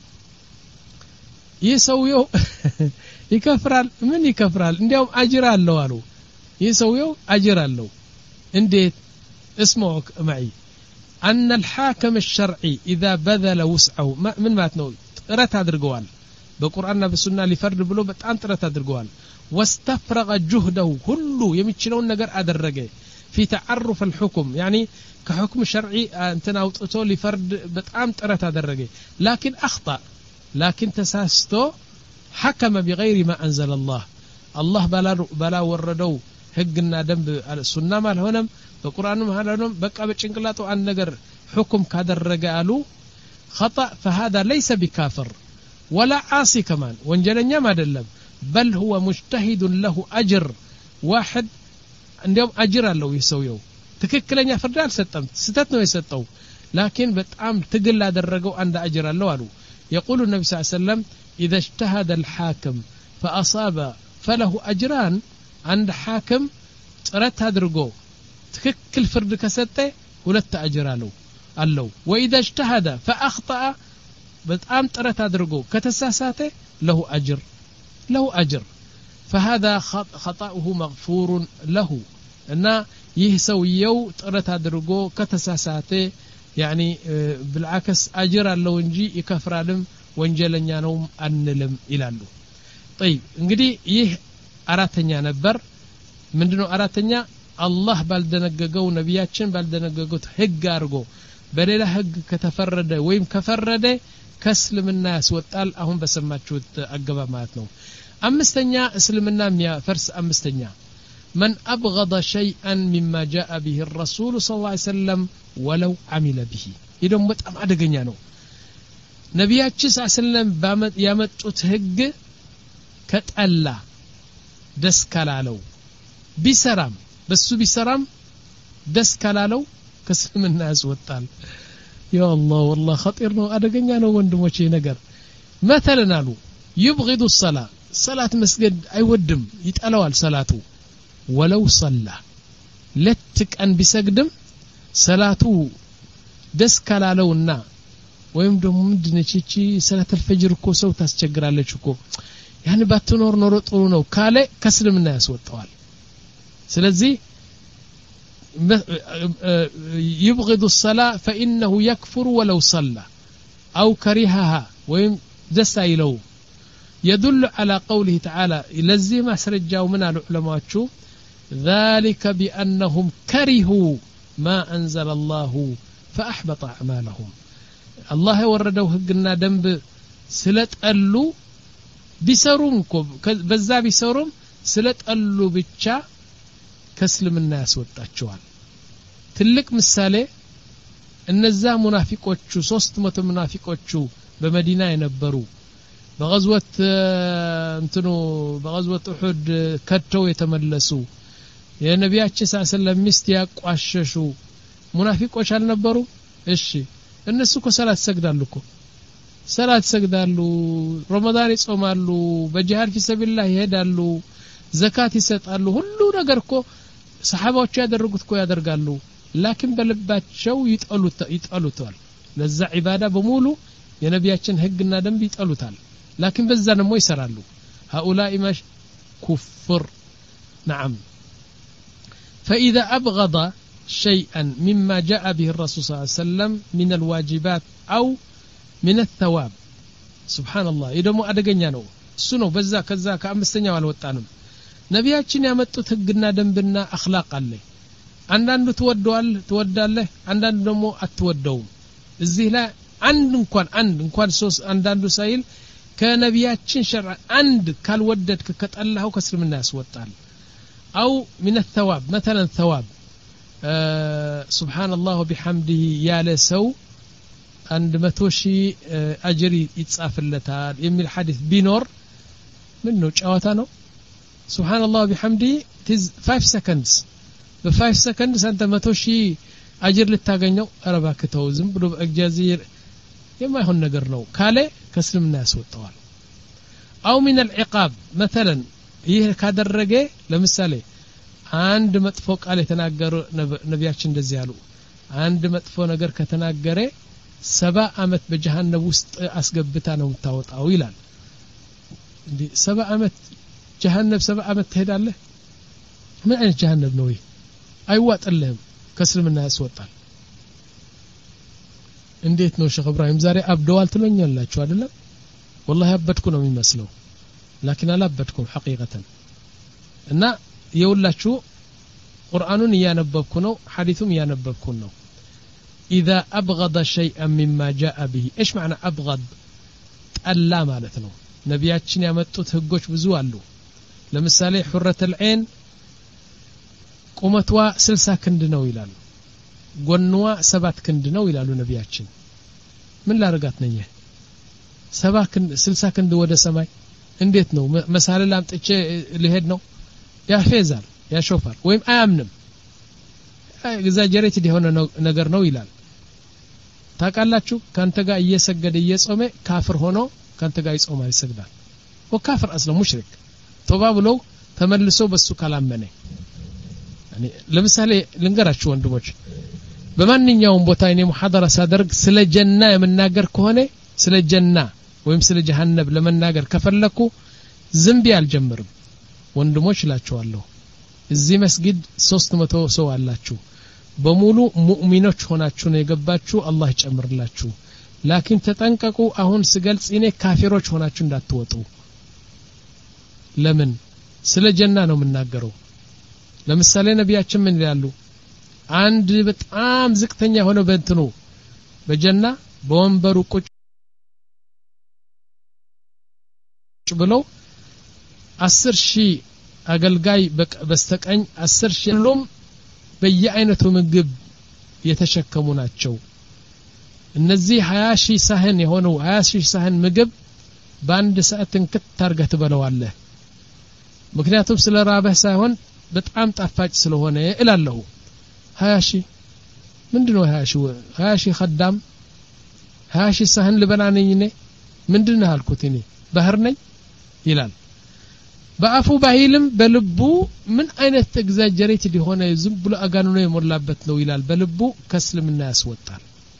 ይህ ሰውየው ይከፍራል ምን ይከፍራል እንዲያውም አጅር አለው አሉ ይህ ሰውየው አጅር አለው እንዴት اسمعوا معي ان الحاكم الشرعي اذا بذل وسعه من مات ነው ጥረት አድርገዋል በቁርአንና በሱና ሊፈርድ ብሎ በጣም ጥረት አድርገዋል واستفرغ جهده ሁሉ የሚችለውን ነገር አደረገ في تعرف الحكم يعني كحكم شرعي انتنا اوطቶ ሊፈርድ በጣም ጥረት አደረገ لكن اخطا لكن تساستو حكم بغير ما انزل الله الله بلا بلا وردው ህግና ደንብ ሱና ማልሆነም በቁርአንም ማልሆነም በቃ በጭንቅላቱ አንድ ነገር حكم ካደረገ አሉ خطا فهذا ليس بكافر ولا عاصي كمان ወንጀለኛም አይደለም بل هو مجتهد له اجر واحد እንዲያውም አጅር አለው ይሰውየው ትክክለኛ ፍርድ አልሰጠም ስተት ነው የሰጠው ላኪን በጣም ትግል አደረገው አንድ አጅር አለው አሉ يقول النبي صلى الله عليه وسلم اذا اجتهد الحاكم فاصاب فله اجران عند حاكم ጥረት አድርጎ ትክክል ፍርድ ከሰጠ ሁለት አጅር አለው አለው واذا اجتهد فاخطا በጣም ጥረት አድርጎ ከተሳሳተ له اجر له اجر فهذا خطأه مغفور له እና ይህ ሰውየው ጥረት አድርጎ ከተሳሳተ يعني بالعكس اجر አለው እንጂ ይከፍራልም ወንጀለኛ ነው አንልም ይላሉ طيب እንግዲህ ይህ አራተኛ ነበር ምንድነው አራተኛ አላህ ባልደነገገው ነብያችን ባልደነገጉት ህግ አርጎ በሌላ ህግ ከተፈረደ ወይም ከፈረደ ከእስልምና ያስወጣል አሁን በሰማችሁት አገባ ማለት ነው አምስተኛ እስልምና የሚያፈርስ አምስተኛ من أبغض شيئا مما جاء به الرسول صلى الله عليه وسلم ولو عمل به ይደም በጣም አደገኛ ነው ነብያችን ሰለላሁ ዐለይሂ ወሰለም ያመጡት ህግ ከጠላ ደስ ካላለው ቢሰራም በሱ ቢሰራም ደስ ካላለው ከእስልምና ያስወጣል ያ አላህ والله خطير ነው አደገኛ ነው ወንድሞቼ ነገር مثلا አሉ يبغض الصلاه صلاه መስገድ አይወድም ይጠላዋል ሰላቱ ولو صلى ለትቀን ቢሰግድም ሰላቱ ደስ ካላለውና ወይም ደግሞ ምንድነች ሰላት الفجر እኮ ሰው ታስቸግራለች እኮ ያን ባትኖር ኖሮ ጥሩ ነው ካለ ከእስልምና ያስወጣዋል ስለዚህ يبغض الصلاه فانه يكفر ولو صلى او كرهها ويم دس يلو يدل على قوله تعالى لزي ما سرجاو من العلماء ذلك بانهم كرهوا ما انزل الله فاحبط اعمالهم الله وردوا حقنا دنب ስለጠሉ ቢሰሩም በዛ ቢሰሩም ስለጠሉ ብቻ ከእስልምና ያስወጣቸዋል ትልቅ ምሳሌ እነዛ ሙናፊቆቹ ሶስት መቶ ሙናፊቆቹ በመዲና የነበሩ በغزوه እንትኑ በغزوه احد ከተው የተመለሱ የነቢያችን ሰለላሁ ዐለይሂ ወሰለም ሚስት ያቋሸሹ ሙናፊቆች አልነበሩ እሺ እነሱ እኮ ሰላት ሰግዳሉ እኮ ሰላት ሰግዳሉ ረመዳን ይጾማሉ በጂሃድ في سبيل الله ይሄዳሉ ዘካት ይሰጣሉ ሁሉ ነገር እኮ ሰሃባዎች ያደረጉት እኮ ያደርጋሉ ላኪን በልባቸው ይጠሉት ይጠሉታል ለዛ ዒባዳ በሙሉ የነቢያችን ህግና ደንብ ይጠሉታል ላኪን በዛ ደግሞ ይሰራሉ هؤلاء مش كفر نعم فإذا أبغض شيئا مما جاء به الرسول صلى الله عليه وسلم من الواجبات أو من الثواب سبحان الله يدمو أدقنيا نو سنو بزا كذا كأمستنيا والوطانم ነቢያችን ያመጡት ህግና ደንብና አኽላቅ አለ አንዳንዱ ተወደዋል ተወዳለህ አንዳንዱ ደግሞ አትወደውም እዚህ ላይ አንድ እንኳን አንድ እንኳን ሶስት አንዳንዱ ሳይል ከነቢያችን ሸርዕ አንድ ካልወደድክ ከጠላው ከእስልምና ያስወጣል አው من الثواب مثلا ثواب سبحان الله وبحمده ያለ ሰው አንድ መቶ ሺህ አጅር ይጻፍለታል የሚል ሐዲስ ቢኖር ምን ነው ጨዋታ ነው سبحان الله وبحمده تز five seconds ب five seconds أنت متوشي أجر للتاجنيو أربعة كتوزم بدو أجازير يما يهون نجرنو كاله كسر الناس والطوال أو من العقاب مثلا يه كادر رجع لمثاله عند متفوق عليه تناجر نبياتشن دزيالو عند متفوق نجر كتناجره سبع أمت بجهنم وست أسقبتنا ومتوت أويلا دي سبع أمت جهنم سبع أمت تهداله من أين جهنم نوي أي وقت اللهم كسر من الناس وطال انديت نو شيخ إبراهيم زاري أبدوال تلونيالاችሁ አይደለም والله ያበድኩ ነው የሚመስለው لكن አላበድኩም حقيقة እና የውላችሁ ቁርአኑን ያነበብኩ ነው ሐዲሱም ያነበብኩ ነው إذا أبغض شيئا مما جاء به إيش معنى أبغض ጠላ ማለት ነው ነቢያችን ያመጡት ህጎች ብዙ አሉ ለምሳሌ حرة العين ቁመቷ ስልሳ ክንድ ነው ይላሉ ጎንዋ ሰባት ክንድ ነው ይላሉ ነቢያችን ምን ላርጋት ነኝ ሰባት ክንድ ስልሳ ክንድ ወደ ሰማይ እንዴት ነው መሳለ ላምጥቼ ሊሄድ ነው ያፌዛል ያሾፋል ወይም አያምንም ኤግዛጀሬትድ የሆነ ነገር ነው ይላል ታቃላችሁ ካንተ ጋር እየሰገደ እየጾመ ካፍር ሆኖ ካንተ ጋር ይጾማል ይሰግዳል ወካፍር አስለ ሙሽሪክ ቶባ ብሎ ተመልሶ በሱ ካላመነ يعني ለምሳሌ ልንገራችሁ ወንድሞች በማንኛውም ቦታ እኔ ሙሐደራ ሳደርግ ስለ ጀና የምናገር ከሆነ ስለ ጀና ወይም ስለ ጀሃነም ለመናገር ከፈለኩ ዝምቢ አልጀምርም ወንድሞች እላችኋለሁ እዚህ መስጊድ ሶስት መቶ ሰው አላችሁ በሙሉ ሙእሚኖች ሆናችሁ ነው የገባችሁ አላህ ይጨምርላችሁ ላኪን ተጠንቀቁ አሁን ስገልጽ እኔ ካፊሮች ሆናችሁ እንዳትወጡ ለምን ስለ ጀና ነው የምናገረው ለምሳሌ ነቢያችን ምን ይላሉ አንድ በጣም ዝቅተኛ ሆነ በእንትኑ በጀና በወንበሩ ቁጭ ብለው አስር ሺህ አገልጋይ በስተቀኝ አስር ሺህ ሁሉም በየአይነቱ ምግብ የተሸከሙ ናቸው እነዚህ ሀያ ሺህ ሳህን የሆነው ሀያ ሺህ ሳህን ምግብ በአንድ ሰዓት እንክት ታርገህ ትበለዋለህ ምክንያቱም ስለ ራበህ ሳይሆን በጣም ጣፋጭ ስለሆነ እላለሁ ሀያ ሺህ ምንድነው ሀያ ሺህ ሀያ ሺህ خدام ሀያ ሺህ ሳህን ልበላ ነኝ እኔ ምንድነው አልኩት እኔ ባህር ነኝ ይላል በአፉ ባይልም በልቡ ምን አይነት ኤግዛጀሬትድ የሆነ ዝም ብሎ አጋንኖ የሞላበት ነው ይላል በልቡ ከስልምና ያስወጣል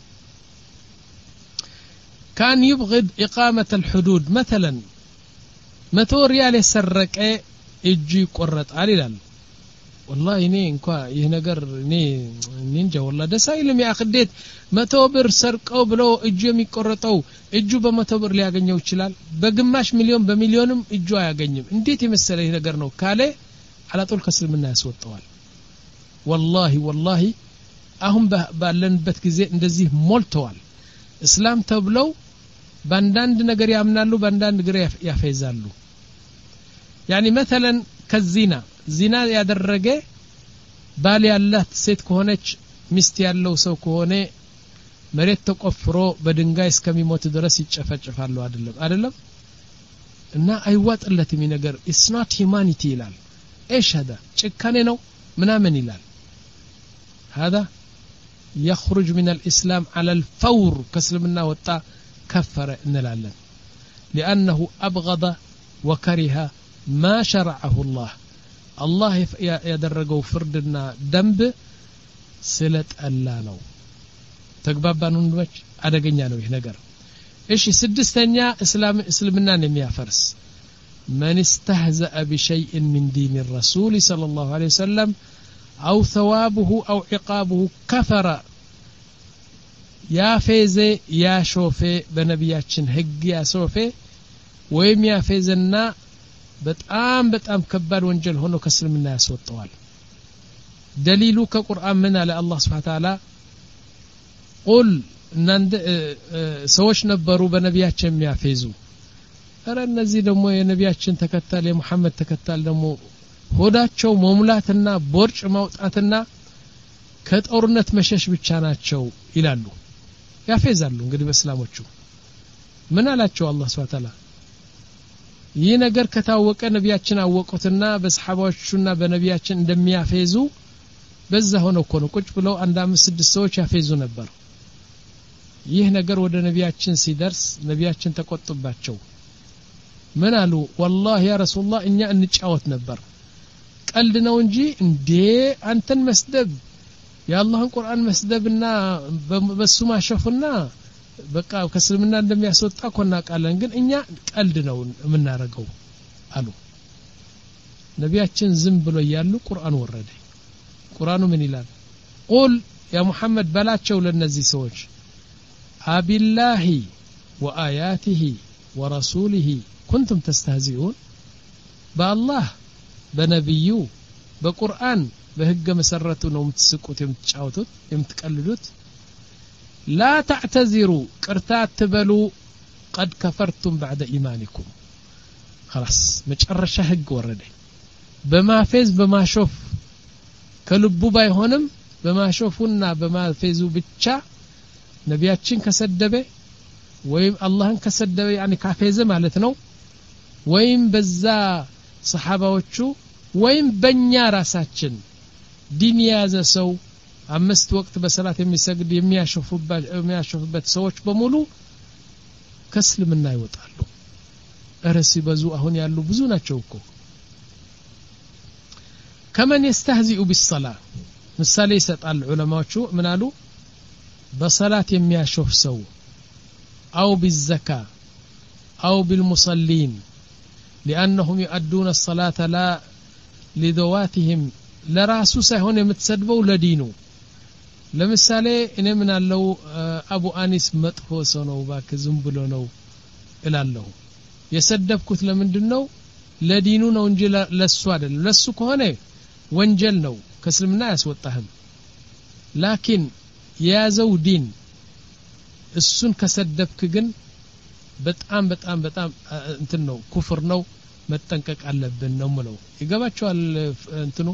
كان يبغض إقامة الحدود مثلا متو ريال يسرق اجي قرط عليلال والله እኔ እንኳን ይሄ ነገር እኔ እንጃ والله ደስ አይልም ያ خديت መቶ ብር ሰርቀው ብለው እጁ የሚቆረጠው እጁ በመቶ ብር ሊያገኘው ይችላል በግማሽ ሚሊዮን በሚሊዮንም እጁ አያገኝም እንዴት የመሰለ ይሄ ነገር ነው ካለ አላጦል ከስልምና ያስወጣዋል والله والله አሁን ባለንበት ጊዜ እንደዚህ ሞልተዋል እስላም ተብለው ባንዳንድ ነገር ያምናሉ ባንዳንድ ነገር ያፈይዛሉ يعني مثلا كالزنا زنا ያደረገ ባል ያላት ሴት ከሆነች ሚስት ያለው ሰው ከሆነ መሬት ተቆፍሮ በድንጋይ እስከሚሞት ድረስ ይጨፈጨፋሉ አይደለም አይደለም እና አይዋጥለትም ነገር it's not humanity ይላል ايش هذا ጭካኔ ነው ምናምን ይላል هذا يخرج من الإسلام على الفور كسلمنا وطا كفر انلاለን لأنه أبغض وكره ما شرعه الله الله يدرجوا فردنا دنب ስለጠላ ነው ተግባባን ወንድሞች አደገኛ ነው ይህ ነገር እሺ ስድስተኛ እስላም እስልምናን የሚያፈርስ من استهزأ بشيء من دين الرسول صلى الله عليه وسلم أو ثوابه أو عقابه كفر يا فيزي يا شوفي بنبياتشن هج يا صوفي ويم يا فيزنا بتأم بتأم كبر وانجل هنو كسلم الناس والطوال دليلو كقرآن من على الله سبحانه وتعالى قل نند سوش نبرو بنبياتشن يا فيزو أرى النزي دمو يا نبياتشن تكتال يا محمد تكتال دمو ሆዳቸው መሙላትና ቦርጭ ማውጣትና ከጦርነት መሸሽ ብቻ ናቸው ይላሉ ያፈዛሉ እንግዲህ በእስላሞቹ ምን አላቸው አላህ Subhanahu Wa Ta'ala ይህ ነገር ከታወቀ ነቢያችን አወቁትና በሰሃባዎቹና በነቢያችን እንደሚያፈዙ በዛ ሆኖ እኮ ነው ቁጭ ብለው አንድ አምስት ስድስት ሰዎች ያፈዙ ነበር ይህ ነገር ወደ ነቢያችን ሲደርስ ነቢያችን ተቆጥባቸው ምን አሉ والله يا رسول الله እኛ እንጫወት ነበር ቀልድ ነው እንጂ እንዴ አንተን መስደብ የአላህን ቁርአን መስደብና በሱ ማሸፍና በቃ ከስልምና እንደሚያስወጣ ኮና ቃለን ግን እኛ ቀልድ ነው የምናረገው አሉ ነቢያችን ዝም ብሎ ያሉ ቁርአን ወረደ ቁርአኑ ምን ይላል ቁል ያ ሙሐመድ በላቸው ለነዚህ ሰዎች አቢላሂ ወአያቲሂ ወረሱሊሂ ኩንቱም ተስተህዚኡን በአላህ በነብዩ በቁርአን በህገ መሰረቱ ነው የምትስቁት የምትጫወቱት የምትቀልዱት لا تعتذروا قرتا تبلوا قد كفرتم بعد ايمانكم خلاص مጨረሻ ህግ ወረደ በማፈዝ በማሾፍ ከልቡ ባይሆንም በማሾፉና በማፈዙ ብቻ ነቢያችን ከሰደበ ወይም አላህን ከሰደበ يعني ካፈዘ ማለት ነው ወይም በዛ ሰሃባዎቹ ወይም በእኛ ራሳችን ዲን ያዘ ሰው አምስት ወቅት በሰላት የሚሰግድ የሚያሸፉበት የሚያሸፉበት ሰዎች በሙሉ ከእስልምና ይወጣሉ እረሲ በዙ አሁን ያሉ ብዙ ናቸው እኮ ከመን يستهزئ بالصلاه ምሳሌ ይሰጣል ዑለማዎቹ ምን አሉ በሰላት የሚያሸፍ ሰው او بالزكاه او بالمصلين لانهم يؤدون الصلاه لا لذواتهم ለራሱ ሳይሆን የምትሰድበው ለዲኑ ለምሳሌ እኔ ምን አለው አቡ አኒስ መጥፎ ሰው ነው ባክ ዝም ብሎ ነው እላለሁ የሰደብኩት ለምንድነው ለዲኑ ነው እንጂ ለሱ አይደለም ለሱ ከሆነ ወንጀል ነው ከእስልምና ያስወጣህም ላኪን የያዘው ዲን እሱን ከሰደብክ ግን በጣም በጣም በጣም እንትን ነው ኩፍር ነው መጠንቀቅ አለብን ነው ምለው ይገባቸዋል እንትኑ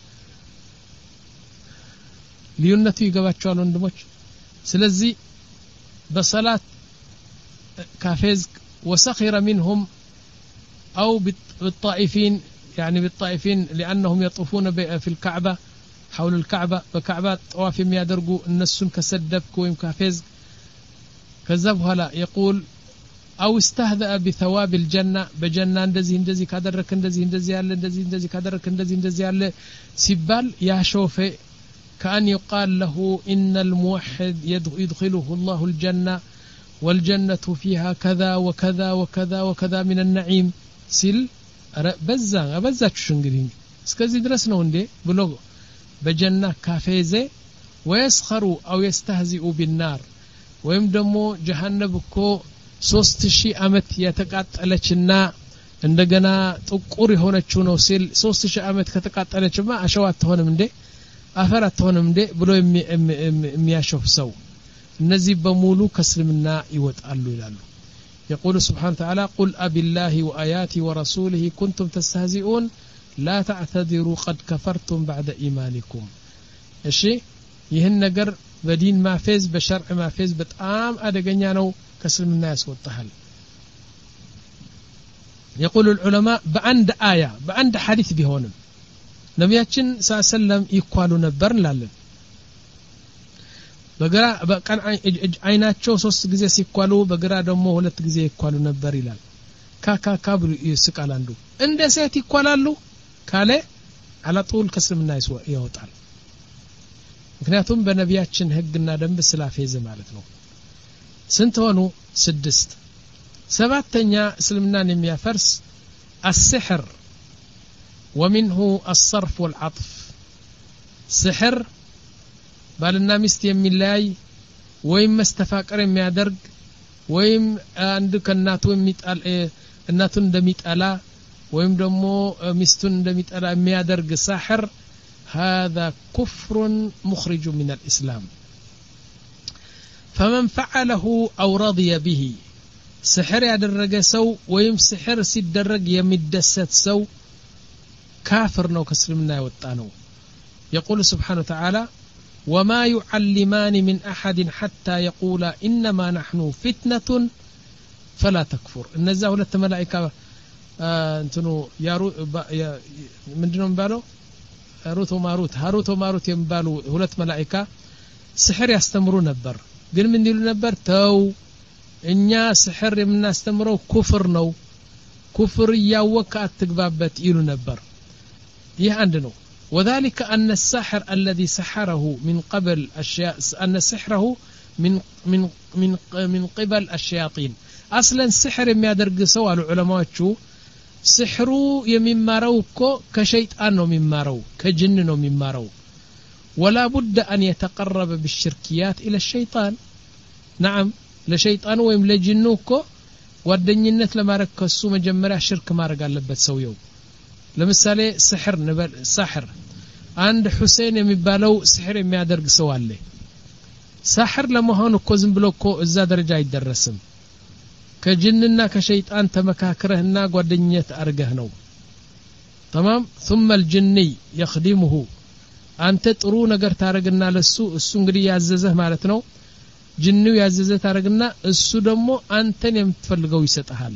ሊዩነቱ ይገባቸዋል ወንድሞች ስለዚህ በሰላት ካፌዝ وسخر منهم أو بالطائفين يعني بالطائفين لأنهم يطوفون في الكعبة حول الكعبة بكعبة طواف يادرقوا النسون كسدبك ويم كافيز كذبها لا يقول أو استهزأ بثواب الجنة بجنة اندزي اندزي كادرك اندزي اندزي ياله اندزي اندزي كادرك اندزي اندزي ياله سبال يا شوفي كأن يقال له إن الموحد يدخله الله الجنة والجنة فيها كذا وكذا وكذا وكذا من النعيم سل بزا بزا تشنغرين اسكزي درسنا وندي بلوغ بجنة كافيزة ويسخروا أو يستهزئوا بالنار ويم دمو جهنم كو ሶስት ሺህ አመት የተቃጠለችና እንደገና ጥቁር የሆነችው ነው ሲል ሶስት ሺህ አመት ከተቃጠለችማ አሸዋ አትሆንም እንዴ አፈር አትሆንም እንዴ ብሎ የሚያሾፍ ሰው እነዚህ በሙሉ ከእስልምና ይወጣሉ ይላሉ يقول سبحانه وتعالى قل أبي الله وآياته ورسوله كنتم تستهزئون لا تعتذروا قد كفرتم بعد إيمانكم እሺ ይህን ነገር በዲን ማፈዝ በሸርዕ ማፈዝ በጣም አደገኛ ነው كسلمنا يسوطحل يقول العلماء بعند آية بعند حديث بهونم نبياتنا صلى الله عليه وسلم يقالوا نبر لالن بقرا كان عيناتشو ሶስት ጊዜ ሲቋሉ በግራ ደግሞ ሁለት ጊዜ ይቋሉ ነበር ይላል ካካ ካብሩ ይስቃል አንዱ እንደ ሴት ይቋላሉ ካለ على طول كسلمنا يወጣል ምክንያቱም በነቢያችን ህግና ደንብ ስላፌዘ ማለት ነው ስንት ሆኑ ስድስት ሰባተኛ እስልምናን የሚያፈርስ السحر ومنه الصرف والعطف سحر ባልና ሚስት የሚለያይ ወይም መስተፋቀር የሚያደርግ ወይም አንድ ከናቱ የሚጣል እናቱን እንደሚጣላ ወይም ደግሞ ሚስቱን እንደሚጣላ የሚያደርግ ሳህር هذا كفر مخرج من الإسلام فمن فعله أو رضي به سحر ያደረገ ሰው ወይም سحر ሲደረግ የሚደሰት ሰው كافر ነው ከእስልምና የወጣ ነው يقول سبحانه وتعالى وما يعلمان من أحد حتى يقولا إنما نحن فتنة فلا تكفر እነዛ ሁለት መላእክት እንትኑ ያሩ ምንድነው ባለው ሃሩት ወማሩት ሃሩት ወማሩት የሚባሉ ሁለት መላእክት ስሕር ያስተምሩ ነበር ግን ምን ይሉ ነበር ተው እኛ ስሕር የምናስተምረው ኩፍር ነው ኩፍር ያወቀ አትግባበት ይሉ ነበር ይህ አንድ ነው وذلك أن الساحر الذي سحره من قبل أشياء أن سحره من من من من قبل الشياطين أصلا السحر ما يدرج سوى العلماء شو سحرو يمماروكو كشيطان نو ممارو كجن نو ممارو ولا بد أن يتقرب بالشركيات إلى الشيطان نعم لشيطان ويم لجنوكو ودنينت لما ركسو مجمرة شرك ما رجع لبت سويو ለምሳሌ سحر نبل ساحر عند حسين የሚባለው سحر የሚያደርግ ሰው አለ ساحر ለመሆኑ እኮ ዝም ብሎ እኮ እዛ ደረጃ አይደረስም ከጅንና ከሸይጣን ተመካክረህና ጓደኝነት አርገህ ነው تمام ثم الجني يخدمه አንተ ጥሩ ነገር ታረግና ለሱ እሱ እንግዲህ ያዘዘህ ማለት ነው ጅኒው ያዘዘህ ታረግና እሱ ደግሞ አንተን የምትፈልገው ይሰጣል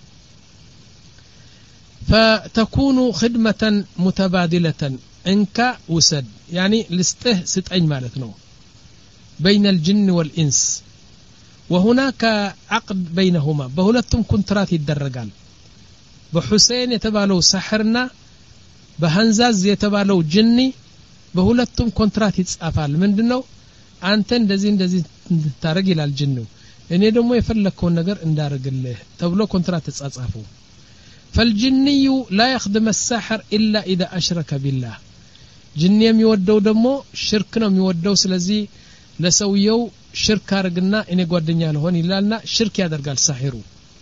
فتكون خدمة متبادلة انك وسد يعني لسته ستأين مالتنا بين الجن والإنس وهناك عقد بينهما بهولتهم كنترات الدرجال بحسين يتبالو سحرنا بهنزاز يتبالو جني بهولتهم كنترات يتصافال من دنو أنتن دزين دزين تارجل الجنو إني دمو يفلكون نجر اندارج الله تبلو كنترات يتصافو فالجني لا يخدم الساحر إلا إذا أشرك بالله جني يودو دمو شركنا يودو سلزي لسويو شرك أرجنا إن قدنيا لهون إلا شرك يدرج الساحر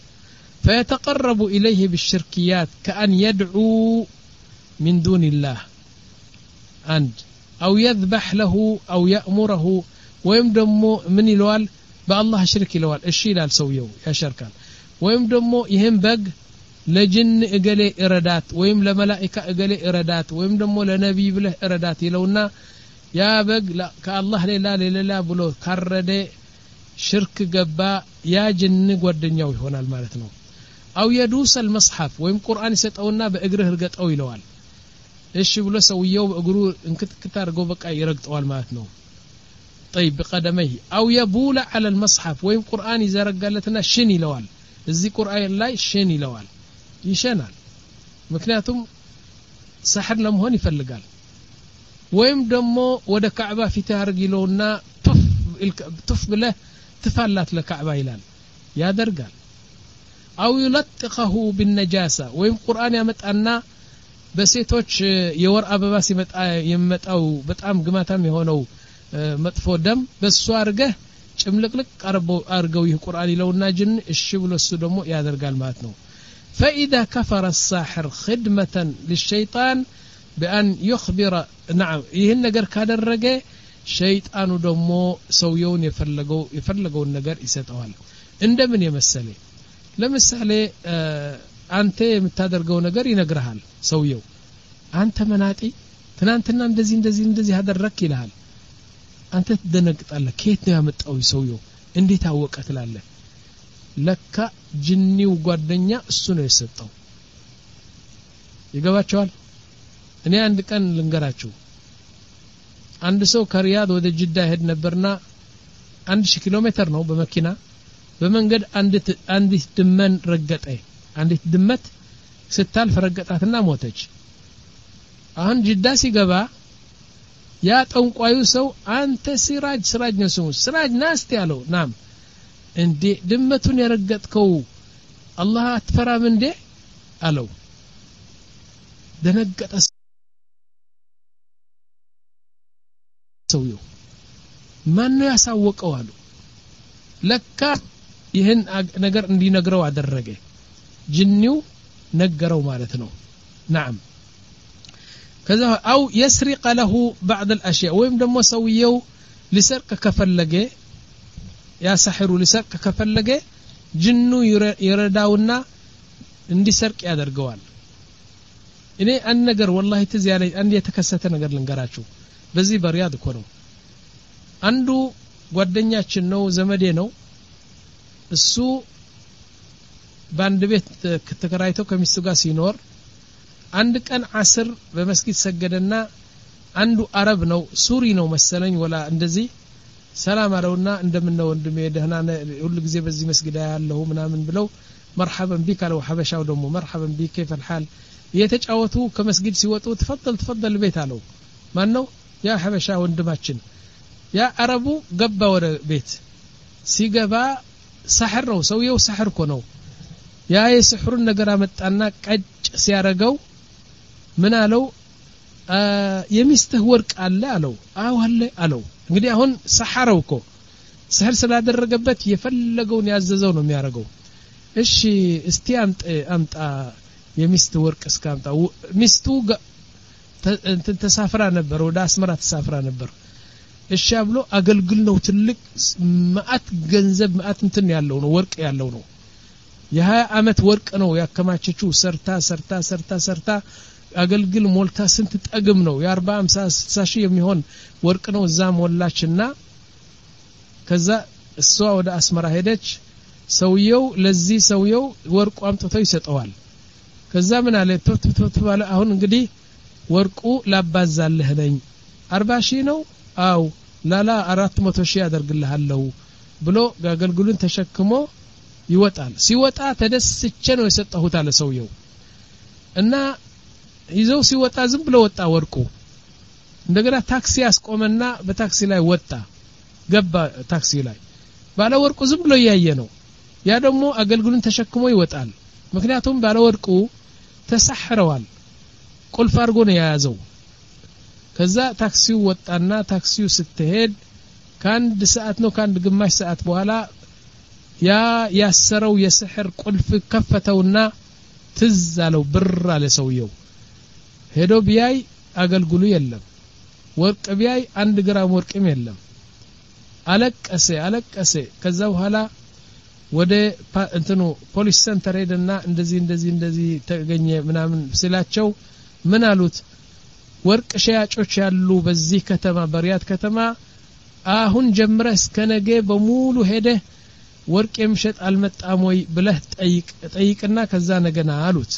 فيتقرب إليه بالشركيات كأن يدعو من دون الله عند أو يذبح له أو يأمره ويمدمو من الوال بالله شرك الوال الشيء لا سويو يا شركان ويمدمو يهم بق لجن اجلي إرادات ويم لملائكة اجلي إرادات ويم دمو لنبي بله إرادات يلونا يا بق لا كالله لا لا لا بلو كرده شرك جبا يا جن قدنيا هنا المالتنا أو يدوس المصحف ويم قرآن يسطونا بأجره رقت أو يلوال إيش بلو سويو بأجرو إنك كتار جو بقى يرقت أول مالتنا طيب بقدميه أو يبول على المصحف ويم قرآن إذا رجلتنا شني لوال الذي قرآن لا شني لوال يشانال مكنياتهم سحر لم هون يفلقال ويم دمو ودا كعبة في تهرج يلونا تف تف بله تفلت لكعبة يلال يا درجال أو يلتقه بالنجاسة ويم قرآن يمت أن بسيتوش يور أبا يمت يمت أو بتأم جماتهم يهونو مطفو دم بس سوارجه شملكلك أربو أرجويه قرآن يلونا جن الشبل السدمو يا درجال ماتنو فإذا كفر الساحر خدمة للشيطان بأن يخبر نعم يهن نجر كاد الرجاء شيطان دمو سويون يفلقوا يفلقوا النجر يستوال عند من يمسلي لمسالي آه أنت متادرجوا نجر ينجرهال سويو أنت مناتي تنانتنا مدزين دزين دزي هذا الركي لهال أنت تدنقت الله كيت نعمت أو يسويو عندي تعوقت الله لك جني وقدنيا السنة يسطو يقباتشوال እኔ አንድ ቀን ልንገራችሁ አንድ ሰው ከሪያድ ወደ ጅዳ ሄድ ነበርና አንድ ሺህ ኪሎ ሜትር ነው በመኪና በመንገድ አንዲት አንዲት ድመን ረገጠ አንዲት ድመት ስታልፍ ረገጣትና ሞተች አሁን ጅዳ ሲገባ ያ ጠንቋዩ ሰው አንተ ሲራጅ ሲራጅ ነው ስሙ ሲራጅ ናስቲ ያለው ናም እንዴ ድመቱን የረገጥከው አላህ አትፈራም እንዴ አለው ደነገጠ ሰውየው ማን ነው ያሳወቀው አሉ ለካ ይህን ነገር እንዲነግረው አደረገ ጅኒው ነገረው ማለት ነው نعم كذا او يسرق له بعض الاشياء ወይም ደግሞ ሰውየው ሊሰርቅ ከፈለገ ያ ሳህሩ ሊሰርቅ ከፈለገ ጅኑ ይረዳውና እንዲሰርቅ ያደርገዋል እኔ አንድ ነገር والله ትዝ ያለኝ አንድ የተከሰተ ነገር ልንገራችሁ በዚህ በሪያድ እኮ ነው አንዱ ጓደኛችን ነው ዘመዴ ነው እሱ ባንድ ቤት ተከራይቶ ከሚስቱ ጋር ሲኖር አንድ ቀን አስር በመስጊድ ሰገደና አንዱ አረብ ነው ሱሪ ነው መሰለኝ ወላ እንደዚህ ሰላም አለውና እንደምነው ወንድሜ ደህና ሁሉ ጊዜ በዚህ መስጊድ ያለው ምናምን ብለው مرحبا بك አለው ሐበሻው ደግሞ مرحبا بك كيف الحال የተጫወቱ ከመስጊድ ሲወጡ ተፈضل ተፈضل ቤት አለው ማን ነው ያ ሐበሻ ወንድማችን ያ አረቡ ገባ ወደ ቤት ሲገባ سحر ነው ሰውየው سحر እኮ ነው ያ የስሕሩን ነገር አመጣና ቀጭ ሲያረገው ምን አለው የሚስትህ ወርቅ አለ አለው አው አለ አለው እንግዲህ አሁን ሰሐረው እኮ سحر ስላደረገበት የፈለገውን ያዘዘው ነው የሚያረገው እሺ እስቲ አምጣ አምጣ የሚስት ወርቅ እስካምጣ ሚስቱ ተሳፍራ ነበር ወደ አስመራ ተሳፍራ ነበር እሺ ብሎ አገልግል ነው ትልቅ ማአት ገንዘብ ማአት እንትን ያለው ነው ወርቅ ያለው ነው የ20 አመት ወርቅ ነው ያከማቸችው ሰርታ ሰርታ ሰርታ ሰርታ አገልግል ሞልታ ስንት ጠግም ነው የ40 50 60 ሺህ የሚሆን ወርቅ ነው እዛ ሞላችና ከዛ እሷ ወደ አስመራ ሄደች ሰውየው ለዚህ ሰውየው ወርቁ አምጥተው ይሰጠዋል ከዛ ምን አለ ተተተ ባለ አሁን እንግዲህ ወርቁ ላባዛልህ ነኝ አርባ ሺህ ነው አው ላላ አራት መቶ ሺህ ያደርግልሃለሁ ብሎ አገልግሉን ተሸክሞ ይወጣል ሲወጣ ተደስቼ ነው የሰጠሁት አለ ሰውየው እና ይዘው ሲወጣ ዝም ብሎ ወጣ ወርቁ እንደገና ታክሲ ያስቆመና በታክሲ ላይ ወጣ ገባ ታክሲ ላይ ባለ ወርቁ ዝም ብሎ ያየ ነው ያ ደግሞ አገልግሉን ተሸክሞ ይወጣል ምክንያቱም ባለ ወርቁ ተሰሕረዋል ቁልፍ አርጎ ነው የያዘው ከዛ ታክሲው ወጣና ታክሲው ስትሄድ ካንድ ሰዓት ነው ካንድ ግማሽ ሰዓት በኋላ ያ ያሰረው የስሕር ቁልፍ ከፈተውና ትዝ አለው ብር አለ ሰውየው ሄዶ ቢያይ አገልግሉ የለም ወርቅ ቢያይ አንድ ግራም ወርቅም የለም አለቀሰ አለቀሰ ከዛ በኋላ ወደ እንትኑ ፖሊስ ሴንተር ሄደና እንደዚህ እንደዚህ እንደዚህ ተገኘ ምናምን ስላቸው ምን አሉት ወርቅ ሸያጮች ያሉ በዚህ ከተማ በሪያድ ከተማ አሁን ጀምረ እስከ ነገ በሙሉ ሄደ ወርቅ የምሸጥ አልመጣም ወይ ብለህ ጠይቅ ጠይቅና ከዛ ነገና አሉት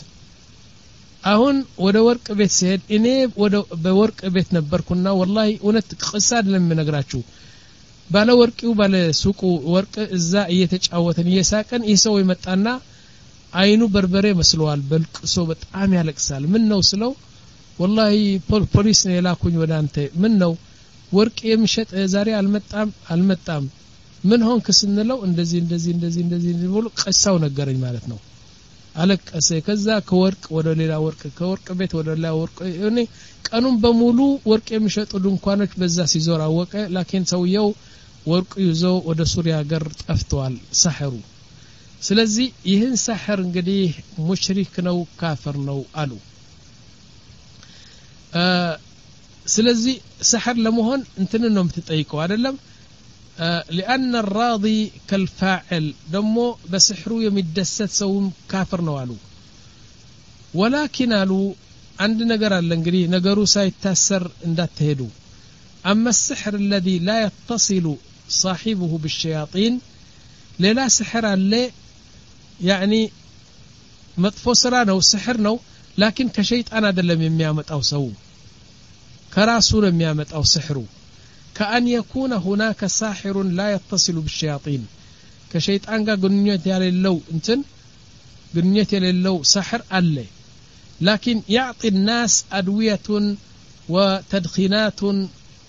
አሁን ወደ ወርቅ ቤት ሲሄድ እኔ ወደ በወርቅ ቤት ነበርኩና ወላሂ እውነት ቅሳድ ለምነግራችሁ ባለ ወርቂው ባለ ሱቁ ወርቅ እዛ እየተጫወተን እየሳቀን ይሰው ይመጣና አይኑ በርበሬ መስሏል በልቅሶ በጣም ያለቅሳል ምን ነው ስለው ወላሂ ፖሊስ ነው የላኩኝ ወደ አንተ ምን ነው ወርቅ የሚሸጥ ዛሬ አልመጣም አልመጣም ምን ሆንክ ስንለው እንደዚህ እንደዚህ እንደዚህ እንደዚህ ብሎ ቀሳው ነገረኝ ማለት ነው አለቀሰ ከዛ ከወርቅ ወደ ሌላ ወርቅ ከወርቅ ቤት ወደ ሌላ ወርቅ እኔ ቀኑን በሙሉ ወርቅ የሚሸጡ ድንኳኖች በዛ ሲዞር አወቀ ላኪን ሰውየው ወርቅ ይዞ ወደ ሱሪያ ሀገር ጠፍቷል ሰሕሩ ስለዚህ ይህን ሰሕር እንግዲህ ሙሽሪክ ነው ካፍር ነው አሉ ስለዚህ ሰሕር ለመሆን እንትን ነው የምትጠይቀው አይደለም لأن الراضي كالفاعل دمو بسحرو يمدست سوم كافر نوالو ولكن قالوا عند نجر الانجلي نجرو سايتاسر اندات تهدو أما السحر الذي لا يتصل صاحبه بالشياطين لا سحر اللي يعني مطفوسرا نو سحر نو لكن كشيء أنا دلم يميامت أو سو كراسول يميامت أو سحرو كأن يكون هناك ساحر لا يتصل بالشياطين كشيطان قا قنيت يالي اللو انتن قنيت يالي اللو سحر ألي لكن يعطي الناس أدوية وتدخينات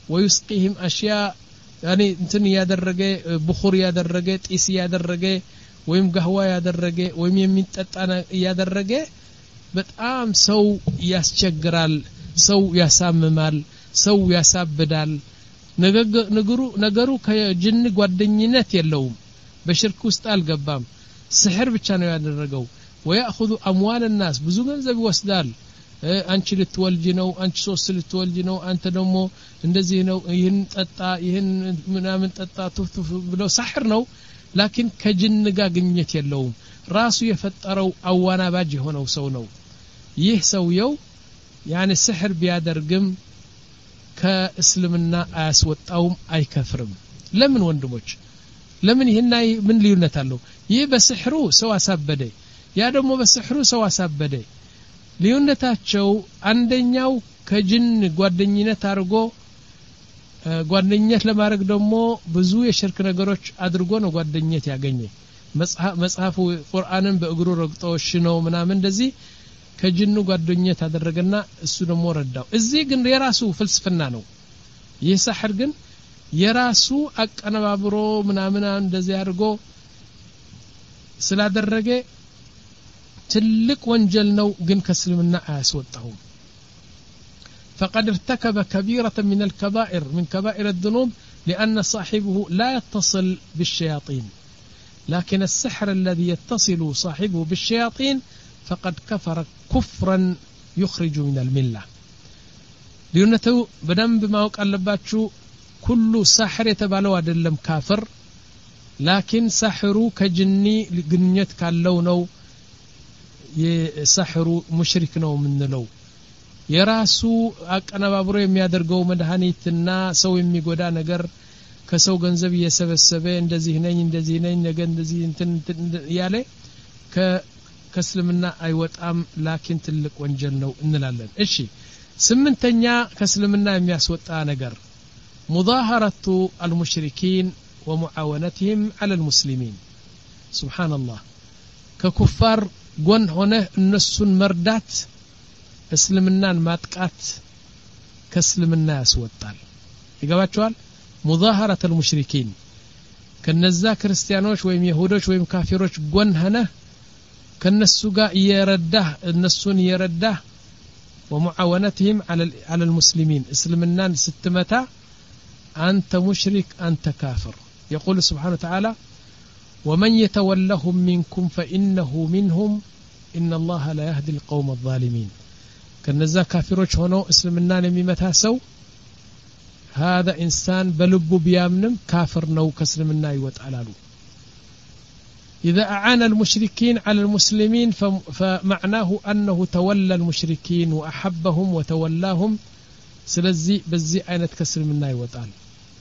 ويسقيهم أشياء يعني እንትን ያደረገ بخور ያደረገ ጢስ ያደረገ ወይም ጋህዋ ያደረገ ወይም የሚጠጣ ያደረገ በጣም ሰው ያስቸግራል ሰው ያሳምማል ሰው ያሳብዳል ነገሩ ነገሩ ከጅን ጓደኝነት የለውም በሽርክ ውስጥ አልገባም ስሕር ብቻ ነው ያደረገው ويأخذ أموال الناس ብዙ ገንዘብ ይወስዳል አንቺ ልትወልጂ ነው አንቺ ሶስት ልትወልጂ ነው አንተ ደግሞ እንደዚህ ነው ይሄን ጠጣ ይሄን ምናምን ጠጣ ተፍተፍ ብለው سحر ነው ላኪን ከጅን ጋር ግንኙነት የለውም ራሱ የፈጠረው አዋናባጅ የሆነው ሰው ነው ይህ ሰውየው يعني سحر ቢያደርግም ከእስልምና አያስወጣውም አይከፍርም ለምን ወንድሞች ለምን ይሄና ምን ልዩነት አለው ይህ በስሕሩ ሰው አሳበደ ያ ደግሞ በስሕሩ ሰው አሳበደ ልዩነታቸው አንደኛው ከጅን ጓደኝነት አድርጎ ጓደኝነት ለማድረግ ደግሞ ብዙ የሽርክ ነገሮች አድርጎ ነው ጓደኝነት ያገኘ መጽሐፉ ቁርአንን በእግሩ ረግጦ ሽነው ምናምን እንደዚህ ከጅኑ ጓደኝነት አደረገና እሱ ደግሞ ረዳው እዚህ ግን የራሱ ፍልስፍና ነው ይህ سحر ግን የራሱ አቀነባብሮ ምናምን እንደዚህ አድርጎ ስላደረገ ትልቅ ወንጀል ነው ግን ከእስልምና አያስወጣውም فقد ارتكب كبيرة من الكبائر من كبائر الذنوب لأن صاحبه لا يتصل بالشياطين لكن السحر الذي يتصل صاحبه بالشياطين فقد كفر كفرا يخرج من الملة لأنه بدم بما وقال كل ساحر يتبالو عدلم كافر لكن ساحرو كجني لقنيت كاللونو يساحرو مشرك نو منلو የራሱ አቀነባብሮ የሚያደርገው መድኃኒትና ሰው የሚጎዳ ነገር ከሰው ገንዘብ እየሰበሰበ እንደዚህ ነኝ እንደዚህ ነኝ ነገ እንደዚህ እንትን ያለ ከእስልምና አይወጣም ላኪን ትልቅ ወንጀል ነው እንላለን እሺ ስምንተኛ ከእስልምና የሚያስወጣ ነገር ሙዛሃረቱ المشركين ومعاونتهم على المسلمين سبحان الله ከኩፋር ጎን ሆነ እነሱን መርዳት እስልምናን ማጥቃት ከእስልምና ያስወጣል ይገባቸዋል ሙዛሃረቱ المشركين ከነዛ ክርስቲያኖች ወይም ይሁዶች ወይም ካፊሮች ጎን ሆነ ከነሱ ጋር እየረዳህ እነሱን እየረዳህ ومعاونتهم على على المسلمين اسلمنان ستمتا انت مشرك انت كافر يقول سبحانه وتعالى ومن يتولهم منكم فانه منهم ان الله لا يهدي القوم الظالمين كنزا كافروች ሆነው እስልምናን የሚመታ ሰው هذا انسان بلبو بيامنم كافر ነው ከእስልምና ይወጣል አሉ إذا أعان المشركين على المسلمين فمعناه أنه تولى المشركين وأحبهم وتولاهم سلزي بزي عينت كسر منا يوطال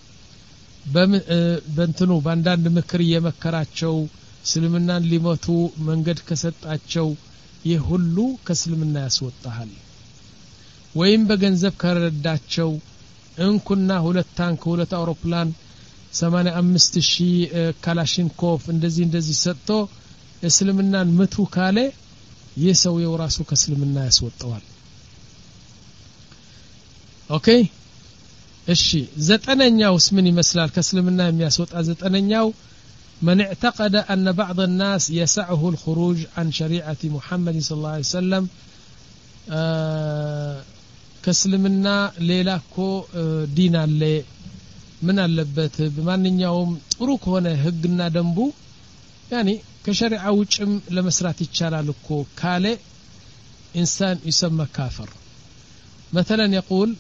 بنتنو باندان مكر يمكراتشو سلمنان لموتو منقد كسطاتشو يهلو كسلمنا يسوطحال وين بغنزب كرداتشو ان كنا ሁለት ታንክ ሁለት አውሮፕላን ሰማንያ አምስት ሺህ ካላሽንኮቭ እንደዚህ እንደዚህ ሰጥቶ እስልምናን ምቱ ካለ የሰው የራሱ ከእስልምና ያስወጣዋል ኦኬ እሺ ዘጠነኛውስ ምን ይመስላል ከእስልምና የሚያስወጣ ዘጠነኛው من اعتقد أن بعض الناس يسعه الخروج عن شريعة محمد صلى الله عليه وسلم كسلمنا ليلاكو دين اللي من አለበት በማንኛውም ጥሩ ከሆነ ህግና ደንቡ يعني ከሸሪዓ ውጭም ለመስራት ይቻላል እኮ ካለ ኢንሳን يسمى كافر مثلا يقول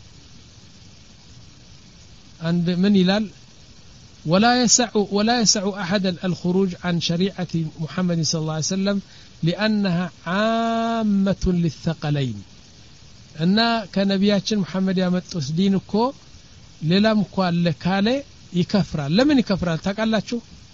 عند من يلال ولا يسع ولا يسع احدا الخروج عن شريعه محمد صلى الله عليه وسلم لانها عامه للثقلين ان كنبياتنا محمد ያመጡት ዲን እኮ ሌላም እኮ አለ ካለ ይከፍራል ለምን ይከፍራል ታውቃላችሁ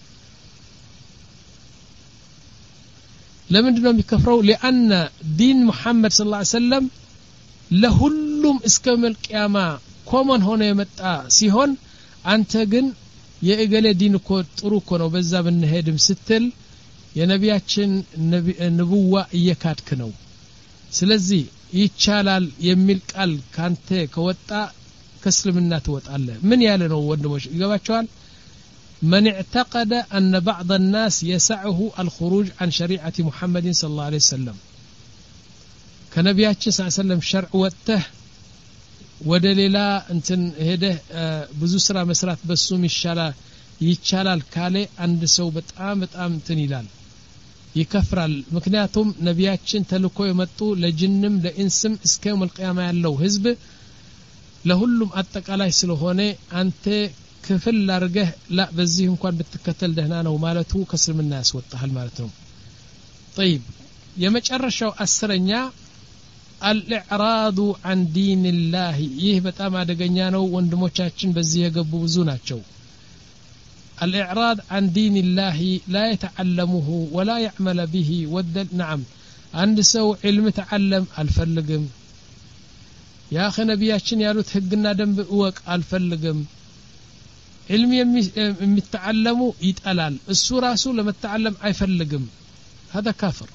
ለምን ነው የሚከፍረው لان دين محمد صلى الله عليه وسلم ለሁሉም እስከ መልቂያማ ኮመን ሆነ የመጣ ሲሆን አንተ ግን የእገሌ ዲን እኮ ጥሩ እኮ ነው በዛ ብንሄድም ስትል የነቢያችን ንቡዋ እየካድክ ነው ስለዚህ ይቻላል የሚል ቃል ካንተ ከወጣ ከእስልምና ትወጣለህ ምን ያለ ነው ወንድሞች ይገባቸዋል من اعتقد أن بعض الناس يسعه الخروج عن شريعة محمد صلى الله عليه وسلم كنبياتنا صلى الله عليه وسلم شرع وته ودليل انتن هده ብዙ ስራ መስራት በሱም ይሻላል ይቻላል ካለ አንድ ሰው በጣም በጣም እንትን ይላል ይከፍራል ምክንያቱም ነቢያችን ተልኮ የመጡ ለጅንም ለኢንስም እስከ يوم القيامه ያለው ህዝብ ለሁሉም አጠቃላይ ስለሆነ አንተ ክፍል ላርገህ ላ በዚህ እንኳን ብትከተል ደህና ነው ማለቱ ከስልምና ያስወጣሃል ማለት ነው طيب የመጨረሻው አስረኛ الإعراض عن دين الله ይህ በጣም አደገኛ ነው ወንድሞቻችን በዚህ የገቡ ብዙ ናቸው الإعراض عن دين الله لا يتعلمه ولا يعمل به ودل نعم عند سو علم تعلم الفلقم يا أخي نبياتشن يالوت هقنا دنب اوك الفلقم علم يتعلموا يتألال السورة سو لما تتعلم ايفلقم هذا كافر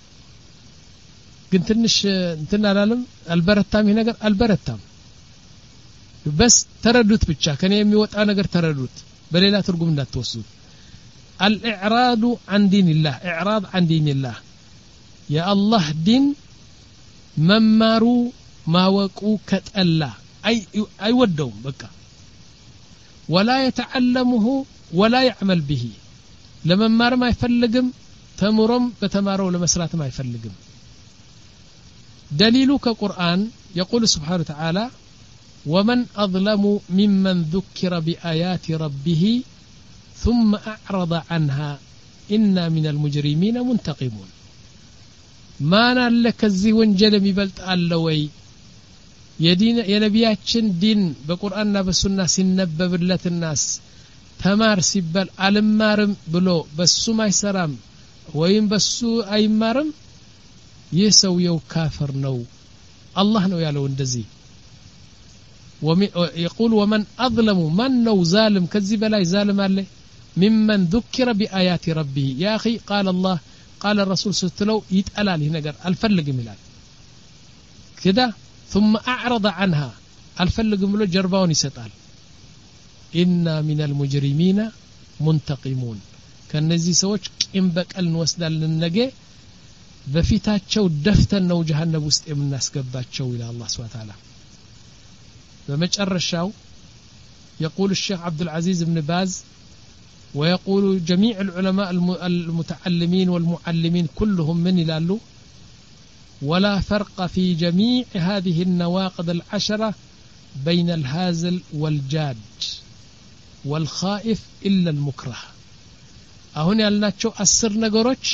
قلت نش انتنا لالم البرتام هنا قال البرتام بس تردد بتشا كان يمي وطا نغير تردد بليلا ترجم እንዳትወስዱ الإعراض عن دين الله إعراض عن دين الله يا الله دين ممارو ما وقو كتألا أي أي ودهم بكا ولا يتعلمه ولا يعمل به لما مار ما يفلقم تمرم بتمارو لمسرات ما يفلقم دليلك قرآن يقول سبحانه وتعالى ومن أظلم ممن ذكر بآيات ربه ثم أعرض عنها إنا من المجرمين منتقمون ما نالك الزي وانجل مبلت اللوي يدين ينبياتشن دين بقرآننا بالسنة سنبب لت الناس تمار سبال ألمارم بلو بسو ما يسرام وين بسو أي مارم يسو يو كافر نو الله نو يالو اندزي ويقول ومن أظلم من نو ظالم كذب لا ظالم عليه ممن ذكر بآيات ربه يا أخي قال الله قال الرسول ستلو يتألال هنا قال الفلق ملال كده ثم أعرض عنها الفلق ملو جرباون يستال إنا من المجرمين منتقمون كان نزي سوچ إن بك النوسدال للنجي بفيتاتشو دفتن نو جهنم وسط الناس قباتشو إلى الله سبحانه وتعالى بمجرشاو يقول الشيخ عبد العزيز بن باز ويقول جميع العلماء المتعلمين والمعلمين كلهم من يلالو ولا فرق في جميع هذه النواقض العشرة بين الهازل والجاد والخائف إلا المكره أهون يالناتشو أسر نقروش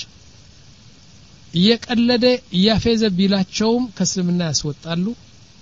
يقلد يافيز بيلاتشوم كسلم الناس وطالو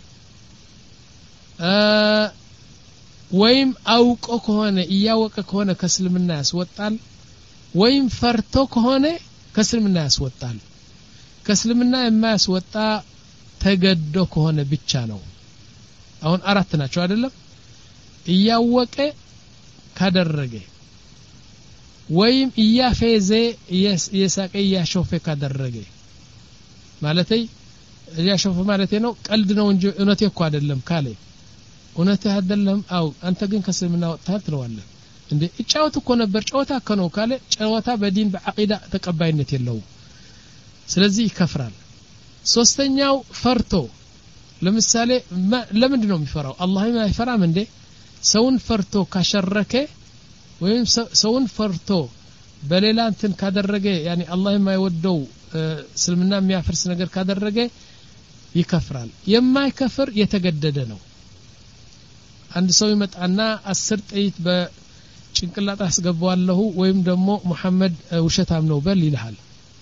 أه ወይም አውቆ ከሆነ እያወቀ ከሆነ ከስልምና ያስወጣል ወይም ፈርቶ ከሆነ ከስልምና ያስወጣል ከስልምና የማያስወጣ ተገዶ ከሆነ ብቻ ነው አሁን አራት ናቸው አይደለም እያወቀ ካደረገ ወይም እያፈዘ የሳቀ ያሾፈ ካደረገ ማለት ያሾፈ ማለት ነው ቀልድ ነው እንጂ እውነቴ እኮ አይደለም ካለ እውነቴ አይደለም አው አንተ ግን ከስልምና ወጣት ትለዋለህ እንዴ እጫወት እኮ ነበር ጫወታ ከነው ካለ ጫወታ በዲን በአቂዳ ተቀባይነት የለውም ስለዚህ ይከፍራል ሶስተኛው ፈርቶ ለምሳሌ ለምንድን ነው የሚፈራው አላህም አይፈራም እንዴ ሰውን ፈርቶ ካሸረከ ወይም ሰውን ፈርቶ በሌላ እንትን ካደረገ ያኒ አላህ የማይወደው እስልምና የሚያፈርስ ነገር ካደረገ ይከፍራል የማይከፍር የተገደደ ነው አንድ ሰው ይመጣና አስር ጥይት በጭንቅላት አስገባዋለሁ ወይም ደግሞ መሐመድ ውሸታም ነው በል ይልሃል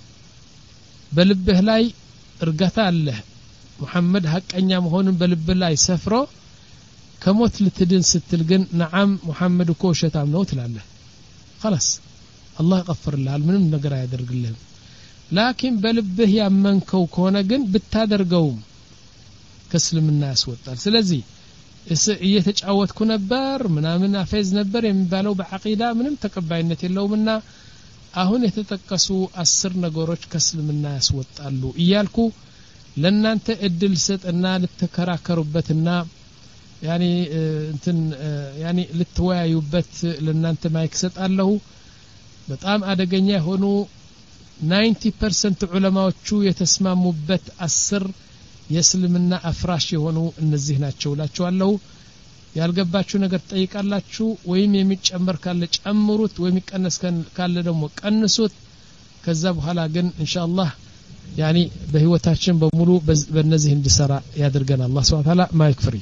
በልብህ ላይ እርጋታ አለ መሐመድ ሐቀኛ መሆኑን በልብህ ላይ ሰፍሮ ከሞት ልትድን ስትል ግን ነዓም መሐመድ እኮ ውሸታም ነው ትላለህ خلاص الله يغفر له ምንም ነገር አያደርግልህም ላኪን በልብህ ያመንከው ከሆነ ግን ብታደርገውም ከእስልምና ያስወጣል ስለዚህ እየተጫወትኩ ነበር ምናምን አፈዝ ነበር የሚባለው በአቂዳ ምንም ተቀባይነት የለውምና አሁን የተጠቀሱ አስር ነገሮች ከእስልምና ያስወጣሉ እያልኩ ለናንተ እድል ሰጥና ልትከራከሩበትና ያኒ እንትን ያኒ ልትወያዩበት ለናንተ ማይክ ሰጣለሁ በጣም አደገኛ የሆኑ ninety percent ዑለማዎቹ የተስማሙበት አስር የእስልምና አፍራሽ የሆኑ እነዚህ ናቸው ላችኋለሁ ያልገባችሁ ነገር ጠይቃላችሁ ወይም የሚጨመር ካለ ጨምሩት ወይም ይቀነስ ካለ ደግሞ ቀንሱት ከዛ በኋላ ግን ኢንሻአላህ ያኒ በህይወታችን በሙሉ በእነዚህ እንድሰራ ያድርገን አላህ Subhanahu Wa Ta'ala ማይክ ፍሪ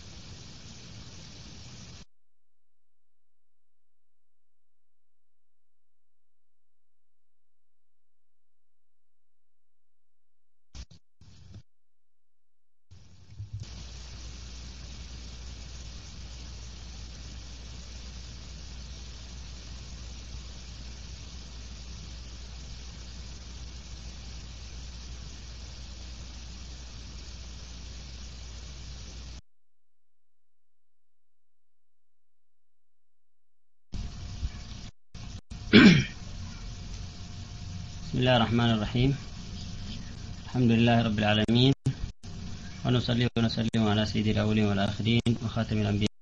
بسم الله الرحمن الرحيم الحمد لله رب العالمين ونصلي ونسلم على سيد الأولين والآخرين وخاتم الأنبياء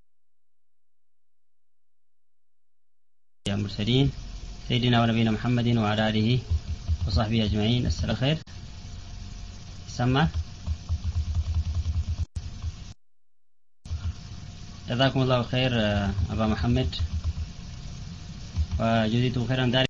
والمرسلين سيدنا ونبينا محمد وعلى آله وصحبه أجمعين السلام خير سمع جزاكم الله خير أبا محمد وجزيتم خيرا ذلك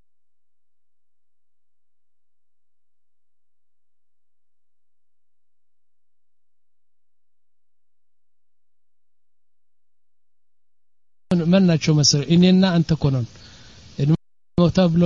من ናቸው መሰለ እኔና አንተ ኮነን ሞታ ብሎ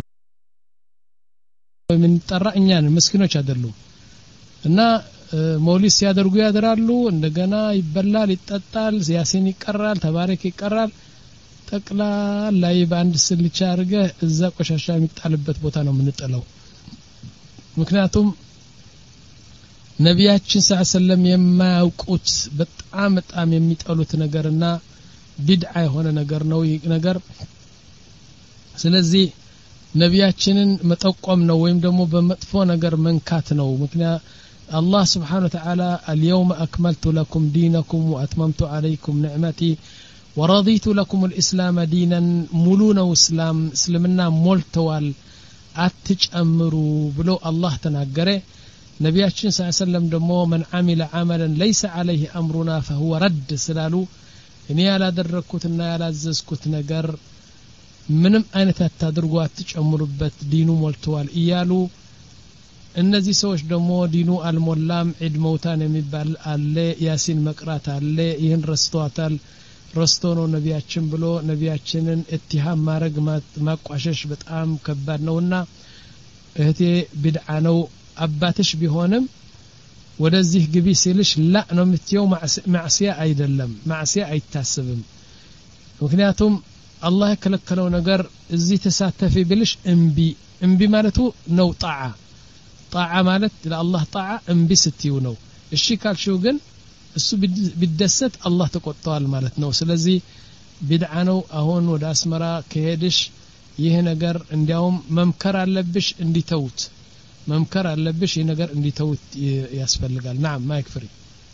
ምን ጠራ እኛን መስኪኖች አይደሉም እና ሞሊስ ያደርጉ ያደራሉ እንደገና ይበላል ይጠጣል ያሲን ይቀራል ተባረክ ይቀራል ጠቅላላ ላይ በአንድ ስልቻ አርገ እዛ ቆሻሻ የሚጣልበት ቦታ ነው የምንጠለው ምክንያቱም ነቢያችን ሰለላሁ ዐለይሂ ወሰለም የማያውቁት በጣም በጣም የሚጠሉት ነገርና ቢድዓ የሆነ ነገር ነው ይህ ነገር ስለዚህ ነቢያችንን መጠቆም ነው ወይም ደግሞ በመጥፎ ነገር መንካት ነው ምክንያት الله سبحانه وتعالى اليوم أكملت لكم دينكم وأتممت عليكم نعمتي ورضيت لكم الإسلام دينا ملون وإسلام اسلمنا مولتوال أتجأمروا بلو الله تناقره نبياتنا صلى الله عليه وسلم دمو من عمل عملا ليس عليه أمرنا فهو رد سلالو እኔ ያላደረኩትና ያላዘዝኩት ነገር ምንም አይነት አታድርጉ አትጨምሩበት ዲኑ ሞልቷል እያሉ እነዚህ ሰዎች ደግሞ ዲኑ አልሞላም ዒድ መውታን የሚባል አለ ያሲን መቅራት አለ ይህን ረስተዋታል ረስቶ ነው ነቢያችን ብሎ ነቢያችንን እትሃም ማረግ ማቋሸሽ በጣም ከባድ ነውና እህቴ ቢድዓ ነው አባትሽ ቢሆንም ወደዚህ ግቢ ሲልሽ ላ ነው ምትየው ማዕሲያ አይደለም ማዕሲያ አይታሰብም ምክንያቱም አላህ ከለከለው ነገር እዚህ ተሳተፊ ብልሽ እንቢ እንቢ ማለቱ ነው ጣዓ ጣዓ ማለት ለአላህ ጣዓ እንቢ ስትዩ ነው እሺ ካልሽው ግን እሱ ቢደሰት አላህ ተቆጣዋል ማለት ነው ስለዚህ ቢድዓ ነው አሁን ወደ አስመራ ከሄድሽ ይህ ነገር እንዲያውም መምከር አለብሽ እንዲተውት መምከር አለብሽ ይህ ነገር እንዲተውት ያስፈልጋል نعم ما يكفري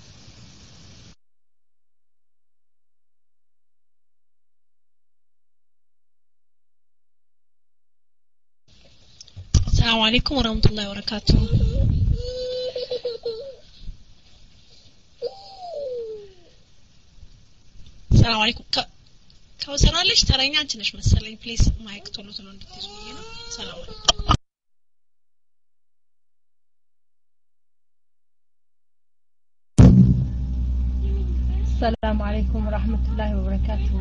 السلام عليكم ورحمة الله وبركاته السلام عليكم كوثر ليش تريني انت نش مسلين بليز مايك ቶሎ ቶሎ እንድትይዙኝ ነው ሰላም አለይኩም السلام عليكم ورحمة الله وبركاته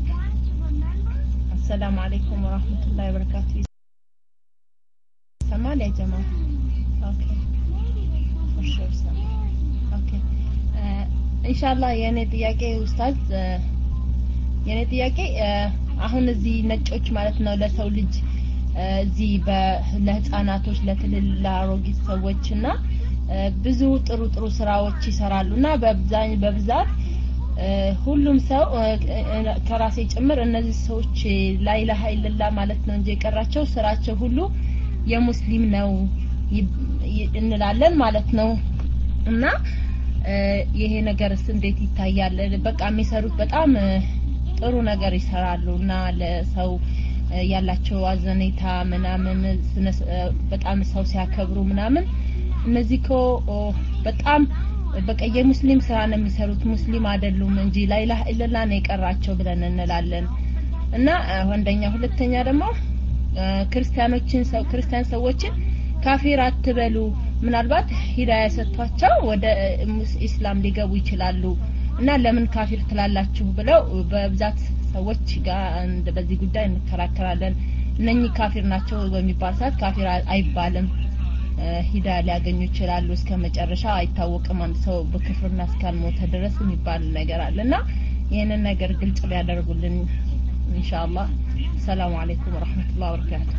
السلام عليكم ورحمة الله وبركاته سمعني يا جماعة اوكي وشو سمع اوكي آه ان شاء الله يعني ጥያቄ ኡስታዝ የኔ ጥያቄ አሁን እዚህ ነጮች ማለት ነው ለሰው ልጅ እዚህ ለህፃናቶች ለትልልቅ ሰዎችና ብዙ ጥሩ ጥሩ ስራዎች ይሰራሉና በብዛኝ በብዛት ሁሉም ሰው ከራሴ ጭምር እነዚህ ሰዎች ላኢላሃ ኢላላህ ማለት ነው እንጂ የቀራቸው ስራቸው ሁሉ የሙስሊም ነው እንላለን ማለት ነው እና ይሄ ነገርስ እንዴት ይታያል? በቃ የሚሰሩት በጣም ጥሩ ነገር ይሰራሉና ለሰው ያላቸው አዘኔታ ምናምን በጣም ሰው ሲያከብሩ ምናምን እነዚህ ኮ በጣም በቃ የሙስሊም ስራ ነው የሚሰሩት ሙስሊም አይደሉም እንጂ ላኢላሃ ኢላላህ ነው የቀራቸው ብለን እንላለን። እና አንደኛ ሁለተኛ ደግሞ ክርስቲያኖችን ሰው ክርስቲያን ሰዎችን ካፊር አትበሉ ምናልባት ሂዳያ ሰጥቷቸው ወደ እስላም ሊገቡ ይችላሉ እና ለምን ካፊር ትላላችሁ ብለው በብዛት ሰዎች ጋር እንደ በዚህ ጉዳይ እንከራከራለን። እነኚህ ካፊር ናቸው በሚባል ሰዓት ካፊር አይባልም ሂዳያ ሊያገኙ ይችላሉ እስከ መጨረሻ አይታወቅም አንድ ሰው በክፍርና እስካልሞተ ድረስ የሚባል ነገር አለና ይሄንን ነገር ግልጽ ሊያደርጉልን ኢንሻአላህ። ሰላም አለይኩም ወራህመቱላሂ ወበረካቱ።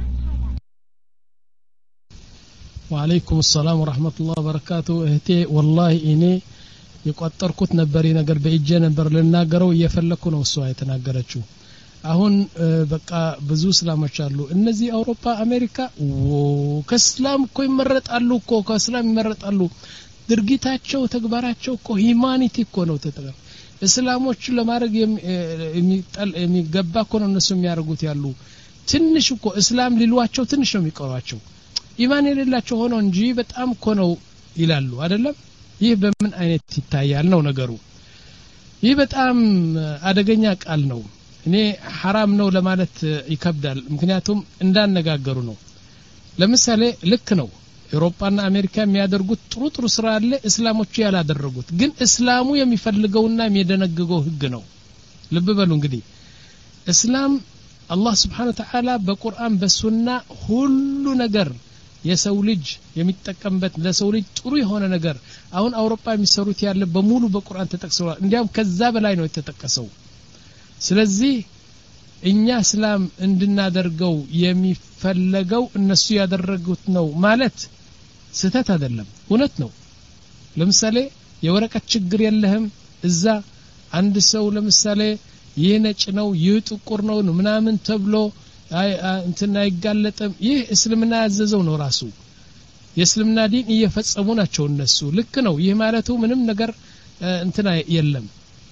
ወአለይኩም ሰላም ወራህመቱላሂ ወበረካቱ። እህቴ ወላሂ እኔ የቆጠርኩት ነበር ነገር በእጄ ነበር ለናገረው እየፈለኩ ነው እሷ የተናገረችው። አሁን በቃ ብዙ እስላሞች አሉ እነዚህ አውሮፓ አሜሪካ ከእስላም እኮ ይመረጣሉ እኮ ከእስላም ይመረጣሉ ድርጊታቸው ተግባራቸው እኮ ሂዩማኒቲ እኮ ነው ተጠቅም እስላሞች ለማድረግ የሚጠል የሚገባ እኮ ነው እነሱ የሚያደርጉት ያሉ ትንሽ እኮ እስላም ሊሏቸው ትንሽ ነው የሚቀሯቸው ኢማን የሌላቸው ሆኖ እንጂ በጣም እኮ ነው ይላሉ አይደለም። ይህ በምን አይነት ይታያል ነው ነገሩ። ይህ በጣም አደገኛ ቃል ነው። እኔ حرام ነው ለማለት ይከብዳል ምክንያቱም እንዳነጋገሩ ነው። ለምሳሌ ልክ ነው አውሮፓና አሜሪካ የሚያደርጉት ጥሩ ጥሩ ስራ አለ እስላሞቹ ያላደረጉት ግን እስላሙ የሚፈልገውና የሚደነግገው ህግ ነው። ልብ በሉ እንግዲህ እስላም አላህ Subhanahu Wa Ta'ala በቁርአን በሱና ሁሉ ነገር የሰው ልጅ የሚጠቀምበት ለሰው ልጅ ጥሩ የሆነ ነገር አሁን አውሮፓ የሚሰሩት ያለ በሙሉ በቁርአን ተጠቅሰዋል እንዲያም ከዛ በላይ ነው የተጠቀሰው። ስለዚህ እኛ እስላም እንድናደርገው የሚፈለገው እነሱ ያደረጉት ነው ማለት ስተት አይደለም እውነት ነው። ለምሳሌ የወረቀት ችግር የለህም እዛ አንድ ሰው ለምሳሌ ይህ ነጭ ነው ይህ ጥቁር ነው ምናምን ተብሎ እንትና ይጋለጥም ይህ እስልምና ያዘዘው ነው ራሱ የእስልምና ዲን እየፈጸሙ ናቸው እነሱ ልክ ነው። ይህ ማለቱ ምንም ነገር እንትና የለም።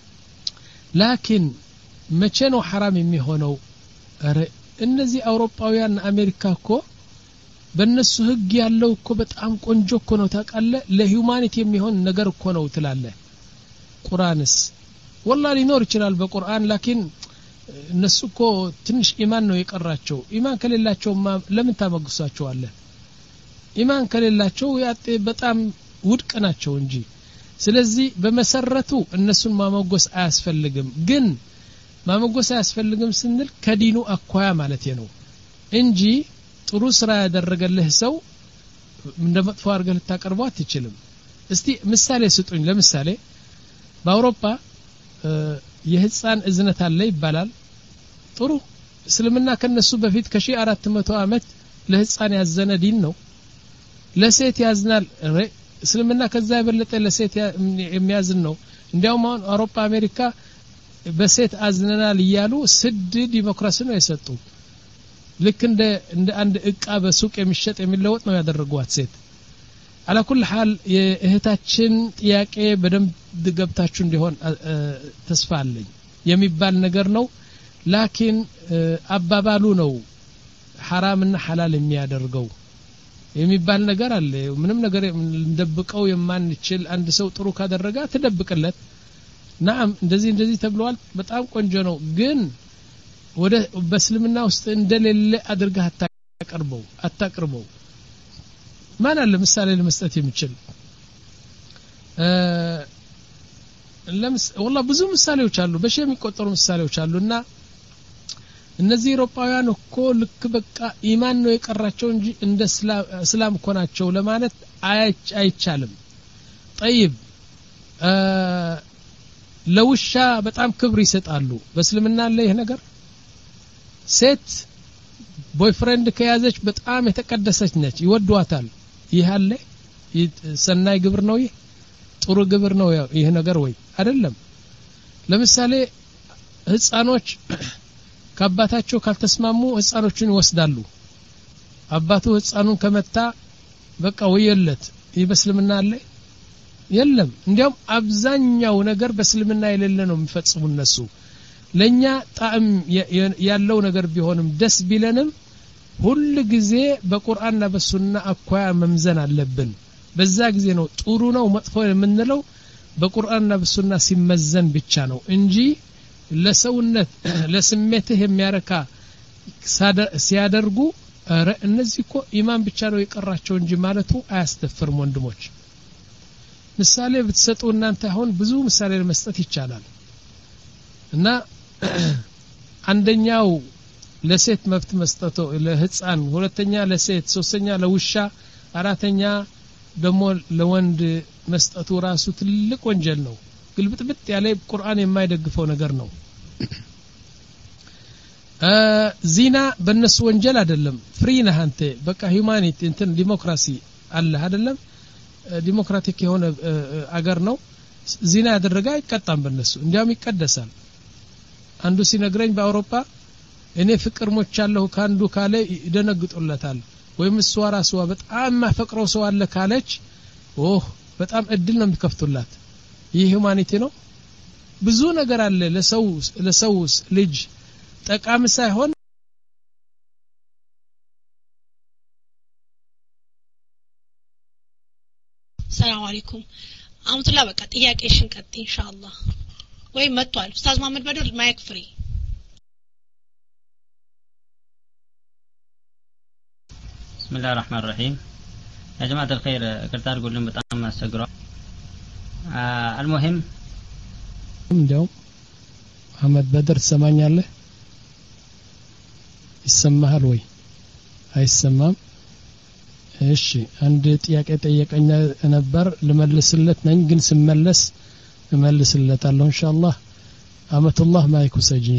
ላኪን መቼ ነው حرام የሚሆነው? አረ እነዚህ አውሮፓውያን አሜሪካ እኮ በእነሱ ህግ ያለው እኮ በጣም ቆንጆ እኮ ነው ታውቃለህ ለሂዩማኒቲ የሚሆን ነገር እኮ ነው ትላለህ። ቁርአንስ والله ሊኖር ይችላል በቁርአን ላኪን እነሱ እኮ ትንሽ ኢማን ነው የቀራቸው። ኢማን ከሌላቸው ለምን ታመግሳቸዋለህ? ኢማን ከሌላቸው ያጤ በጣም ውድቅ ናቸው እንጂ። ስለዚህ በመሰረቱ እነሱን ማመጎስ አያስፈልግም። ግን ማመጎስ አያስፈልግም ስንል ከዲኑ አኳያ ማለት ነው እንጂ ጥሩ ስራ ያደረገልህ ሰው እንደመጥፎ አድርገህ ልታቀርበው አትችልም። እስቲ ምሳሌ ስጡኝ። ለምሳሌ በአውሮፓ የህፃን እዝነት አለ ይባላል። ጥሩ እስልምና ከነሱ በፊት ከ1400 አመት ለህፃን ያዘነ ዲን ነው። ለሴት ያዝናል እስልምና ከዛ የበለጠ ለሴት የሚያዝን ነው። እንዲያውም አሁን አውሮፓ አሜሪካ በሴት አዝነናል ይያሉ ስድ ዲሞክራሲ ነው የሰጡ። ልክ እንደ እንደ አንድ እቃ በሱቅ የሚሸጥ የሚለወጥ ነው ያደረጓት ሴት። على كل حال የእህታችን ጥያቄ በደንብ ገብታችሁ እንዲሆን ተስፋ አለኝ የሚባል ነገር ነው። ላኪን አባባሉ ነው حرامና حلال የሚያደርገው የሚባል ነገር አለ። ምንም ነገር እንደብቀው የማንችል አንድ ሰው ጥሩ ካደረጋ ተደብቅለት ናም እንደዚህ እንደዚህ ተብሏል በጣም ቆንጆ ነው ግን ወደ በእስልምና ውስጥ እንደሌለ አድርገህ አታቀርበው አታቀርበው። ማን አለ ምሳሌ ለመስጠት የሚችል ለምስ والله ብዙ ምሳሌዎች አሉ በሺ የሚቆጠሩ ምሳሌዎች አሉና እነዚህ አውሮፓውያን እኮ ልክ በቃ ኢማን ነው የቀራቸው እንጂ እንደ እስላም እኮ ናቸው ለማለት አይቻልም። طيب ለውሻ በጣም ክብር ይሰጣሉ በእስልምና አለ ይሄ ነገር። ሴት ቦይፍሬንድ ከያዘች በጣም የተቀደሰች ነች ይወዷታል። ይሄ አለ ሰናይ ግብር ነው ይሄ ጥሩ ግብር ነው ይሄ ነገር ወይ አይደለም? ለምሳሌ ህፃኖች ከአባታቸው ካልተስማሙ ህፃኖቹን ይወስዳሉ። አባቱ ህፃኑን ከመታ በቃ ወየለት ይህ በእስልምና አለ የለም እንዲያውም አብዛኛው ነገር በእስልምና የሌለ ነው የሚፈጽሙ እነሱ ለኛ ጣዕም ያለው ነገር ቢሆንም ደስ ቢለንም ሁሉ ጊዜ በቁርአንና በሱና አኳያ መምዘን አለብን በዛ ጊዜ ነው ጥሩ ነው መጥፎ የምንለው በቁርአንና በሱና ሲመዘን ብቻ ነው እንጂ ለሰውነት ለስሜትህ የሚያረካ ሲያደርጉ አረ እነዚህ እኮ ኢማን ብቻ ነው የቀራቸው እንጂ ማለቱ አያስተፍርም ወንድሞች ምሳሌ ብትሰጡ እናንተ አሁን ብዙ ምሳሌ ለመስጠት ይቻላል እና አንደኛው ለሴት መብት መስጠቱ ለህፃን ሁለተኛ ለሴት ሶስተኛ ለውሻ አራተኛ ደግሞ ለወንድ መስጠቱ ራሱ ትልቅ ወንጀል ነው ግልብጥብጥ ያለ ቁርአን የማይደግፈው ነገር ነው ዚና በእነሱ ወንጀል አይደለም ፍሪ ነህ አንተ በቃ ሂዩማኒቲ እንትን ዲሞክራሲ አለ አይደለም ዲሞክራቲክ የሆነ አገር ነው ዚና ያደረገ አይቀጣም በእነሱ እንዲያውም ይቀደሳል አንዱ ሲነግረኝ በአውሮፓ እኔ ፍቅር ሞቻለሁ ካንዱ ካለ ይደነግጡለታል ወይም እሷ ራስዋ በጣም ማፈቅረው ሰው አለ ካለች ኦህ በጣም እድል ነው የሚከፍቱላት ይህ ሂዩማኒቲ ነው ብዙ ነገር አለ ለሰው ለሰው ልጅ ጠቃሚ ሳይሆን ሰላም አለይኩም አምጥላ በቃ ጥያቄሽን ቀጥ ኢንሻአላህ ወይ መጥቷል ኡስታዝ መሐመድ በድር ማይክ ፍሪ بسم الله الرحمن الرحيم يا جماعة الخير قلت أقول لهم بطعم أستقرأ آه المهم እንደው መሐመድ በድር ትሰማኛለህ ይሰማሃል ወይ አይሰማም እሺ አንድ ጥያቄ ጠየቀኝ ነበር ለመልስለት ነኝ ግን ስመለስ እመልስለታለሁ ኢንሻአላህ አመቱላህ ማይኩ ሰጅን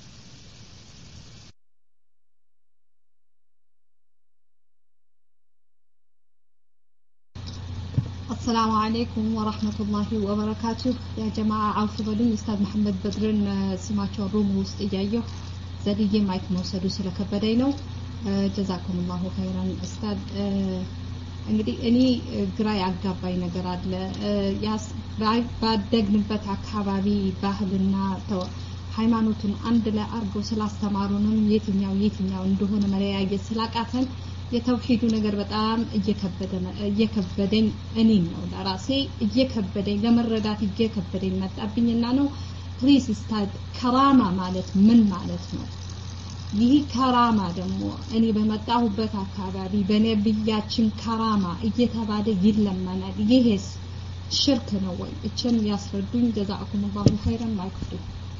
السلام عليكم ورحمة الله وبركاته يا جماعة عفوا بلون أستاذ محمد بدرن سماچو روم وسط እያየሁ ዘድዬ ማይክ መውሰዱ ስለከበደኝ ነው ጀዛኩም الله خيرا أستاذ እንግዲህ እኔ ግራ ያጋባኝ ነገር አለ ያስ ባደግንበት አካባቢ ባህልና ሃይማኖቱን አንድ ላይ አርገው ስላስተማሩንም የትኛው የትኛው እንደሆነ መለያየት ስላቃተን የተውሂዱ ነገር በጣም እየከበደ እየከበደኝ እኔ ነው ለራሴ እየከበደኝ ለመረዳት እየከበደኝ መጣብኝና ነው ፕሊስ ኡስታዝ ከራማ ማለት ምን ማለት ነው ይህ ከራማ ደግሞ እኔ በመጣሁበት አካባቢ በነብያችን ከራማ እየተባለ ይለመናል ይሄስ ሽርክ ነው ወይ እችን ያስረዱኝ ጀዛኩም الله خيرا ማይክፍቱ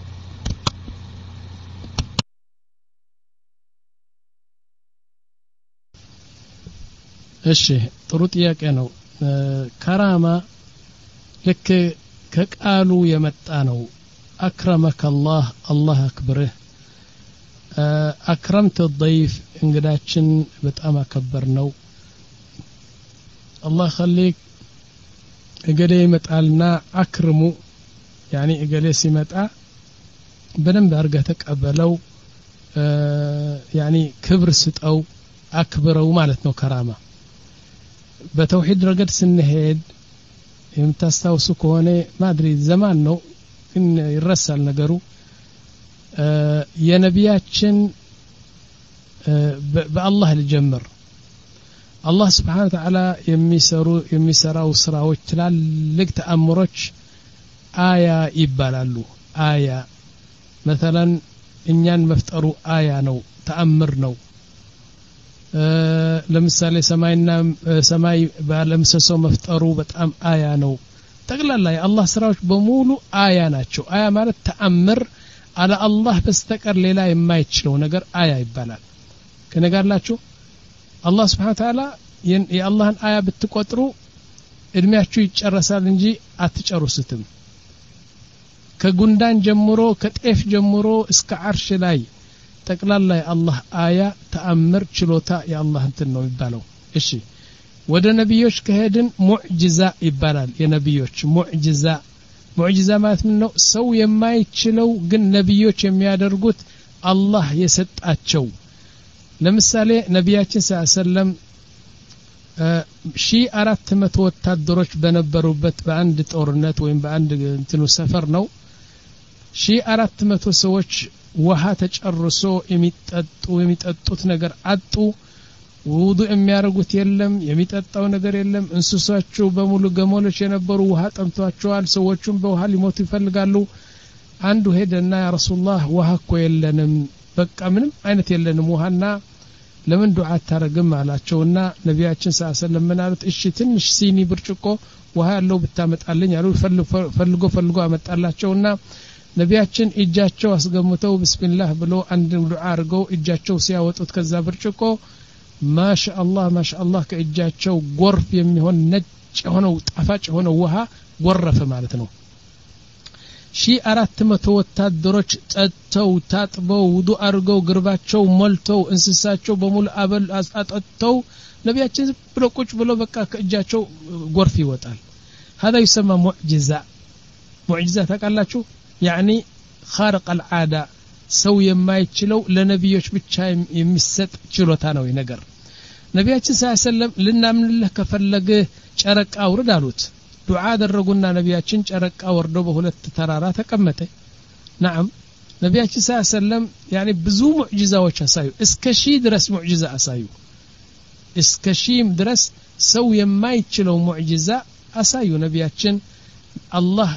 እሺ ጥሩ ጥያቄ ነው ከራማ ልክ ከቃሉ የመጣ ነው አክረመከ الله الله አክብርህ አክረምት الضيف እንግዳችን በጣም አከበር ነው الله خليك እገሌ ይመጣልና አክርሙ يعني እገሌ ሲመጣ በደንብ አርገህ ተቀበለው يعني ክብር ስጠው አክብረው ማለት ነው ከራማ በተውሂድ ረገድ ስንሄድ የምታስታውሱ ከሆነ ማድሪ ዘማን ነው ግን ይረሳል ነገሩ የነቢያችን በአላህ ልጀምር አላህ Subhanahu Wa Ta'ala የሚሰሩ የሚሰራው ስራዎች ትላልቅ ተአምሮች አያ ይባላሉ አያ مثلا እኛን መፍጠሩ አያ ነው ተአምር ነው ለምሳሌ ሰማይና ሰማይ ባለምሰሶ መፍጠሩ በጣም አያ ነው ጠቅላላ የአላህ ስራዎች በሙሉ አያ ናቸው አያ ማለት ተአምር على الله በስተቀር ሌላ የማይችለው ነገር አያ ይባላል ከነጋላችሁ አላህ Subhanahu Wa Ta'ala የአላህን አያ ብትቆጥሩ እድሜያችሁ ይጨረሳል እንጂ አትጨርሱትም ከጉንዳን ጀምሮ ከጤፍ ጀምሮ እስከ አርሽ ላይ ጠቅላላ የአላህ አያ ተአምር ችሎታ የአላህ እንትን ነው ይባላል እሺ ወደ ነብዮች ከሄድን ሙዕጂዛ ይባላል የነብዮች ሙዕጂዛ ሙዕጂዛ ማለት ምን ነው ሰው የማይችለው ግን ነብዮች የሚያደርጉት አላህ የሰጣቸው ለምሳሌ ነብያችን ሰለላሁ ዐለይሂ ወሰለም ሺ አራት መቶ ወታደሮች በነበሩበት በአንድ ጦርነት ወይም በአንድ እንትኑ ሰፈር ነው ሺ አራት መቶ ሰዎች ውሃ ተጨርሶ የሚጠጡ የሚጠጡት ነገር አጡ ውዱ የሚያርጉት የለም የሚጠጣው ነገር የለም እንስሶቹ በሙሉ ገመሎች የነበሩ ውሃ ጠምቷቸዋል ሰዎቹም በውሃ ሊሞቱ ይፈልጋሉ አንዱ ሄደና ያ ረሱላህ ውሃ እኮ የለንም በቃ ምንም አይነት የለንም ውሃና ለምን ዱዓ ታረግም አላቸውና ነቢያችን ሰለላሁ ዐለይሂ ወሰለም ምን አሉት እሺ ትንሽ ሲኒ ብርጭቆ ውሃ ያለው ብታመጣልኝ አሉ ፈልጎ ፈልጎ አመጣላቸውና ነቢያችን እጃቸው አስገምተው ቢስሚላህ ብሎ አንድ ዱዓ አድርገው እጃቸው ሲያወጡት ከዛ ብርጭቆ ማሻአላህ ማሻአላህ ከእጃቸው ጎርፍ የሚሆን ነጭ ሆነው ጣፋጭ ሆነው ውሃ ጎረፈ ማለት ነው ሺ አራት መቶ ወታደሮች ጠጥተው ታጥበው ውዱ አድርገው ግርባቸው ሞልተው እንስሳቸው በሙሉ አበል አጣጥተው ነቢያችን ብሎ ቁጭ ብሎ በቃ ከእጃቸው ጎርፍ ይወጣል هذا يسمى معجزة معجزة ታውቃላችሁ يعني خارق العادة ሰው የማይችለው ለነብዮች ብቻ የሚሰጥ ችሎታ ነው ይነገር ነቢያችን ሰለላሁ ዐለይሂ ወሰለም ልናምንልህ ከፈለገ ጨረቃ አውርድ አሉት ዱዓ አደረጉና ነቢያችን ጨረቃ ወርዶ በሁለት ተራራ ተቀመጠ نعم ነቢያችን ሰለላሁ ዐለይሂ ወሰለም يعني ብዙ ሙዕጂዛዎች አሳዩ እስከ ሺህ ድረስ ሙዕጂዛ አሳዩ እስከ ሺህ ድረስ ሰው የማይችለው ሙዕጂዛ አሳዩ ነቢያችን አላህ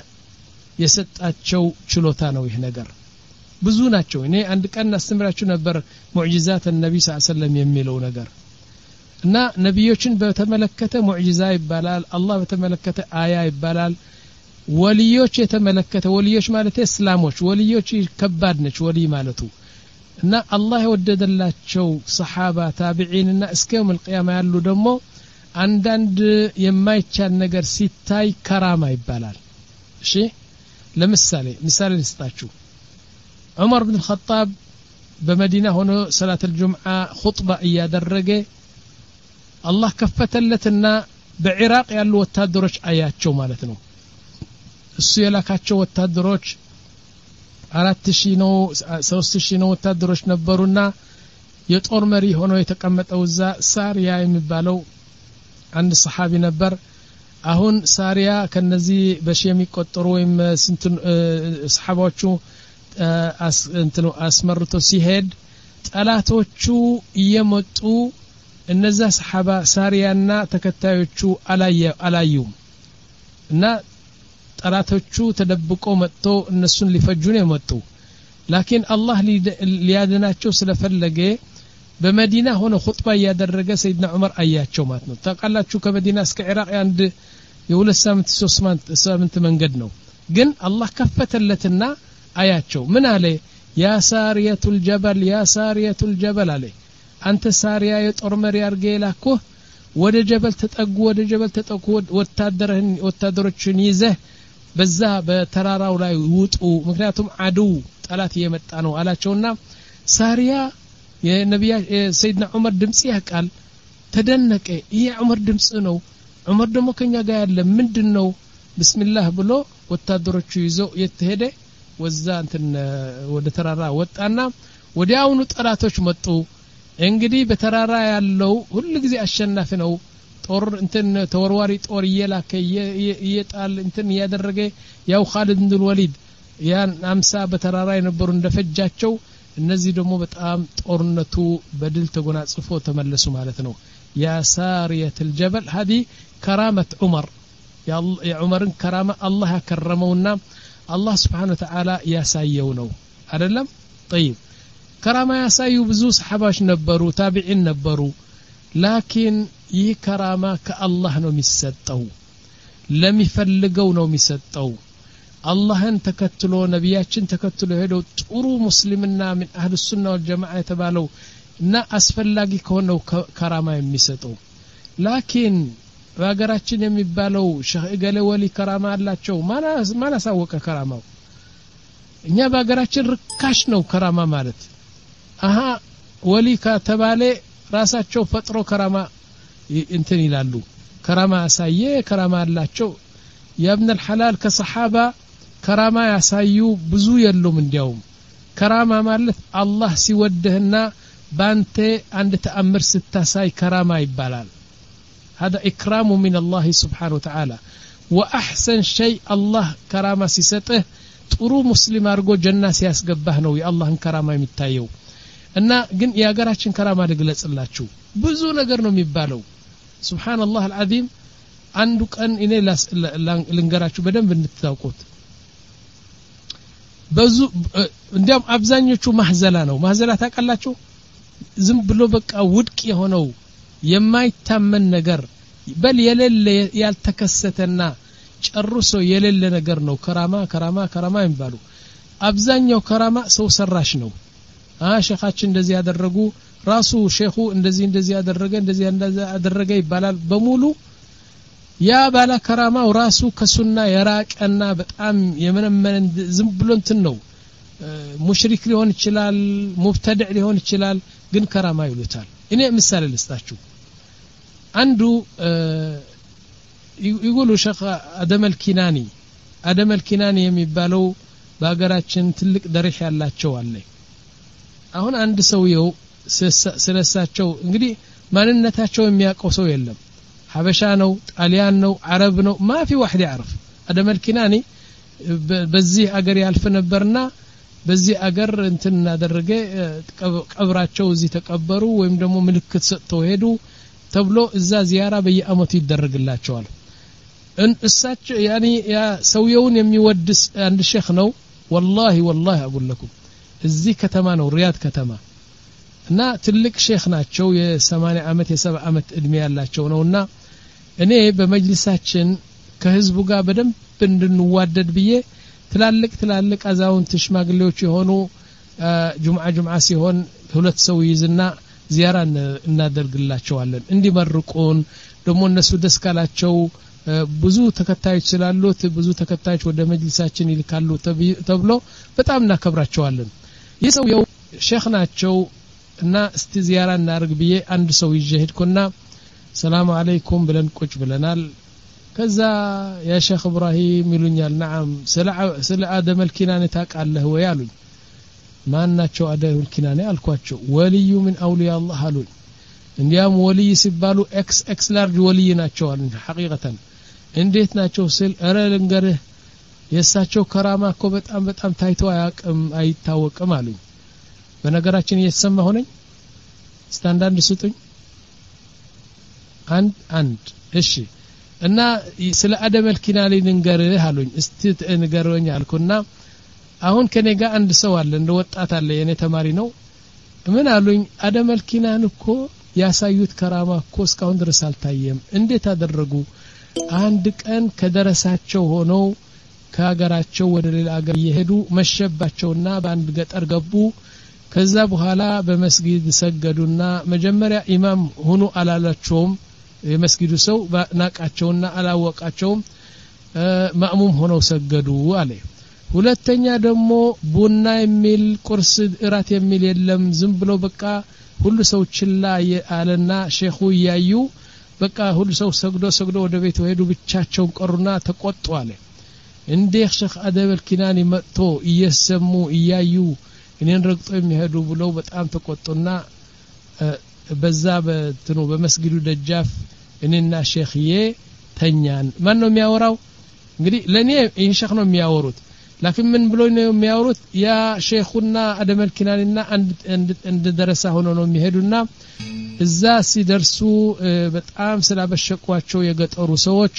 የሰጣቸው ችሎታ ነው ይህ ነገር ብዙ ናቸው እኔ አንድ ቀን አስተምራችሁ ነበር ሙዕጂዛት ነብይ ሰለላሁ ዐለይሂ ወሰለም የሚለው ነገር እና ነብዮችን በተመለከተ ሙዕጂዛ ይባላል አላህ በተመለከተ አያ ይባላል ወልዮች የተመለከተ ወልዮች ማለት እስላሞች ወልዮች ከባድ ነች ወልይ ማለቱ እና አላህ የወደደላቸው ሰሃባ ታቢዒንና እስከ የውም القيامه ያሉ ደግሞ አንዳንድ የማይቻል ነገር ሲታይ ከራማ ይባላል እሺ ለምሳሌ ምሳሌ ልስጣችሁ ዑመር ኢብኑ الخطاب በመዲና ሆኖ ሰላት الجمعه خطبه እያደረገ አላህ ከፈተለትና በኢራቅ ያሉ ወታደሮች አያቸው ማለት ነው እሱ የላካቸው ወታደሮች አራት ሺህ ነው ሶስት ሺህ ነው ወታደሮች ነበሩና የጦር መሪ ሆኖ የተቀመጠው እዛ ሳሪያ የሚባለው አንድ ሰሃቢ ነበር አሁን ሳሪያ ከነዚህ በሺ የሚቆጠሩ ወይም ስንት ሰሃባዎቹ እንትኑ አስመርቶ ሲሄድ ጠላቶቹ እየመጡ እነዛ ሰሃባ ሳሪያና ተከታዮቹ አላየ አላዩም እና ጠላቶቹ ተደብቆ መጥቶ እነሱን ሊፈጁ ነው የመጡ ላኪን አላህ ሊያድናቸው ስለፈለገ በመዲና ሆኖ ኹጥባ ያደረገ ሰይድና ዑመር አያቸው ማለት ነው ታውቃላችሁ ከመዲና እስከ ኢራቅ አንድ የሁለት ሳምንት ሶስት ሳምንት መንገድ ነው ግን አላህ ከፈተለትና አያቸው ምን አለ ያ ሳሪያቱል ጀበል ያ ሳሪያቱል ጀበል አለ አንተ ሳሪያ የጦር መሪ አርገ ላኮ ወደ ጀበል ተጠጉ ወደ ጀበል ተጠጉ ወታደረን ወታደሮችን ይዘህ በዛ በተራራው ላይ ውጡ ምክንያቱም አዱ ጠላት እየመጣ ነው አላቸውና ሳሪያ የነብያ ሰይድና ዑመር ድምጽ ያቃል ተደነቀ ይሄ ዑመር ድምጽ ነው ዑመር ደግሞ ከኛ ጋር ያለ ምንድነው ቢስሚላህ ብሎ ወታደሮቹ ይዘው የተሄደ ወዛ እንትን ወደ ተራራ ወጣና ወዲያውኑ ጠላቶች መጡ እንግዲህ በተራራ ያለው ሁሉ ጊዜ አሸናፊ ነው ጦር እንትን ተወርዋሪ ጦር እየላከ እየጣል እንትን ያደረገ ያው ኻሊድ ኢብኑ ወሊድ ያን አምሳ በተራራ የነበሩ እንደፈጃቸው እነዚህ ደግሞ በጣም ጦርነቱ በድል ተጎናጽፎ ተመለሱ ማለት ነው ያ ሳሪያት الجبل هذه كرامه عمر يا عمر كرامه الله ያከረመውና አላህ Subhanahu Wa Ta'ala ያሳየው ነው አይደለም طيب ከራማ ያሳዩ ብዙ ሰሃባዎች ነበሩ ታቢዒን ነበሩ ላኪን ይህ ከራማ ከአላህ ነው የሚሰጠው ለሚፈልገው ነው የሚሰጠው አላህን ተከትሎ ነቢያችን ተከትሎ ሄደው ጥሩ ሙስሊምና ምን አህሉ ሱና ወል ጀማዓ የተባለው እና አስፈላጊ ከሆነው ከራማ የሚሰጠው ላኪን በአገራችን የሚባለው ሸህ ገለ ወሊ ከራማ አላቸው ማና ማና ሳወቀ ከራማው እኛ በአገራችን ርካሽ ነው ከራማ ማለት አሃ ወሊ ከተባለ ራሳቸው ፈጥሮ ከራማ እንትን ይላሉ ከራማ ያሳየ ከራማ አላቸው ያብነ الحلال ከሰሃባ ከራማ ያሳዩ ብዙ የሉም እንዲያውም ከራማ ማለት አላህ ሲወደህና ባንተ አንድ ተአምር ስታሳይ ከራማ ይባላል هذا إكرام من الله سبحانه وتعالى وأحسن شيء الله كرامة سيسته ጥሩ ሙስሊም አድርጎ ጀና ሲያስገባህ ነው የአላህን ከራማ የሚታየው እና ግን የሀገራችን ከራማ ልግለጽላችሁ ብዙ ነገር ነው የሚባለው ሱብሃንአላህ አልዓዚም አንዱ ቀን እኔ ልንገራችሁ በደንብ እንድታውቁት ብዙ እንዲያም አብዛኞቹ ማህዘላ ነው ማህዘላ ታውቃላችሁ ዝም ብሎ በቃ ውድቅ የሆነው የማይታመን ነገር በል የሌለ ያልተከሰተና ጨርሶ የሌለ ነገር ነው ከራማ ከራማ ከራማ ይባሉ አብዛኛው ከራማ ሰው ሰራሽ ነው አ ሼኻችን እንደዚህ ያደረጉ ራሱ ሼኹ እንደዚህ እንደዚህ ያደረገ እንደዚህ እንደዚህ ያደረገ ይባላል በሙሉ ያ ባላ ከራማው ራሱ ከሱና የራቀና በጣም የመነመን ዝም ብሎ እንትን ነው ሙሽሪክ ሊሆን ይችላል ሙብተድዕ ሊሆን ይችላል ግን ከራማ ይሉታል እኔ ምሳሌ ልስጣችሁ አንዱ يقولوا شيخ ادم الكناني ادم الكناني የሚባለው በአገራችን ትልቅ ደረጃ ያላቸው አለ አሁን አንድ ሰውየው ስለሳቸው እንግዲህ ማንነታቸው የሚያውቀው ሰው የለም ሐበሻ ነው ጣሊያን ነው አረብ ነው ማፊ واحد يعرف ادم الكناني በዚህ አገር ያልፍ ነበርና በዚህ አገር እንትን እናደረገ ቀብራቸው እዚህ ተቀበሩ ወይም ደግሞ ምልክት ሰጥተው ሄዱ ተብሎ እዛ ዚያራ በየአመቱ ይደረግላቸዋል ان اساچ يعني يا سويون የሚወድስ አንድ ሼክ ነው والله والله اقول لكم እዚህ ከተማ ነው ሪያድ ከተማ እና ትልቅ ሼክ ናቸው የ80 አመት የ70 አመት እድሜ ያላቸው ነውና እኔ በመጅልሳችን ከህዝቡ ጋር በደንብ እንድንዋደድ ብዬ ትላልቅ ትላልቅ አዛውንት ሽማግሌዎች የሆኑ ጁምዓ ጁምዓ ሲሆን ሁለት ሰው ይዝና ዚያራ እናደርግላቸዋለን እንዲመርቁን ደሞ እነሱ ደስ ካላቸው ብዙ ተከታዮች ስላሉት ብዙ ተከታዮች ወደ መጅልሳችን ይልካሉ ተብሎ በጣም እናከብራቸዋለን የሰውየው ሼክ ናቸው እና እስቲ ዚያራ እናርግ ብዬ አንድ ሰው ይጀሄድኩና ሰላም አለይኩም ብለን ቁጭ ብለናል ከዛ ያ ሼክ ኢብራሂም ይሉኛል نعم ስለ አደም الكناني ታቃለህ ወይ አሉኝ ማናቸው አደም الكناني አልኳቸው ወልዩ ምን አውሊያ አላህ አሉኝ እንዲያም ወልይ ሲባሉ ኤክስ ኤክስ ላርጅ ወልይ ናቸው አሉኝ ሐቂቀተን እንዴት ናቸው ስል አረ ልንገርህ የሳቸው ከራማ እኮ በጣም በጣም ታይቶ አያቅም አይታወቅም አሉኝ በነገራችን እየተሰማ ሆነኝ ስታንዳርድ ስጡኝ አንድ አንድ እሺ እና ስለ አደም الكناني ልንገርህ አሉኝ እስቲ ንገሩኝ አልኩና አሁን ከኔ ጋር አንድ ሰው አለ እንደ ወጣት አለ የኔ ተማሪ ነው ምን አሉኝ አደም الكناني እኮ ያሳዩት ከራማ እኮ እስካሁን ድረስ አልታየም እንዴት አደረጉ አንድ ቀን ከደረሳቸው ሆነው ከሀገራቸው ወደ ሌላ ሀገር እየሄዱ መሸባቸውና በአንድ ገጠር ገቡ ከዛ በኋላ በመስጊድ ሰገዱና መጀመሪያ ኢማም ሆኖ አላላቸውም የመስጊዱ ሰው ናቃቸውና አላወቃቸውም ማእሙም ሆነው ሰገዱ አለ ሁለተኛ ደግሞ ቡና የሚል ቁርስ እራት የሚል የለም ዝም ብሎ በቃ ሁሉ ሰው ችላ ያለና ሼኹ ያዩ በቃ ሁሉ ሰው ሰግዶ ሰግዶ ወደ ቤቱ ሄዱ ብቻቸውን ቀሩና ተቆጡ አለ እንዴ ሼኽ አደም الكناني መጥቶ እየሰሙ እያዩ እኔን ረግጦ የሚሄዱ ብለው በጣም ተቆጡና በዛ በትኑ በመስጊዱ ደጃፍ እኔና ሼኽዬ ተኛን ማን ነው የሚያወራው እንግዲህ ለኔ ይሄ ሼኽ ነው የሚያወሩት لكن من ብሎ ነው የሚያወሩት ያ ሼኹና አደም الكنانيና አንድ እንደ ደረሳ ሆኖ ነው የሚሄዱና እዛ ሲደርሱ በጣም ስላበሸቋቸው የገጠሩ ሰዎች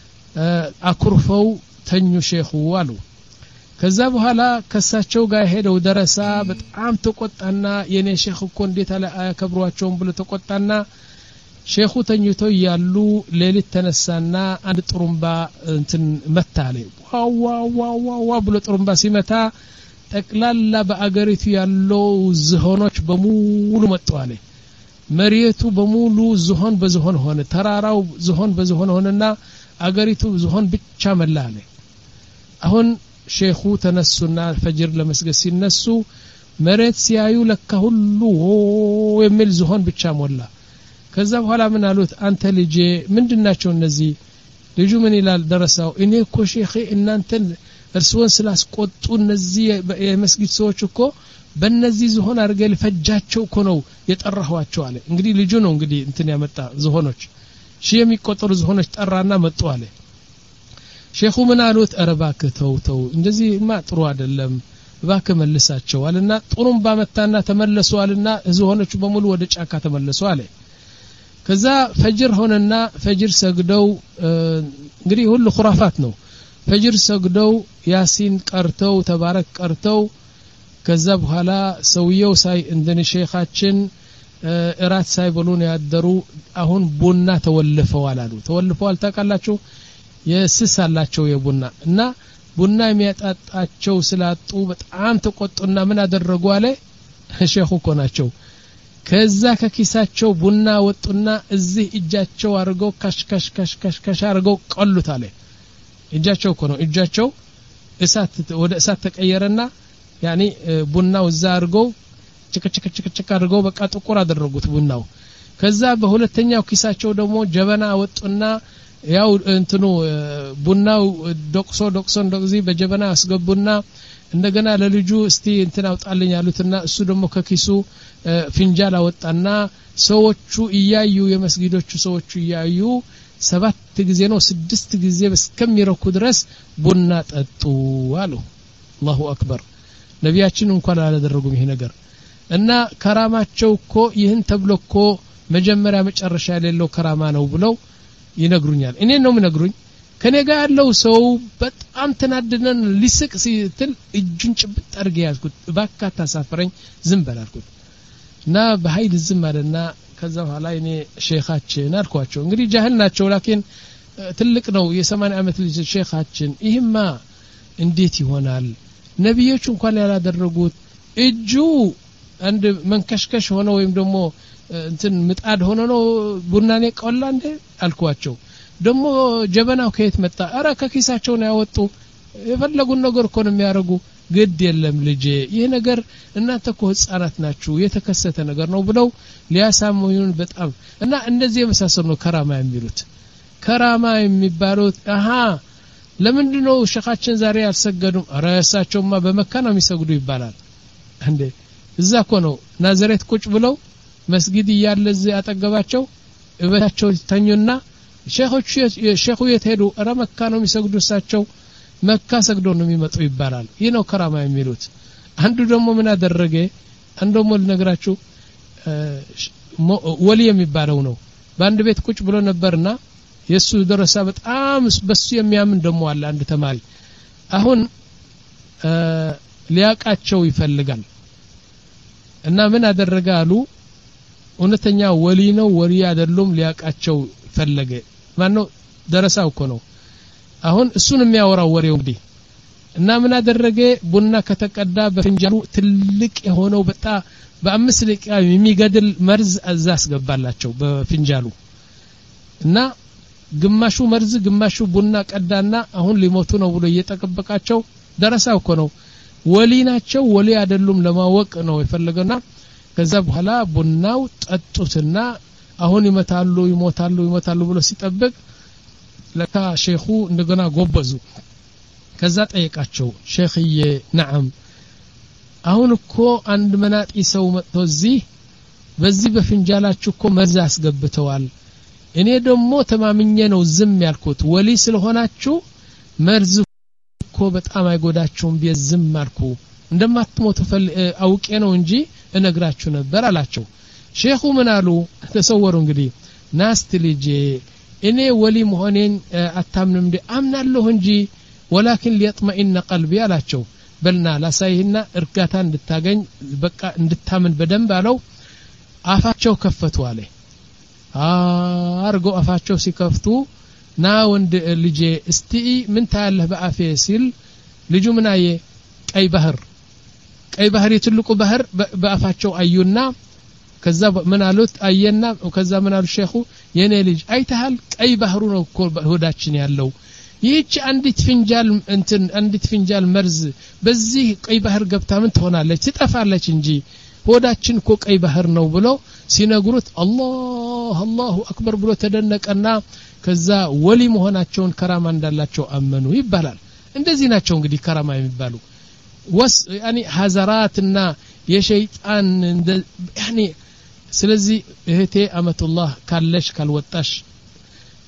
አኩርፈው ተኙ ሼኹ አሉ ከዛ በኋላ ከሳቸው ጋር ሄደው ደረሳ በጣም ተቆጣና የኔ ሼኽ እኮ እንዴት አለ አያከብሯቸውም ብሎ ተቆጣና ሼኹ ተኝቶ ያሉ ሌሊት ተነሳና አንድ ጥሩምባ እንትን መታለ ዋው ዋው ዋው ብሎ ጥሩምባ ሲመታ ጠቅላላ በአገሪቱ ያለው ዝሆኖች በሙሉ መጥተዋል መሪየቱ በሙሉ ዝሆን በዝሆን ሆነ ተራራው ዝሆን በዝሆን ሆነና አገሪቱ ዝሆን ብቻ መላለ አሁን ሼኹ ተነሱና ፈጅር ለመስገድ ሲነሱ መሬት ሲያዩ ለካ ሁሉ የሚል ዝሆን ብቻ ሞላ ከዛ በኋላ ምን አሉት አንተ ልጄ ምንድናቸው እነዚህ ልጁ ምን ይላል ደረሳው እኔ እኮ ሼኺ እናንተን እርስዎን ስላስቆጡ እነዚህ የመስጊድ ሰዎች እኮ በእነዚህ ዝሆን አርገል ፈጃቸው እኮ ነው የጠራኋቸው አለ እንግዲህ ልጁ ነው እንግዲህ እንትን ያመጣ ዝሆኖች ሺህ የሚቆጠሩ ዝሆኖች ጠራና መጡ አለ ሼኹ ምን አሉት እባክህ ተው ተው እንደዚህማ ጥሩ አይደለም እባክህ መልሳቸው አለና ጥሩም ባመታና ተመለሱ አለና ዝሆኖቹ በሙሉ ወደ ጫካ ተመለሱ አለ ከዛ ፈጅር ሆነና ፈጅር ሰግደው እንግዲህ ሁሉ خرافات ነው ፈጅር ሰግደው ያሲን ቀርተው ተባረክ ቀርተው ከዛ በኋላ ሰውየው ሳይ እንደነ ሼኻችን እራት ሳይበሉን ያደሩ አሁን ቡና ተወልፈዋል አሉ ተወልፈዋል ታውቃላችሁ የስስ አላቸው የቡና እና ቡና የሚያጣጣቸው ስላጡ በጣም ተቆጡና ምን አደረጉ አለ ሼኹ ኮናቸው ከዛ ከኪሳቸው ቡና ወጡና እዚህ እጃቸው አርገው ካሽካሽ ካሽካሽ ካሽ አርገው ቀሉት አለ እጃቸው እኮ ነው እጃቸው እሳት ወደ እሳት ተቀየረና ያኒ ቡናው እዛ አርገው ጭቅጭቅጭቅጭቅ አርገው በቃ ጥቁር አደረጉት ቡናው ከዛ በሁለተኛው ኪሳቸው ደግሞ ጀበና ወጡና ያው እንትኑ ቡናው ዶቅሶ ዶቅሶ እንደዚህ በጀበና አስገቡና እንደገና ለልጁ እስቲ እንትን አውጣልኝ ያሉትና እሱ ደግሞ ከኪሱ ፍንጃል አወጣና ሰዎቹ እያዩ የመስጊዶቹ ሰዎቹ እያዩ ሰባት ጊዜ ነው ስድስት ጊዜ በስከሚረኩ ድረስ ቡና ጠጡ አሉ አላሁ አክበር ነቢያችን እንኳን አላደረጉም ይሄ ነገር እና ከራማቸው እኮ ይህን ተብሎኮ መጀመሪያ መጨረሻ የሌለው ከራማ ነው ብለው ይነግሩኛል እኔ ነው ምነግሩኝ ከኔ ጋር ያለው ሰው በጣም ተናደደን ሊስቅ ሲል እጁን ጭብጥ አድርጌ ያዝኩት እባክህ ታሳፍረኝ ዝም በላልኩት እና በኃይል ዝም አለና ከዛ በኋላ እኔ ሼኻችን አልኳቸው እንግዲህ ጃህል ናቸው ላኪን ትልቅ ነው የ80 አመት ልጅ ሼኻችን ይህማ እንዴት ይሆናል ነብዮች እንኳን ያላደረጉት እጁ አንድ መንከሽከሽ ሆነ ወይም ደግሞ እንትን ምጣድ ሆነ ነው ቡናኔ ቆላ እንደ አልኳቸው ደሞ ጀበናው ከየት መጣ አረ ከኪሳቸው ነው ያወጡ የፈለጉን ነገር እኮ ነው የሚያረጉ ግድ የለም ልጄ ይሄ ነገር እናንተ እኮ ህፃናት ናችሁ የተከሰተ ነገር ነው ብለው ሊያሳሙዩን በጣም እና እንደዚህ የመሳሰሉ ነው ከራማ የሚሉት ከራማ የሚባሉት አሃ ለምንድነው ሸኻችን ዛሬ ያልሰገዱም አረ እሳቸውማ በመካ ነው የሚሰግዱ ይባላል እንዴ እዛ እኮ ነው ናዝሬት ቁጭ ብለው መስጊድ ያለ እዚህ አጠገባቸው እበታቸው ተኙና ሼኾቹ ሼኹ የተሄዱ አረ መካ ነው የሚሰግዱ እሳቸው መካ ሰግዶ ነው የሚመጡ ይባላል ይህ ነው ከራማ የሚሉት አንዱ ደግሞ ምን አደረገ አንዱ ሞል ነግራችሁ ወሊ የሚባለው ነው በአንድ ቤት ቁጭ ብሎ ነበርና የሱ ደረሳ በጣም በሱ የሚያምን ደሞ አለ አንድ ተማሪ አሁን ሊያቃቸው ይፈልጋል እና ምን አደረገ አሉ እውነተኛ ወሊ ነው ወሊ አይደለም ሊያቃቸው ፈለገ ማነው ደረሳው እኮ ነው አሁን እሱን የሚያወራው ወሬው እንግዲህ እና ምን አደረገ ቡና ከተቀዳ በፍንጃሉ ትልቅ የሆነው በጣም በአምስት ደቂቃ የሚገድል መርዝ አዛ አስገባላቸው በፍንጃሉ እና ግማሹ መርዝ ግማሹ ቡና ቀዳና አሁን ሊሞቱ ነው ብሎ እየተጠበቃቸው ደረሳው እኮ ነው ወሊ ናቸው ወሊ አይደሉም ለማወቅ ነው የፈለገና ከዛ በኋላ ቡናው ጠጡትና አሁን ይመታሉ ይሞታሉ ይሞታሉ ብሎ ሲጠብቅ ለካ ሼኹ እንደገና ጎበዙ ከዛ ጠየቃቸው ሼኽዬ ነዓም አሁን እኮ አንድ መናጢ ሰው መጥቶ እዚህ በዚህ በፍንጃላችሁ እኮ መርዝ አስገብተዋል እኔ ደግሞ ተማምኜ ነው ዝም ያልኩት ወሊ ስለሆናችሁ መርዝ እኮ በጣም አይጎዳችሁም ቢዝም ማርኩ እንደማትሞቱ አውቄ ነው እንጂ እነግራችሁ ነበር አላቸው ሼኹ ምን አሉ ተሰወሩ እንግዲህ ናስት ልጄ እኔ ወሊ መሆኔን አታምንም እንዴ አምናለሁ እንጂ ولكن ليطمئن قلبي አላቸው በልና ላሳይህና እርጋታ እንድታገኝ በቃ እንድታምን በደንብ አለው አፋቸው ከፈቱ አለ አርጎ አፋቸው ሲከፍቱ ና ወንድ ልጄ እስቲ ምን ታያለህ በአፌ ሲል ልጁ ምን አየ ቀይ ባህር ቀይ ባህር የትልቁ ባህር በአፋቸው አዩና ከዛ ምን አሉት አየና ከዛ ምን አሉ ሼኹ የኔ ልጅ አይተሃል ቀይ ባህሩ ነው እኮ ሆዳችን ያለው ይህች አንዲት ፍንጃል እንትን አንዲት ፍንጃል መርዝ በዚህ ቀይ ባህር ገብታ ምን ትሆናለች ትጠፋለች እንጂ ሆዳችን እኮ ቀይ ባህር ነው ብሎ ሲነግሩት አላህ አላሁ አክበር ብሎ ተደነቀና ከዛ ወሊ መሆናቸውን ከራማ እንዳላቸው አመኑ ይባላል እንደዚህ ናቸው እንግዲህ ከራማ የሚባሉ ወስ ያኒ ሐዘራትና የሸይጣን ያኒ ስለዚህ እህቴ አመቱላህ ካለሽ ካልወጣሽ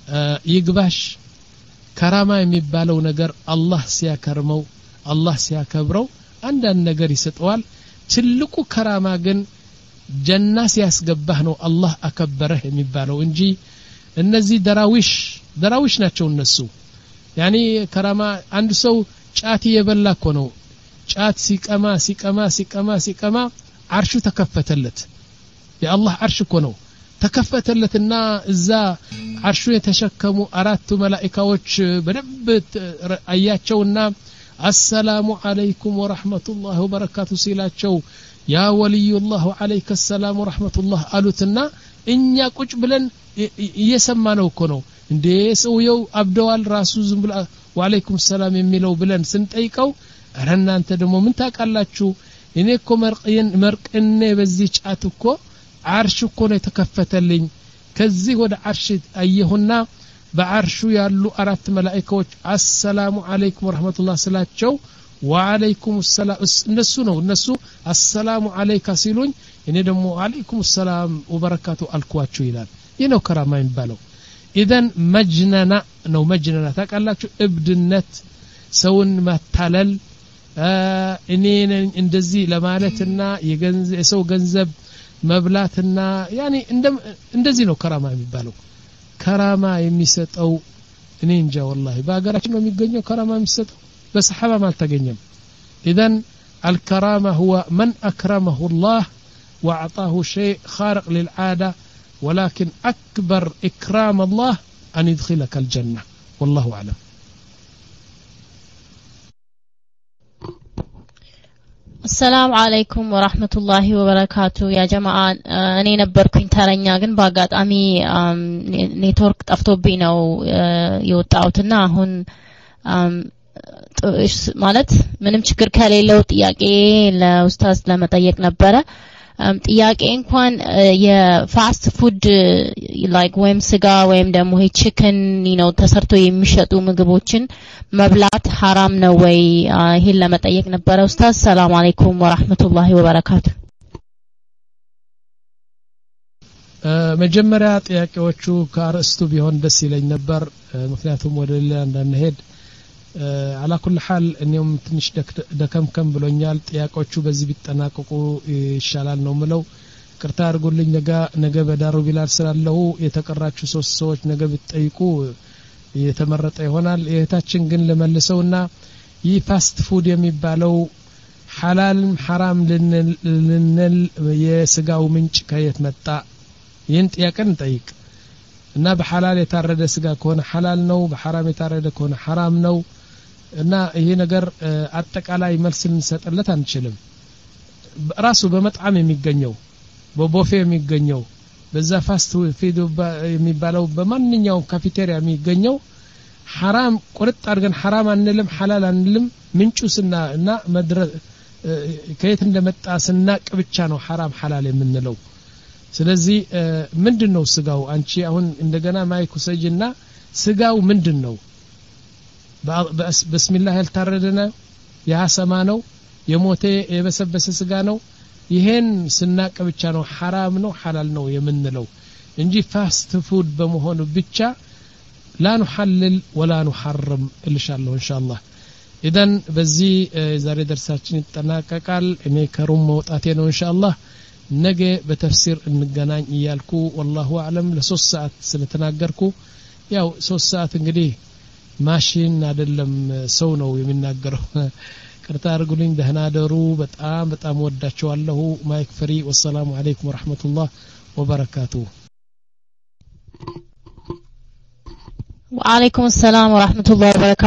ይግባሽ ከራማ የሚባለው ነገር አላህ ሲያከርመው አላህ ሲያከብረው አንዳንድ ነገር ይሰጠዋል ትልቁ ከራማ ግን ጀና ሲያስገባህ ነው አላህ አከበረህ የሚባለው እንጂ እነዚህ ደራዊሽ ደራዊሽ ናቸው እነሱ ያኒ ከራማ አንድ ሰው ጫት የበላ እኮ ነው ጫት ሲቀማ ሲቀማ ሲቀማ ሲቀማ አርሹ ተከፈተለት የአላህ አርሽ እኮ ነው ተከፈተለትና እዛ አርሹ የተሸከሙ አራቱ መላእክቶች በደብ አያቸውና አሰላሙ አለይኩም ወራህመቱላሂ ወበረካቱ ሲላቸው ያ ወልዩላህ ወአለይከ ሰላም ወራህመቱላህ አሉትና እኛ ቁጭ ብለን እየሰማነው እኮ ነው እንዴ ሰውየው አብደዋል ራሱ ዝም ብላ ወአለይኩም ሰላም የሚለው ብለን ስንጠይቀው አረ እናንተ ደግሞ ምን ታውቃላችሁ እኔ እኮ መርቅን መርቅኔ በዚህ ጫት እኮ አርሽ እኮ ነው የተከፈተልኝ ከዚህ ወደ አርሽ አየሁና በአርሹ ያሉ አራት መላእክቶች አሰላሙ አለይኩም ወራህመቱላህ ስላቸው ወአለይኩም ሰላም እነሱ ነው እነሱ አሰላሙ አለይካ ሲሉኝ እኔ ደግሞ አለይኩም ሰላም ወበረካቱ አልኳችሁ ይላል ይህ ነው ከራማ የሚባለው ኢዘን መጅነና ነው መጅነና ታውቃላችሁ እብድነት ሰውን ማታለል እኔ እንደዚህ ለማለትና የሰው ገንዘብ መብላትና ያኒ እንደዚህ ነው ከራማ የሚባለው ከራማ የሚሰጠው እኔ እንጃ والله በአገራችን ነው የሚገኘው ከራማ የሚሰጠው በሰሃባ አልተገኘም اذا الكرامه هو من اكرمه الله واعطاه شيء خارق للعاده ولكن اكبر اكرام الله ان يدخلك الجنه والله اعلم السلام عليكم ورحمة الله وبركاته يا جماعة أنا نبركين ترى ግን በአጋጣሚ ኔትወርክ ጠፍቶብኝ ነው የወጣሁትና አሁን ማለት ምንም ችግር ከሌለው ጥያቄ ለኡስታዝ ለመጠየቅ ነበረ ጥያቄ እንኳን የፋስት ፉድ ላይክ ወይም ስጋ ወይም ደግሞ ይሄ ቺክን ነው ተሰርቶ የሚሸጡ ምግቦችን መብላት حرام ነው ወይ ይሄን ለመጠየቅ ነበረ ኡስታዝ ሰላም አለይኩም ወራህመቱላሂ ወበረካቱ መጀመሪያ ጥያቄዎቹ ካርስቱ ቢሆን ደስ ይለኝ ነበር ምክንያቱም ወደ ሌላ እንዳንሄድ على كل حال እንየም ትንሽ ደከምከም ብሎኛል ጥያቄዎቹ በዚህ ቢጠናቀቁ ይሻላል ነው ምለው ቅርታ አድርጉልኝ ነገ ነገ በዳሩ ቢላል ስላለው የተቀራችሁ ሶስት ሰዎች ነገ ብትጠይቁ የተመረጠ ይሆናል የታችን ግን ለመልሰውና ይህ ፋስት ፉድ የሚባለው ሐላልም ሐራም ልንል የስጋው ምንጭ ከየት መጣ ይህን ጥያቄን ጠይቅ እና በሐላል የታረደ ስጋ ከሆነ ሐላል ነው በሐራም የታረደ ከሆነ ሐራም ነው እና ይሄ ነገር አጠቃላይ መልስ ልንሰጥለት አንችልም ራሱ በመጣም የሚገኘው በቦፌ የሚገኘው በዛ ፋስት ፉድ የሚባለው በማንኛውም ካፌቴሪያ የሚገኘው ሐራም ቁርጥ አድርገን ሐራም አንልም ሐላል አንልም ምንጩስና እና መድረ ከየት እንደመጣ ስናቅ ብቻ ነው ሐራም ሐላል የምንለው ስለዚህ ምንድነው ስጋው አንቺ አሁን እንደገና ማይኩ ሰጅና ስጋው ምንድነው በስሚላህ ያልታረደና ያሰማ ነው የሞተ የበሰበሰ ስጋ ነው ይሄን ስናቅ ብቻ ነው حرام ነው حلال ነው የምንለው እንጂ ፋስት ፉድ በመሆኑ ብቻ لا نحلل ولا نحرم ان شاء الله ان شاء الله اذا በዚህ ዛሬ ደርሳችን ይጠናቀቃል እኔ ከሩም መውጣቴ ነው ان شاء الله ነገ በተፍሲር እንገናኝ ይያልኩ والله اعلم ለሶስት ሰዓት ስለተናገርኩ ያው ሶስት ሰዓት እንግዲህ ማሽን አይደለም ሰው ነው የሚናገረው ቅርታ አድርጉልኝ ደህና ደሩ በጣም በጣም ወዳችኋለሁ ማይክ ፍሪ ወሰላሙ አለይኩም ወራህመቱላህ ወበረካቱ وعليكم السلام ورحمة الله وبركاته